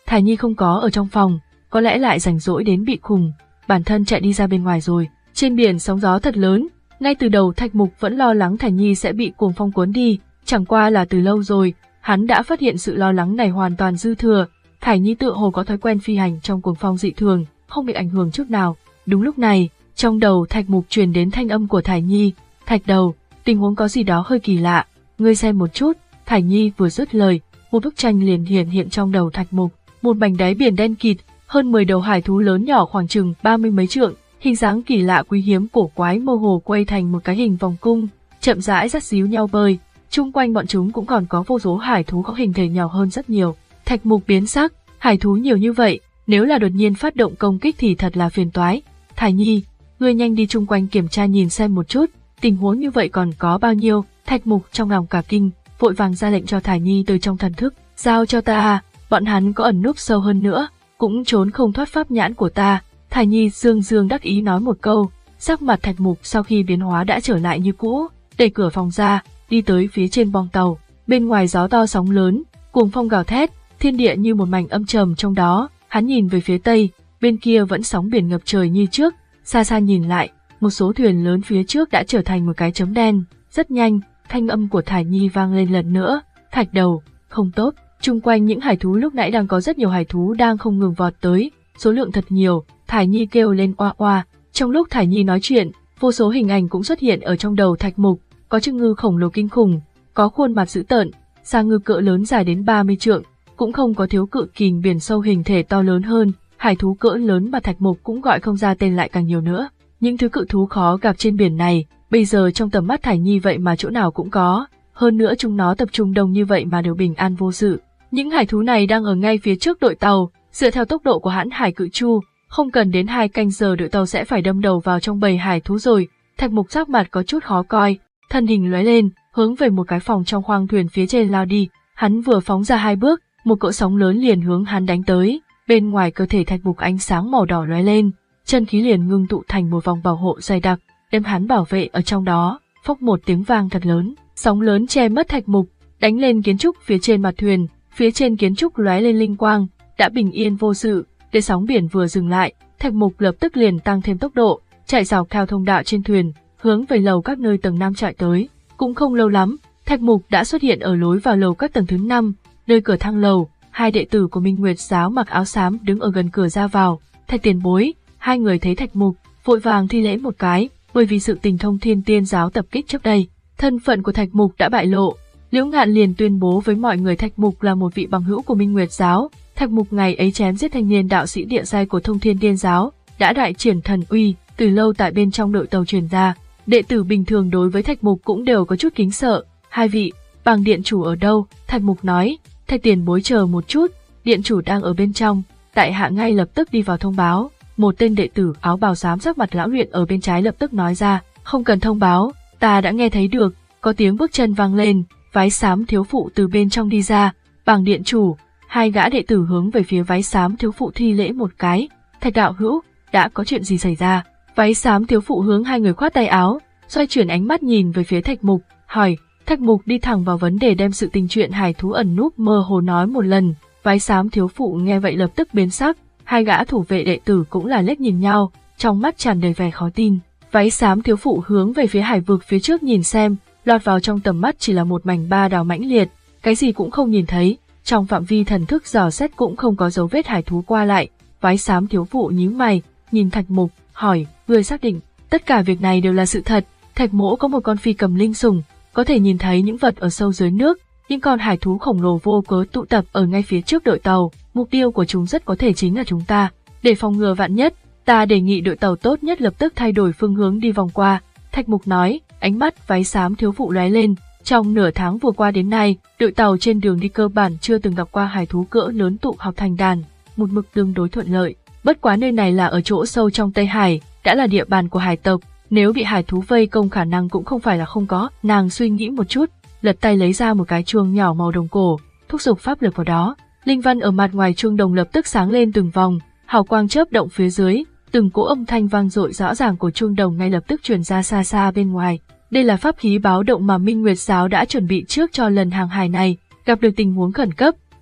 Thải Nhi không có ở trong phòng, có lẽ lại rảnh rỗi đến bị khùng, bản thân chạy đi ra bên ngoài rồi. Trên biển sóng gió thật lớn, ngay từ đầu Thạch Mục vẫn lo lắng Thải Nhi sẽ bị cuồng phong cuốn đi, chẳng qua là từ lâu rồi, hắn đã phát hiện sự lo lắng này hoàn toàn dư thừa. Thải Nhi tựa hồ có thói quen phi hành trong cuồng phong dị thường, không bị ảnh hưởng chút nào. Đúng lúc này, trong đầu Thạch Mục truyền đến thanh âm của Thải Nhi, "Thạch đầu, tình huống có gì đó hơi kỳ lạ, ngươi xem một chút." Thải Nhi vừa dứt lời, một bức tranh liền hiện hiện trong đầu Thạch Mục, một mảnh đáy biển đen kịt, hơn mười đầu hải thú lớn nhỏ khoảng chừng ba mươi mấy trượng, hình dáng kỳ lạ quý hiếm cổ quái mơ hồ quay thành một cái hình vòng cung, chậm rãi dắt díu nhau bơi. Chung quanh bọn chúng cũng còn có vô số hải thú có hình thể nhỏ hơn rất nhiều. Thạch Mục biến sắc, hải thú nhiều như vậy, nếu là đột nhiên phát động công kích thì thật là phiền toái. "Thải Nhi, ngươi nhanh đi chung quanh kiểm tra nhìn xem một chút, tình huống như vậy còn có bao nhiêu?" Thạch Mục trong lòng cả kinh, vội vàng ra lệnh cho Thải Nhi từ trong thần thức, "Giao cho ta, bọn hắn có ẩn núp sâu hơn nữa, cũng trốn không thoát pháp nhãn của ta." Thải Nhi dương dương đắc ý nói một câu, sắc mặt Thạch Mục sau khi biến hóa đã trở lại như cũ, đẩy cửa phòng ra, đi tới phía trên bong tàu. Bên ngoài gió to sóng lớn, cuồng phong gào thét, thiên địa như một mảnh âm trầm trong đó. Hắn nhìn về phía tây, bên kia vẫn sóng biển ngập trời như trước, xa xa nhìn lại, một số thuyền lớn phía trước đã trở thành một cái chấm đen. Rất nhanh, thanh âm của Thải Nhi vang lên lần nữa, "Thạch đầu, không tốt." Chung quanh những hải thú lúc nãy đang có rất nhiều hải thú đang không ngừng vọt tới, số lượng thật nhiều. Thải Nhi kêu lên oa oa. Trong lúc Thải Nhi nói chuyện, vô số hình ảnh cũng xuất hiện ở trong đầu Thạch Mục, có chiếc ngư khổng lồ kinh khủng, có khuôn mặt dữ tợn, da ngư cỡ lớn dài đến ba mươi trượng, cũng không có thiếu cự kình biển sâu hình thể to lớn hơn, hải thú cỡ lớn mà Thạch Mục cũng gọi không ra tên lại càng nhiều nữa. Những thứ cự thú khó gặp trên biển này, bây giờ trong tầm mắt Thải Nhi vậy mà chỗ nào cũng có, hơn nữa chúng nó tập trung đông như vậy mà đều bình an vô sự. Những hải thú này đang ở ngay phía trước đội tàu, dựa theo tốc độ của hãn hải cự chu, không cần đến hai canh giờ đội tàu sẽ phải đâm đầu vào trong bầy hải thú rồi. Thạch Mục sắc mặt có chút khó coi, thân hình lóe lên, hướng về một cái phòng trong khoang thuyền phía trên lao đi. Hắn vừa phóng ra hai bước, một cỗ sóng lớn liền hướng hắn đánh tới. Bên ngoài cơ thể Thạch Mục ánh sáng màu đỏ lóe lên, chân khí liền ngưng tụ thành một vòng bảo hộ dày đặc, đem hắn bảo vệ ở trong đó. Phốc một tiếng vang thật lớn, sóng lớn che mất Thạch Mục, đánh lên kiến trúc phía trên mặt thuyền. Phía trên kiến trúc lóe lên linh quang, đã bình yên vô sự. Để sóng biển vừa dừng lại, Thạch Mục lập tức liền tăng thêm tốc độ, chạy dọc theo thông đạo trên thuyền, hướng về lầu các nơi tầng năm chạy tới. Cũng không lâu lắm, Thạch Mục đã xuất hiện ở lối vào lầu các tầng thứ năm, nơi cửa thang lầu, hai đệ tử của Minh Nguyệt giáo mặc áo xám đứng ở gần cửa ra vào. "Thạch tiền bối." Hai người thấy Thạch Mục, vội vàng thi lễ một cái, bởi vì sự tình Thông Thiên Tiên giáo tập kích trước đây, thân phận của Thạch Mục đã bại lộ. Liễu Ngạn liền tuyên bố với mọi người Thạch Mục là một vị bằng hữu của Minh Nguyệt giáo. Thạch Mục ngày ấy chém giết thanh niên đạo sĩ địa giai của Thông Thiên Tiên giáo, đã đại triển thần uy, từ lâu tại bên trong đội tàu truyền ra. Đệ tử bình thường đối với Thạch Mục cũng đều có chút kính sợ. "Hai vị, Bàng điện chủ ở đâu?" Thạch Mục nói. "Thạch tiền bối chờ một chút, điện chủ đang ở bên trong." Tại hạ ngay lập tức đi vào thông báo. Một tên đệ tử áo bào xám sắc mặt lão luyện ở bên trái lập tức nói ra. "Không cần thông báo, ta đã nghe thấy được." Có tiếng bước chân vang lên, váy xám thiếu phụ từ bên trong đi ra. "Bàng điện chủ." Hai gã đệ tử hướng về phía váy xám thiếu phụ thi lễ một cái. "Thạch đạo hữu, đã có chuyện gì xảy ra?" Váy xám thiếu phụ hướng hai người khoát tay áo, xoay chuyển ánh mắt nhìn về phía Thạch Mục, hỏi. Thạch Mục đi thẳng vào vấn đề, đem sự tình chuyện hải thú ẩn núp mơ hồ nói một lần. Váy xám thiếu phụ nghe vậy lập tức biến sắc, hai gã thủ vệ đệ tử cũng là liếc nhìn nhau, trong mắt tràn đầy vẻ khó tin. Váy xám thiếu phụ hướng về phía hải vực phía trước nhìn xem, lọt vào trong tầm mắt chỉ là một mảnh ba đào mãnh liệt, cái gì cũng không nhìn thấy, trong phạm vi thần thức dò xét cũng không có dấu vết hải thú qua lại. Váy xám thiếu phụ nhíu mày, nhìn Thạch Mục, hỏi, ngươi xác định tất cả việc này đều là sự thật? Thạch Mỗ có một con phi cầm linh sủng, có thể nhìn thấy những vật ở sâu dưới nước, những con hải thú khổng lồ vô cớ tụ tập ở ngay phía trước đội tàu, mục tiêu của chúng rất có thể chính là chúng ta. Để phòng ngừa vạn nhất, ta đề nghị đội tàu tốt nhất lập tức thay đổi phương hướng đi vòng qua. Thạch Mục nói, ánh mắt váy xám thiếu phụ lóe lên. Trong nửa tháng vừa qua đến nay, đội tàu trên đường đi cơ bản chưa từng gặp qua hải thú cỡ lớn tụ họp thành đàn, một mực tương đối thuận lợi. Bất quá nơi này là ở chỗ sâu trong Tây Hải, đã là địa bàn của hải tộc, nếu bị hải thú vây công khả năng cũng không phải là không có. Nàng suy nghĩ một chút, lật tay lấy ra một cái chuông nhỏ màu đồng cổ, thúc giục pháp lực vào đó. Linh văn ở mặt ngoài chuông đồng lập tức sáng lên từng vòng, hào quang chớp động phía dưới, từng cỗ âm thanh vang dội rõ ràng của chuông đồng ngay lập tức truyền ra xa xa bên ngoài. Đây là pháp khí báo động mà Minh Nguyệt giáo đã chuẩn bị trước cho lần hàng hải này, gặp được tình huống khẩn cấp,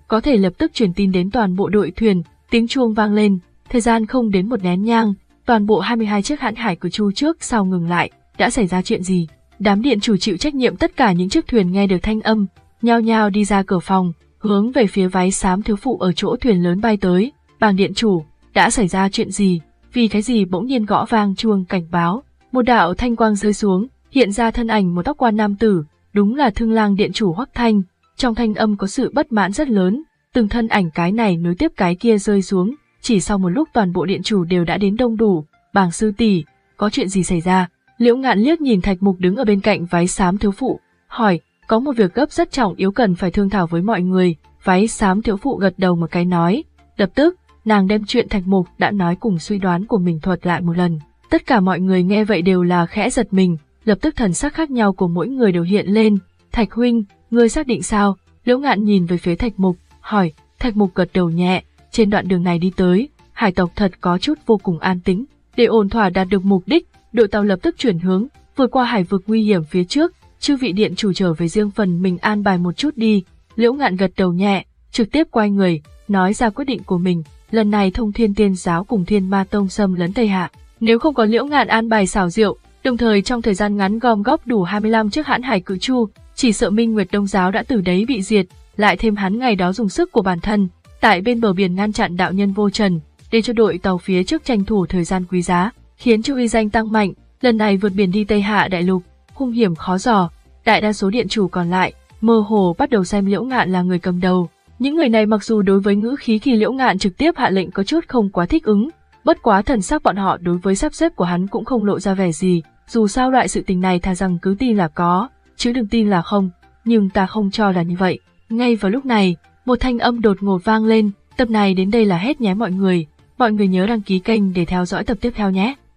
có thể lập tức truyền tin đến toàn bộ đội thuyền. Tiếng chuông vang lên, thời gian không đến một nén nhang, toàn bộ hai mươi hai chiếc hãn hải cử chu trước sau ngừng lại. Đã xảy ra chuyện gì? Đám điện chủ chịu trách nhiệm tất cả những chiếc thuyền nghe được thanh âm, nhao nhao đi ra cửa phòng, hướng về phía váy xám thiếu phụ ở chỗ thuyền lớn bay tới. Bàng điện chủ, đã xảy ra chuyện gì? Vì cái gì bỗng nhiên gõ vang chuông cảnh báo? Một đạo thanh quang rơi xuống, hiện ra thân ảnh một tóc quan nam tử, đúng là Thương Lang điện chủ Hoắc Thanh. Trong thanh âm có sự bất mãn rất lớn, từng thân ảnh cái này nối tiếp cái kia rơi xuống, chỉ sau một lúc toàn bộ điện chủ đều đã đến đông đủ. Bàng sư tỷ, có chuyện gì xảy ra? Liễu Ngạn liếc nhìn Thạch Mục đứng ở bên cạnh váy xám thiếu phụ, hỏi, có một việc gấp rất trọng yếu cần phải thương thảo với mọi người. Váy xám thiếu phụ gật đầu một cái nói, lập tức, nàng đem chuyện Thạch Mục đã nói cùng suy đoán của mình thuật lại một lần. Tất cả mọi người nghe vậy đều là khẽ giật mình, lập tức thần sắc khác nhau của mỗi người đều hiện lên. Thạch huynh, ngươi xác định sao? Liễu Ngạn nhìn về phía Thạch Mục, hỏi. Thạch Mục gật đầu nhẹ. Trên đoạn đường này đi tới, hải tộc thật có chút vô cùng an tĩnh. Để ổn thỏa đạt được mục đích, đội tàu lập tức chuyển hướng, vượt qua hải vực nguy hiểm phía trước. Chư vị điện chủ trở về riêng phần mình an bài một chút đi. Liễu Ngạn gật đầu nhẹ, trực tiếp quay người, nói ra quyết định của mình. Lần này Thông Thiên Tiên giáo cùng Thiên Ma Tông xâm lấn Tây Hạ, nếu không có Liễu Ngạn an bài xảo diệu, đồng thời trong thời gian ngắn gom góp đủ hai mươi lăm chiếc hãn hải cự chu, chỉ sợ Minh Nguyệt Đông giáo đã từ đấy bị diệt. Lại thêm hắn ngày đó dùng sức của bản thân, tại bên bờ biển ngăn chặn đạo nhân vô trần, để cho đội tàu phía trước tranh thủ thời gian quý giá, khiến cho uy danh tăng mạnh. Lần này vượt biển đi Tây Hạ đại lục, hung hiểm khó dò. Đại đa số điện chủ còn lại mơ hồ bắt đầu xem Liễu Ngạn là người cầm đầu. Những người này mặc dù đối với ngữ khí khi Liễu Ngạn trực tiếp hạ lệnh có chút không quá thích ứng, bất quá thần sắc bọn họ đối với sắp xếp của hắn cũng không lộ ra vẻ gì. Dù sao loại sự tình này thà rằng cứ tin là có, chứ đừng tin là không. Nhưng ta không cho là như vậy. Ngay vào lúc này, một thanh âm đột ngột vang lên. Tập này đến đây là hết nhé mọi người. Mọi người nhớ đăng ký kênh để theo dõi tập tiếp theo nhé.